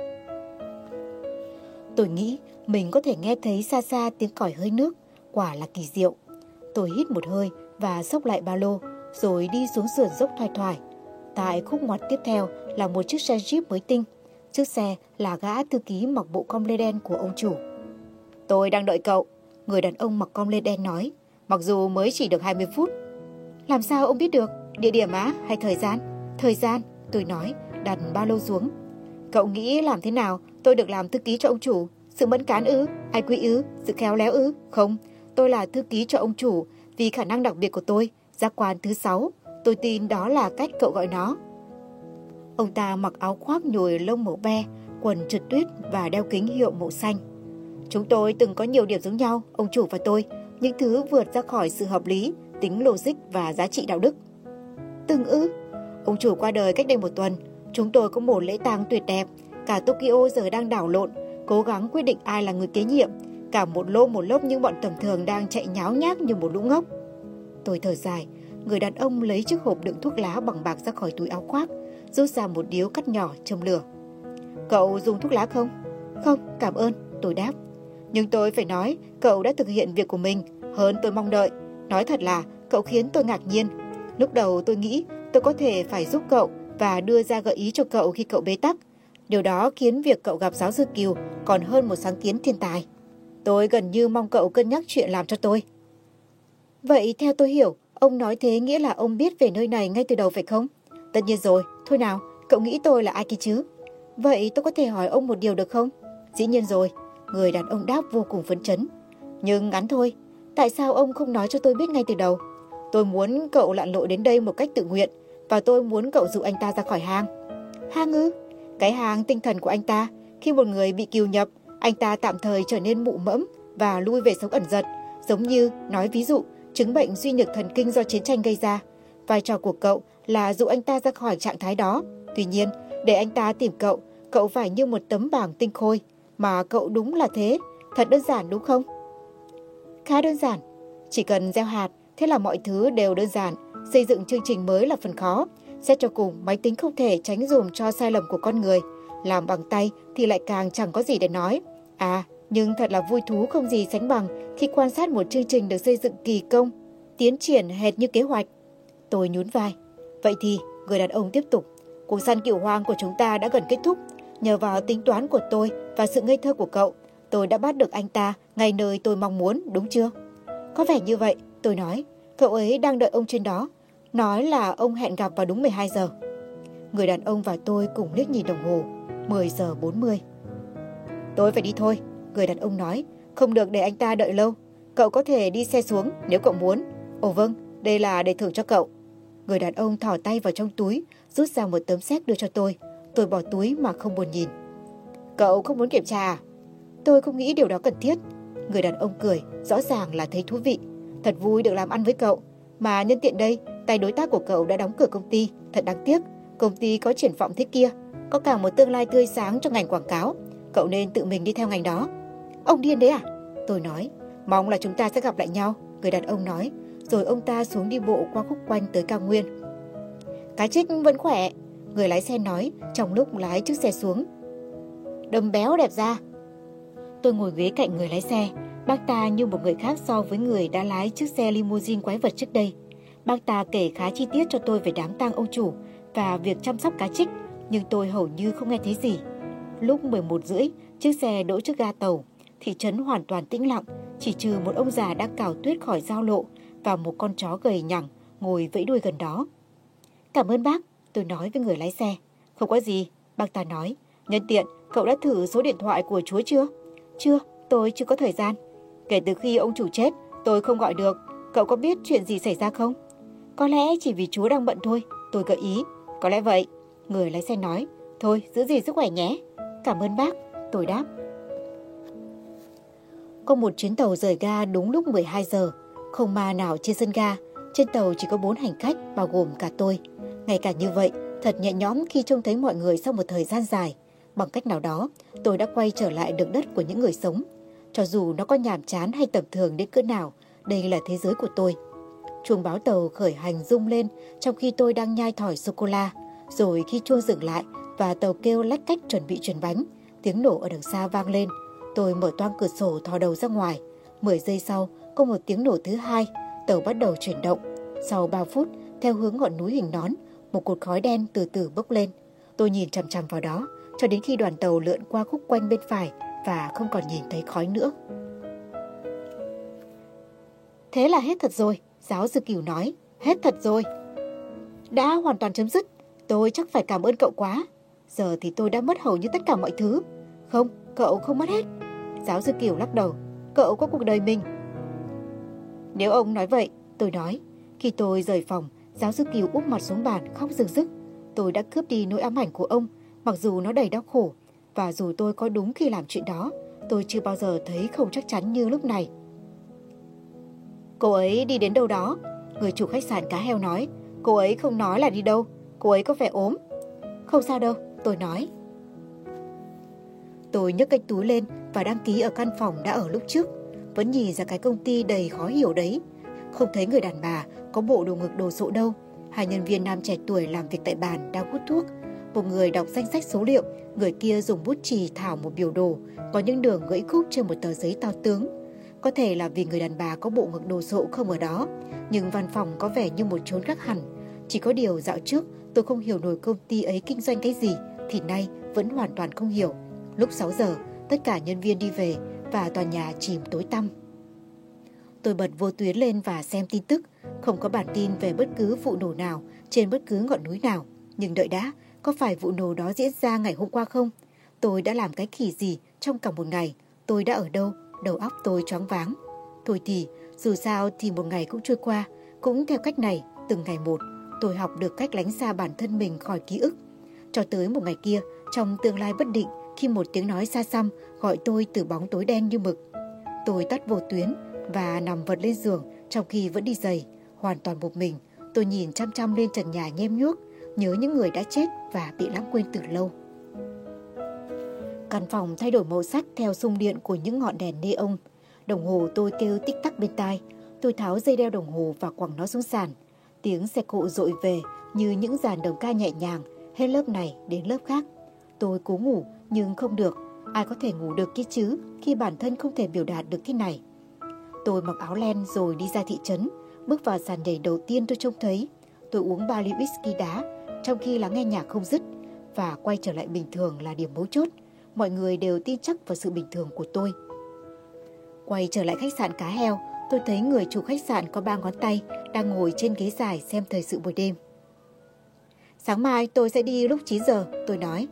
Tôi nghĩ mình có thể nghe thấy xa xa tiếng còi hơi nước, quả là kỳ diệu. Tôi hít một hơi và xốc lại ba lô, rồi đi xuống sườn dốc thoai thoải. Tại khúc ngoặt tiếp theo là một chiếc xe Jeep mới tinh. Trước xe là gã thư ký mặc bộ com lê đen của ông chủ. Tôi đang đợi cậu, người đàn ông mặc com lê đen nói, mặc dù mới chỉ được 20 phút. Làm sao ông biết được? Địa điểm á hay thời gian? Thời gian, tôi nói, đặt ba lô xuống. Cậu nghĩ làm thế nào tôi được làm thư ký cho ông chủ? Sự mẫn cán ư? IQ ư? Sự khéo léo ư? Không, tôi là thư ký cho ông chủ vì khả năng đặc biệt của tôi, giác quan thứ 6. Tôi tin đó là cách cậu gọi nó. Ông ta mặc áo khoác nhồi lông màu be, quần trượt tuyết và đeo kính hiệu màu xanh. Chúng tôi từng có nhiều điểm giống nhau, ông chủ và tôi, những thứ vượt ra khỏi sự hợp lý, tính logic và giá trị đạo đức. Từng ư? Ông chủ qua đời cách đây 1 tuần. Chúng tôi có một lễ tang tuyệt đẹp. Cả Tokyo giờ đang đảo lộn, cố gắng quyết định ai là người kế nhiệm. Cả một lốp những bọn tầm thường đang chạy nháo nhác như một lũ ngốc. Tôi thở dài. Người đàn ông lấy chiếc hộp đựng thuốc lá bằng bạc ra khỏi túi áo khoác, rút ra một điếu cắt nhỏ châm lửa. Cậu dùng thuốc lá không? Không, cảm ơn, tôi đáp. Nhưng tôi phải nói, cậu đã thực hiện việc của mình hơn tôi mong đợi. Nói thật là cậu khiến tôi ngạc nhiên. Lúc đầu tôi nghĩ tôi có thể phải giúp cậu và đưa ra gợi ý cho cậu khi cậu bế tắc. Điều đó khiến việc cậu gặp giáo sư Kiều còn hơn một sáng kiến thiên tài. Tôi gần như mong cậu cân nhắc chuyện làm cho tôi. Vậy theo tôi hiểu, ông nói thế nghĩa là ông biết về nơi này ngay từ đầu phải không? Tất nhiên rồi, thôi nào, cậu nghĩ tôi là ai kia chứ? Vậy tôi có thể hỏi ông một điều được không? Dĩ nhiên rồi, người đàn ông đáp vô cùng phấn chấn. Nhưng ngắn thôi, tại sao ông không nói cho tôi biết ngay từ đầu? Tôi muốn cậu lặn lội đến đây một cách tự nguyện, và tôi muốn cậu dụ anh ta ra khỏi hang. Hang ư? Cái hang tinh thần của anh ta. Khi một người bị kiều nhập, anh ta tạm thời trở nên mụ mẫm và lui về sống ẩn dật, giống như, nói ví dụ, chứng bệnh suy nhược thần kinh do chiến tranh gây ra. Vai trò của cậu là dụ anh ta ra khỏi trạng thái đó. Tuy nhiên, để anh ta tìm cậu, cậu phải như một tấm bảng tinh khôi. Mà cậu đúng là thế. Thật đơn giản đúng không? Khá đơn giản. Chỉ cần gieo hạt, thế là mọi thứ đều đơn giản. Xây dựng chương trình mới là phần khó. Xét cho cùng, máy tính không thể tránh dùm cho sai lầm của con người. Làm bằng tay thì lại càng chẳng có gì để nói. Nhưng thật là vui thú không gì sánh bằng khi quan sát một chương trình được xây dựng kỳ công, tiến triển hệt như kế hoạch. Tôi nhún vai. Vậy thì, người đàn ông tiếp tục, cuộc săn cừu hoang của chúng ta đã gần kết thúc. Nhờ vào tính toán của tôi và sự ngây thơ của cậu, tôi đã bắt được anh ta ngay nơi tôi mong muốn, đúng chưa? Có vẻ như vậy, tôi nói. Cậu ấy đang đợi ông trên đó. Nói là ông hẹn gặp vào đúng 12 giờ. Người đàn ông và tôi cùng liếc nhìn đồng hồ. 10 giờ 40. Tôi phải đi thôi, người đàn ông nói. Không được để anh ta đợi lâu. Cậu có thể đi xe xuống nếu cậu muốn. Ồ vâng, đây là để thưởng cho cậu. Người đàn ông thò tay vào trong túi, rút ra một tấm séc đưa cho tôi. Tôi bỏ túi mà không buồn nhìn. Cậu không muốn kiểm tra à? Tôi không nghĩ điều đó cần thiết. Người đàn ông cười, rõ ràng là thấy thú vị. Thật vui được làm ăn với cậu. Mà nhân tiện đây, tay đối tác của cậu đã đóng cửa công ty. Thật đáng tiếc, công ty có triển vọng thế kia. Có cả một tương lai tươi sáng cho ngành quảng cáo. Cậu nên tự mình đi theo ngành đó. Ông điên đấy à? Tôi nói. Mong là chúng ta sẽ gặp lại nhau, người đàn ông nói. Rồi ông ta xuống đi bộ qua khúc quanh tới cao nguyên. Cá trích vẫn khỏe, người lái xe nói trong lúc lái chiếc xe xuống. Đầm béo đẹp ra. Tôi ngồi ghế cạnh người lái xe. Bác ta như một người khác so với người đã lái chiếc xe limousine quái vật trước đây. Bác ta kể khá chi tiết cho tôi về đám tang ông chủ và việc chăm sóc cá trích, nhưng tôi hầu như không nghe thấy gì. Lúc 11:30, chiếc xe đỗ trước ga tàu. Thị trấn hoàn toàn tĩnh lặng, chỉ trừ một ông già đã cào tuyết khỏi giao lộ và một con chó gầy nhẳng ngồi vẫy đuôi gần đó. Cảm ơn bác, tôi nói với người lái xe. Không có gì, bác ta nói. Nhân tiện, cậu đã thử số điện thoại của Chúa chưa? Chưa, tôi chưa có thời gian. Kể từ khi ông chủ chết, tôi không gọi được. Cậu có biết chuyện gì xảy ra không? Có lẽ chỉ vì Chúa đang bận thôi, tôi gợi ý. Có lẽ vậy, người lái xe nói. Thôi, giữ gìn sức khỏe nhé. Cảm ơn bác, tôi đáp. Có một chuyến tàu rời ga đúng lúc 12 giờ. Không ma nào trên sân ga. Trên tàu chỉ có 4 hành khách, bao gồm cả tôi. Ngay cả như vậy, thật nhẹ nhõm khi trông thấy mọi người sau một thời gian dài. Bằng cách nào đó, tôi đã quay trở lại được đất của những người sống. Cho dù nó có nhàm chán hay tầm thường đến cỡ nào, đây là thế giới của tôi. Chuông báo tàu khởi hành rung lên trong khi tôi đang nhai thỏi sô-cô-la. Rồi khi chuông dừng lại và tàu kêu lách cách chuẩn bị chuyển bánh, tiếng nổ ở đằng xa vang lên. Tôi mở toang cửa sổ thò đầu ra ngoài. 10 giây sau, có một tiếng nổ thứ hai, tàu bắt đầu chuyển động. Sau 3 phút, theo hướng ngọn núi hình nón, một cột khói đen từ từ bốc lên. Tôi nhìn chằm chằm vào đó, cho đến khi đoàn tàu lượn qua khúc quanh bên phải và không còn nhìn thấy khói nữa. Thế là hết thật rồi, giáo sư Cửu nói. Hết thật rồi. Đã hoàn toàn chấm dứt. Tôi chắc phải cảm ơn cậu quá. Giờ thì tôi đã mất hầu như tất cả mọi thứ. Không, cậu không mất hết. Giáo sư Cửu lắc đầu. Cậu có cuộc đời mình. Nếu ông nói vậy, tôi nói. Khi tôi rời phòng, giáo sư Cửu úp mặt xuống bàn khóc rưng rức. Tôi đã cướp đi nỗi ám ảnh của ông, mặc dù nó đầy đau khổ. Và dù tôi có đúng khi làm chuyện đó, tôi chưa bao giờ thấy không chắc chắn như lúc này. Cô ấy đi đến đâu đó? Người chủ khách sạn cá heo nói. Cô ấy không nói là đi đâu. Cô ấy có vẻ ốm. Không sao đâu, tôi nói. Tôi nhấc cái túi lên và đăng ký ở căn phòng đã ở lúc trước. Vẫn nhìn ra cái công ty đầy khó hiểu đấy. Không thấy người đàn bà có bộ đồ ngực đồ sộ đâu. 2 nhân viên nam trẻ tuổi làm việc tại bàn đang hút thuốc. Một người đọc danh sách số liệu, người kia dùng bút chì thảo một biểu đồ, có những đường gãy khúc trên một tờ giấy to tướng. Có thể là vì người đàn bà có bộ ngực đồ sộ không ở đó, nhưng văn phòng có vẻ như một chốn khác hẳn. Chỉ có điều dạo trước tôi không hiểu nổi công ty ấy kinh doanh cái gì, thì nay vẫn hoàn toàn không hiểu. Lúc 6 giờ, tất cả nhân viên đi về và tòa nhà chìm tối tăm. Tôi bật vô tuyến lên và xem tin tức. Không có bản tin về bất cứ vụ nổ nào trên bất cứ ngọn núi nào. Nhưng đợi đã, có phải vụ nổ đó diễn ra ngày hôm qua không? Tôi đã làm cái khỉ gì trong cả một ngày? Tôi đã ở đâu? Đầu óc tôi choáng váng. Thôi thì, dù sao thì một ngày cũng trôi qua. Cũng theo cách này, từng ngày một, tôi học được cách lánh xa bản thân mình khỏi ký ức. Cho tới một ngày kia, trong tương lai bất định, khi một tiếng nói xa xăm gọi tôi từ bóng tối đen như mực. Tôi tắt vô tuyến và nằm vật lên giường trong khi vẫn đi giày, hoàn toàn một mình. Tôi nhìn chăm chăm lên trần nhà nhem nhuốc, nhớ những người đã chết và bị lãng quên từ lâu. Căn phòng thay đổi màu sắc theo xung điện của những ngọn đèn neon. Đồng hồ tôi kêu tích tắc bên tai. Tôi tháo dây đeo đồng hồ và quẳng nó xuống sàn. Tiếng xe cộ dội về như những dàn đồng ca nhẹ nhàng, hết lớp này đến lớp khác. Tôi cố ngủ nhưng không được. Ai có thể ngủ được kia chứ khi bản thân không thể biểu đạt được thế này. Tôi mặc áo len rồi đi ra thị trấn. Bước vào sàn nhảy đầu tiên tôi trông thấy. Tôi uống 3 ly whisky đá trong khi lắng nghe nhạc không dứt. Và quay trở lại bình thường là điểm mấu chốt. Mọi người đều tin chắc vào sự bình thường của tôi. Quay trở lại khách sạn Cá Heo, tôi thấy người chủ khách sạn có 3 ngón tay đang ngồi trên ghế dài xem thời sự buổi đêm. Sáng mai tôi sẽ đi lúc 9 giờ, tôi nói.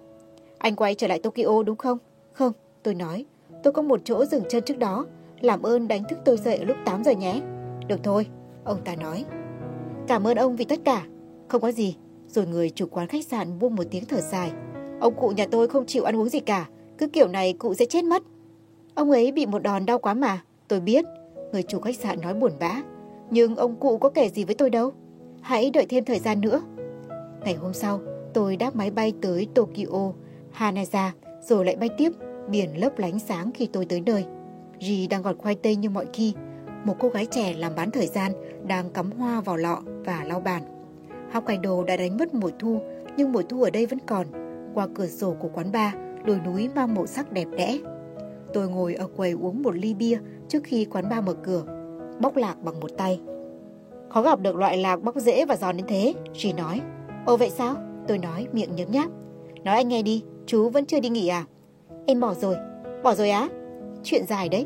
Anh quay trở lại Tokyo đúng không? Không, tôi nói. Tôi có một chỗ dừng chân trước đó. Làm ơn đánh thức tôi dậy lúc 8 giờ nhé. Được thôi, ông ta nói. Cảm ơn ông vì tất cả. Không có gì. Rồi người chủ quán khách sạn buông một tiếng thở dài. Ông cụ nhà tôi không chịu ăn uống gì cả. Cứ kiểu này cụ sẽ chết mất. Ông ấy bị một đòn đau quá mà. Tôi biết. Người chủ khách sạn nói buồn bã. Nhưng ông cụ có kể gì với tôi đâu. Hãy đợi thêm thời gian nữa. Ngày hôm sau, tôi đáp máy bay tới Tokyo, Haneda, rồi lại bay tiếp. Biển lấp lánh sáng khi tôi tới nơi. Ri đang gọt khoai tây như mọi khi. Một cô gái trẻ làm bán thời gian đang cắm hoa vào lọ và lau bàn. Hokkaido đã đánh mất mùa thu, nhưng mùa thu ở đây vẫn còn. Qua cửa sổ của quán bar, đồi núi mang màu sắc đẹp đẽ. Tôi ngồi ở quầy uống một ly bia trước khi quán bar mở cửa, bóc lạc bằng một tay. Khó gặp được loại lạc bóc dễ và giòn đến thế, Ri nói. Ồ vậy sao? Tôi nói miệng nhấm nháp. Nói anh nghe đi, chú vẫn chưa đi nghỉ à? Em bỏ rồi. Bỏ rồi á? Chuyện dài đấy.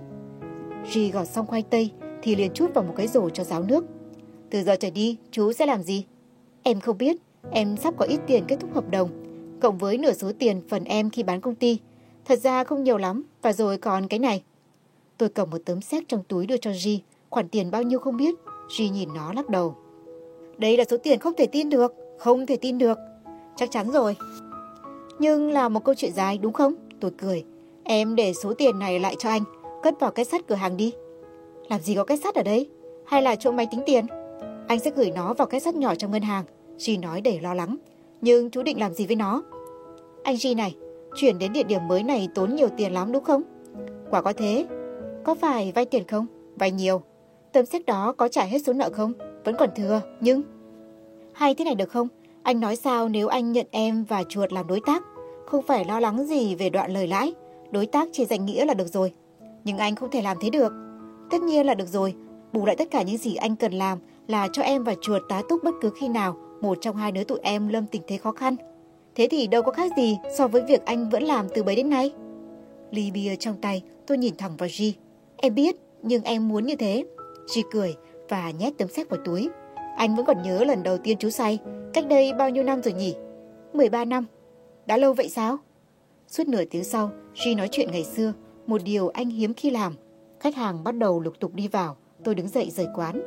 Ri gọt xong khoai tây thì liền trút vào một cái rổ cho ráo nước. Từ giờ trở đi, chú sẽ làm gì? Em không biết, em sắp có ít tiền kết thúc hợp đồng, cộng với nửa số tiền phần em khi bán công ty. Thật ra không nhiều lắm, và rồi còn cái này. Tôi cầm một tấm séc trong túi đưa cho Ri, khoản tiền bao nhiêu không biết. Ri nhìn nó lắc đầu. Đây là số tiền không thể tin được, không thể tin được. Chắc chắn rồi. Nhưng là một câu chuyện dài đúng không? Tôi cười. Em để số tiền này lại cho anh, cất vào két sắt cửa hàng đi. Làm gì có két sắt ở đây? Hay là chỗ máy tính tiền? Anh sẽ gửi nó vào két sắt nhỏ trong ngân hàng. Ri nói đầy lo lắng. Nhưng chú định làm gì với nó? Anh Ri này, chuyển đến địa điểm mới này tốn nhiều tiền lắm đúng không? Quả có thế. Có phải vay tiền không? Vay nhiều. Tấm séc đó có trả hết số nợ không? Vẫn còn thừa, nhưng... Hay thế này được không? Anh nói sao nếu anh nhận em và chuột làm đối tác? Không phải lo lắng gì về đoạn lời lãi. Đối tác chỉ danh nghĩa là được rồi. Nhưng anh không thể làm thế được. Tất nhiên là được rồi. Bù lại tất cả những gì anh cần làm là cho em và chuột tá túc bất cứ khi nào một trong hai đứa tụi em lâm tình thế khó khăn. Thế thì đâu có khác gì so với việc anh vẫn làm từ bấy đến nay. Ly bia trong tay, tôi nhìn thẳng vào Ri. Em biết, nhưng em muốn như thế. Ri cười và nhét tấm séc vào túi. Anh vẫn còn nhớ lần đầu tiên chú say, cách đây bao nhiêu năm rồi nhỉ? 13 năm. Đã lâu vậy sao? Suốt nửa tiếng sau, Ri nói chuyện ngày xưa, một điều anh hiếm khi làm. Khách hàng bắt đầu lục tục đi vào, tôi đứng dậy rời quán.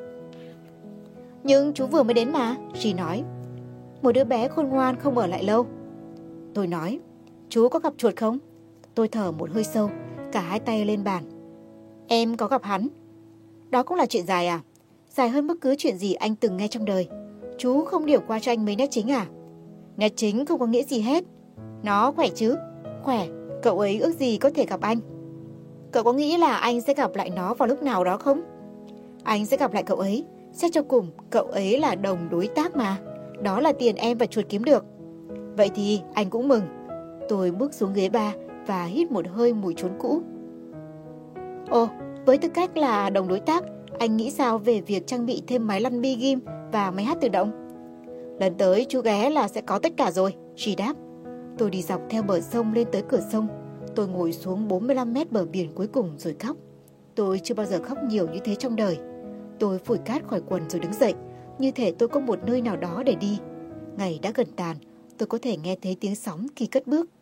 Nhưng chú vừa mới đến mà, Ri nói. Một đứa bé khôn ngoan không ở lại lâu. Tôi nói, chú có gặp chuột không? Tôi thở một hơi sâu, cả hai tay lên bàn. Em có gặp hắn. Đó cũng là chuyện dài à? Dài hơn bất cứ chuyện gì anh từng nghe trong đời. Chú không điểm qua cho anh mấy nét chính à? Nét chính không có nghĩa gì hết. Nó khỏe chứ? Khỏe, cậu ấy ước gì có thể gặp anh. Cậu có nghĩ là anh sẽ gặp lại nó vào lúc nào đó không? Anh sẽ gặp lại cậu ấy. Xét cho cùng, cậu ấy là đồng đối tác mà. Đó là tiền em và chuột kiếm được. Vậy thì anh cũng mừng. Tôi bước xuống ghế bar và hít một hơi mùi trốn cũ. Ồ, với tư cách là đồng đối tác, anh nghĩ sao về việc trang bị thêm máy lăn bi ghim và máy hát tự động? Lần tới chú ghé là sẽ có tất cả rồi, Ri đáp. Tôi đi dọc theo bờ sông lên tới cửa sông. Tôi ngồi xuống 45 mét bờ biển cuối cùng rồi khóc. Tôi chưa bao giờ khóc nhiều như thế trong đời. Tôi phủi cát khỏi quần rồi đứng dậy, như thể tôi có một nơi nào đó để đi. Ngày đã gần tàn, tôi có thể nghe thấy tiếng sóng khi cất bước.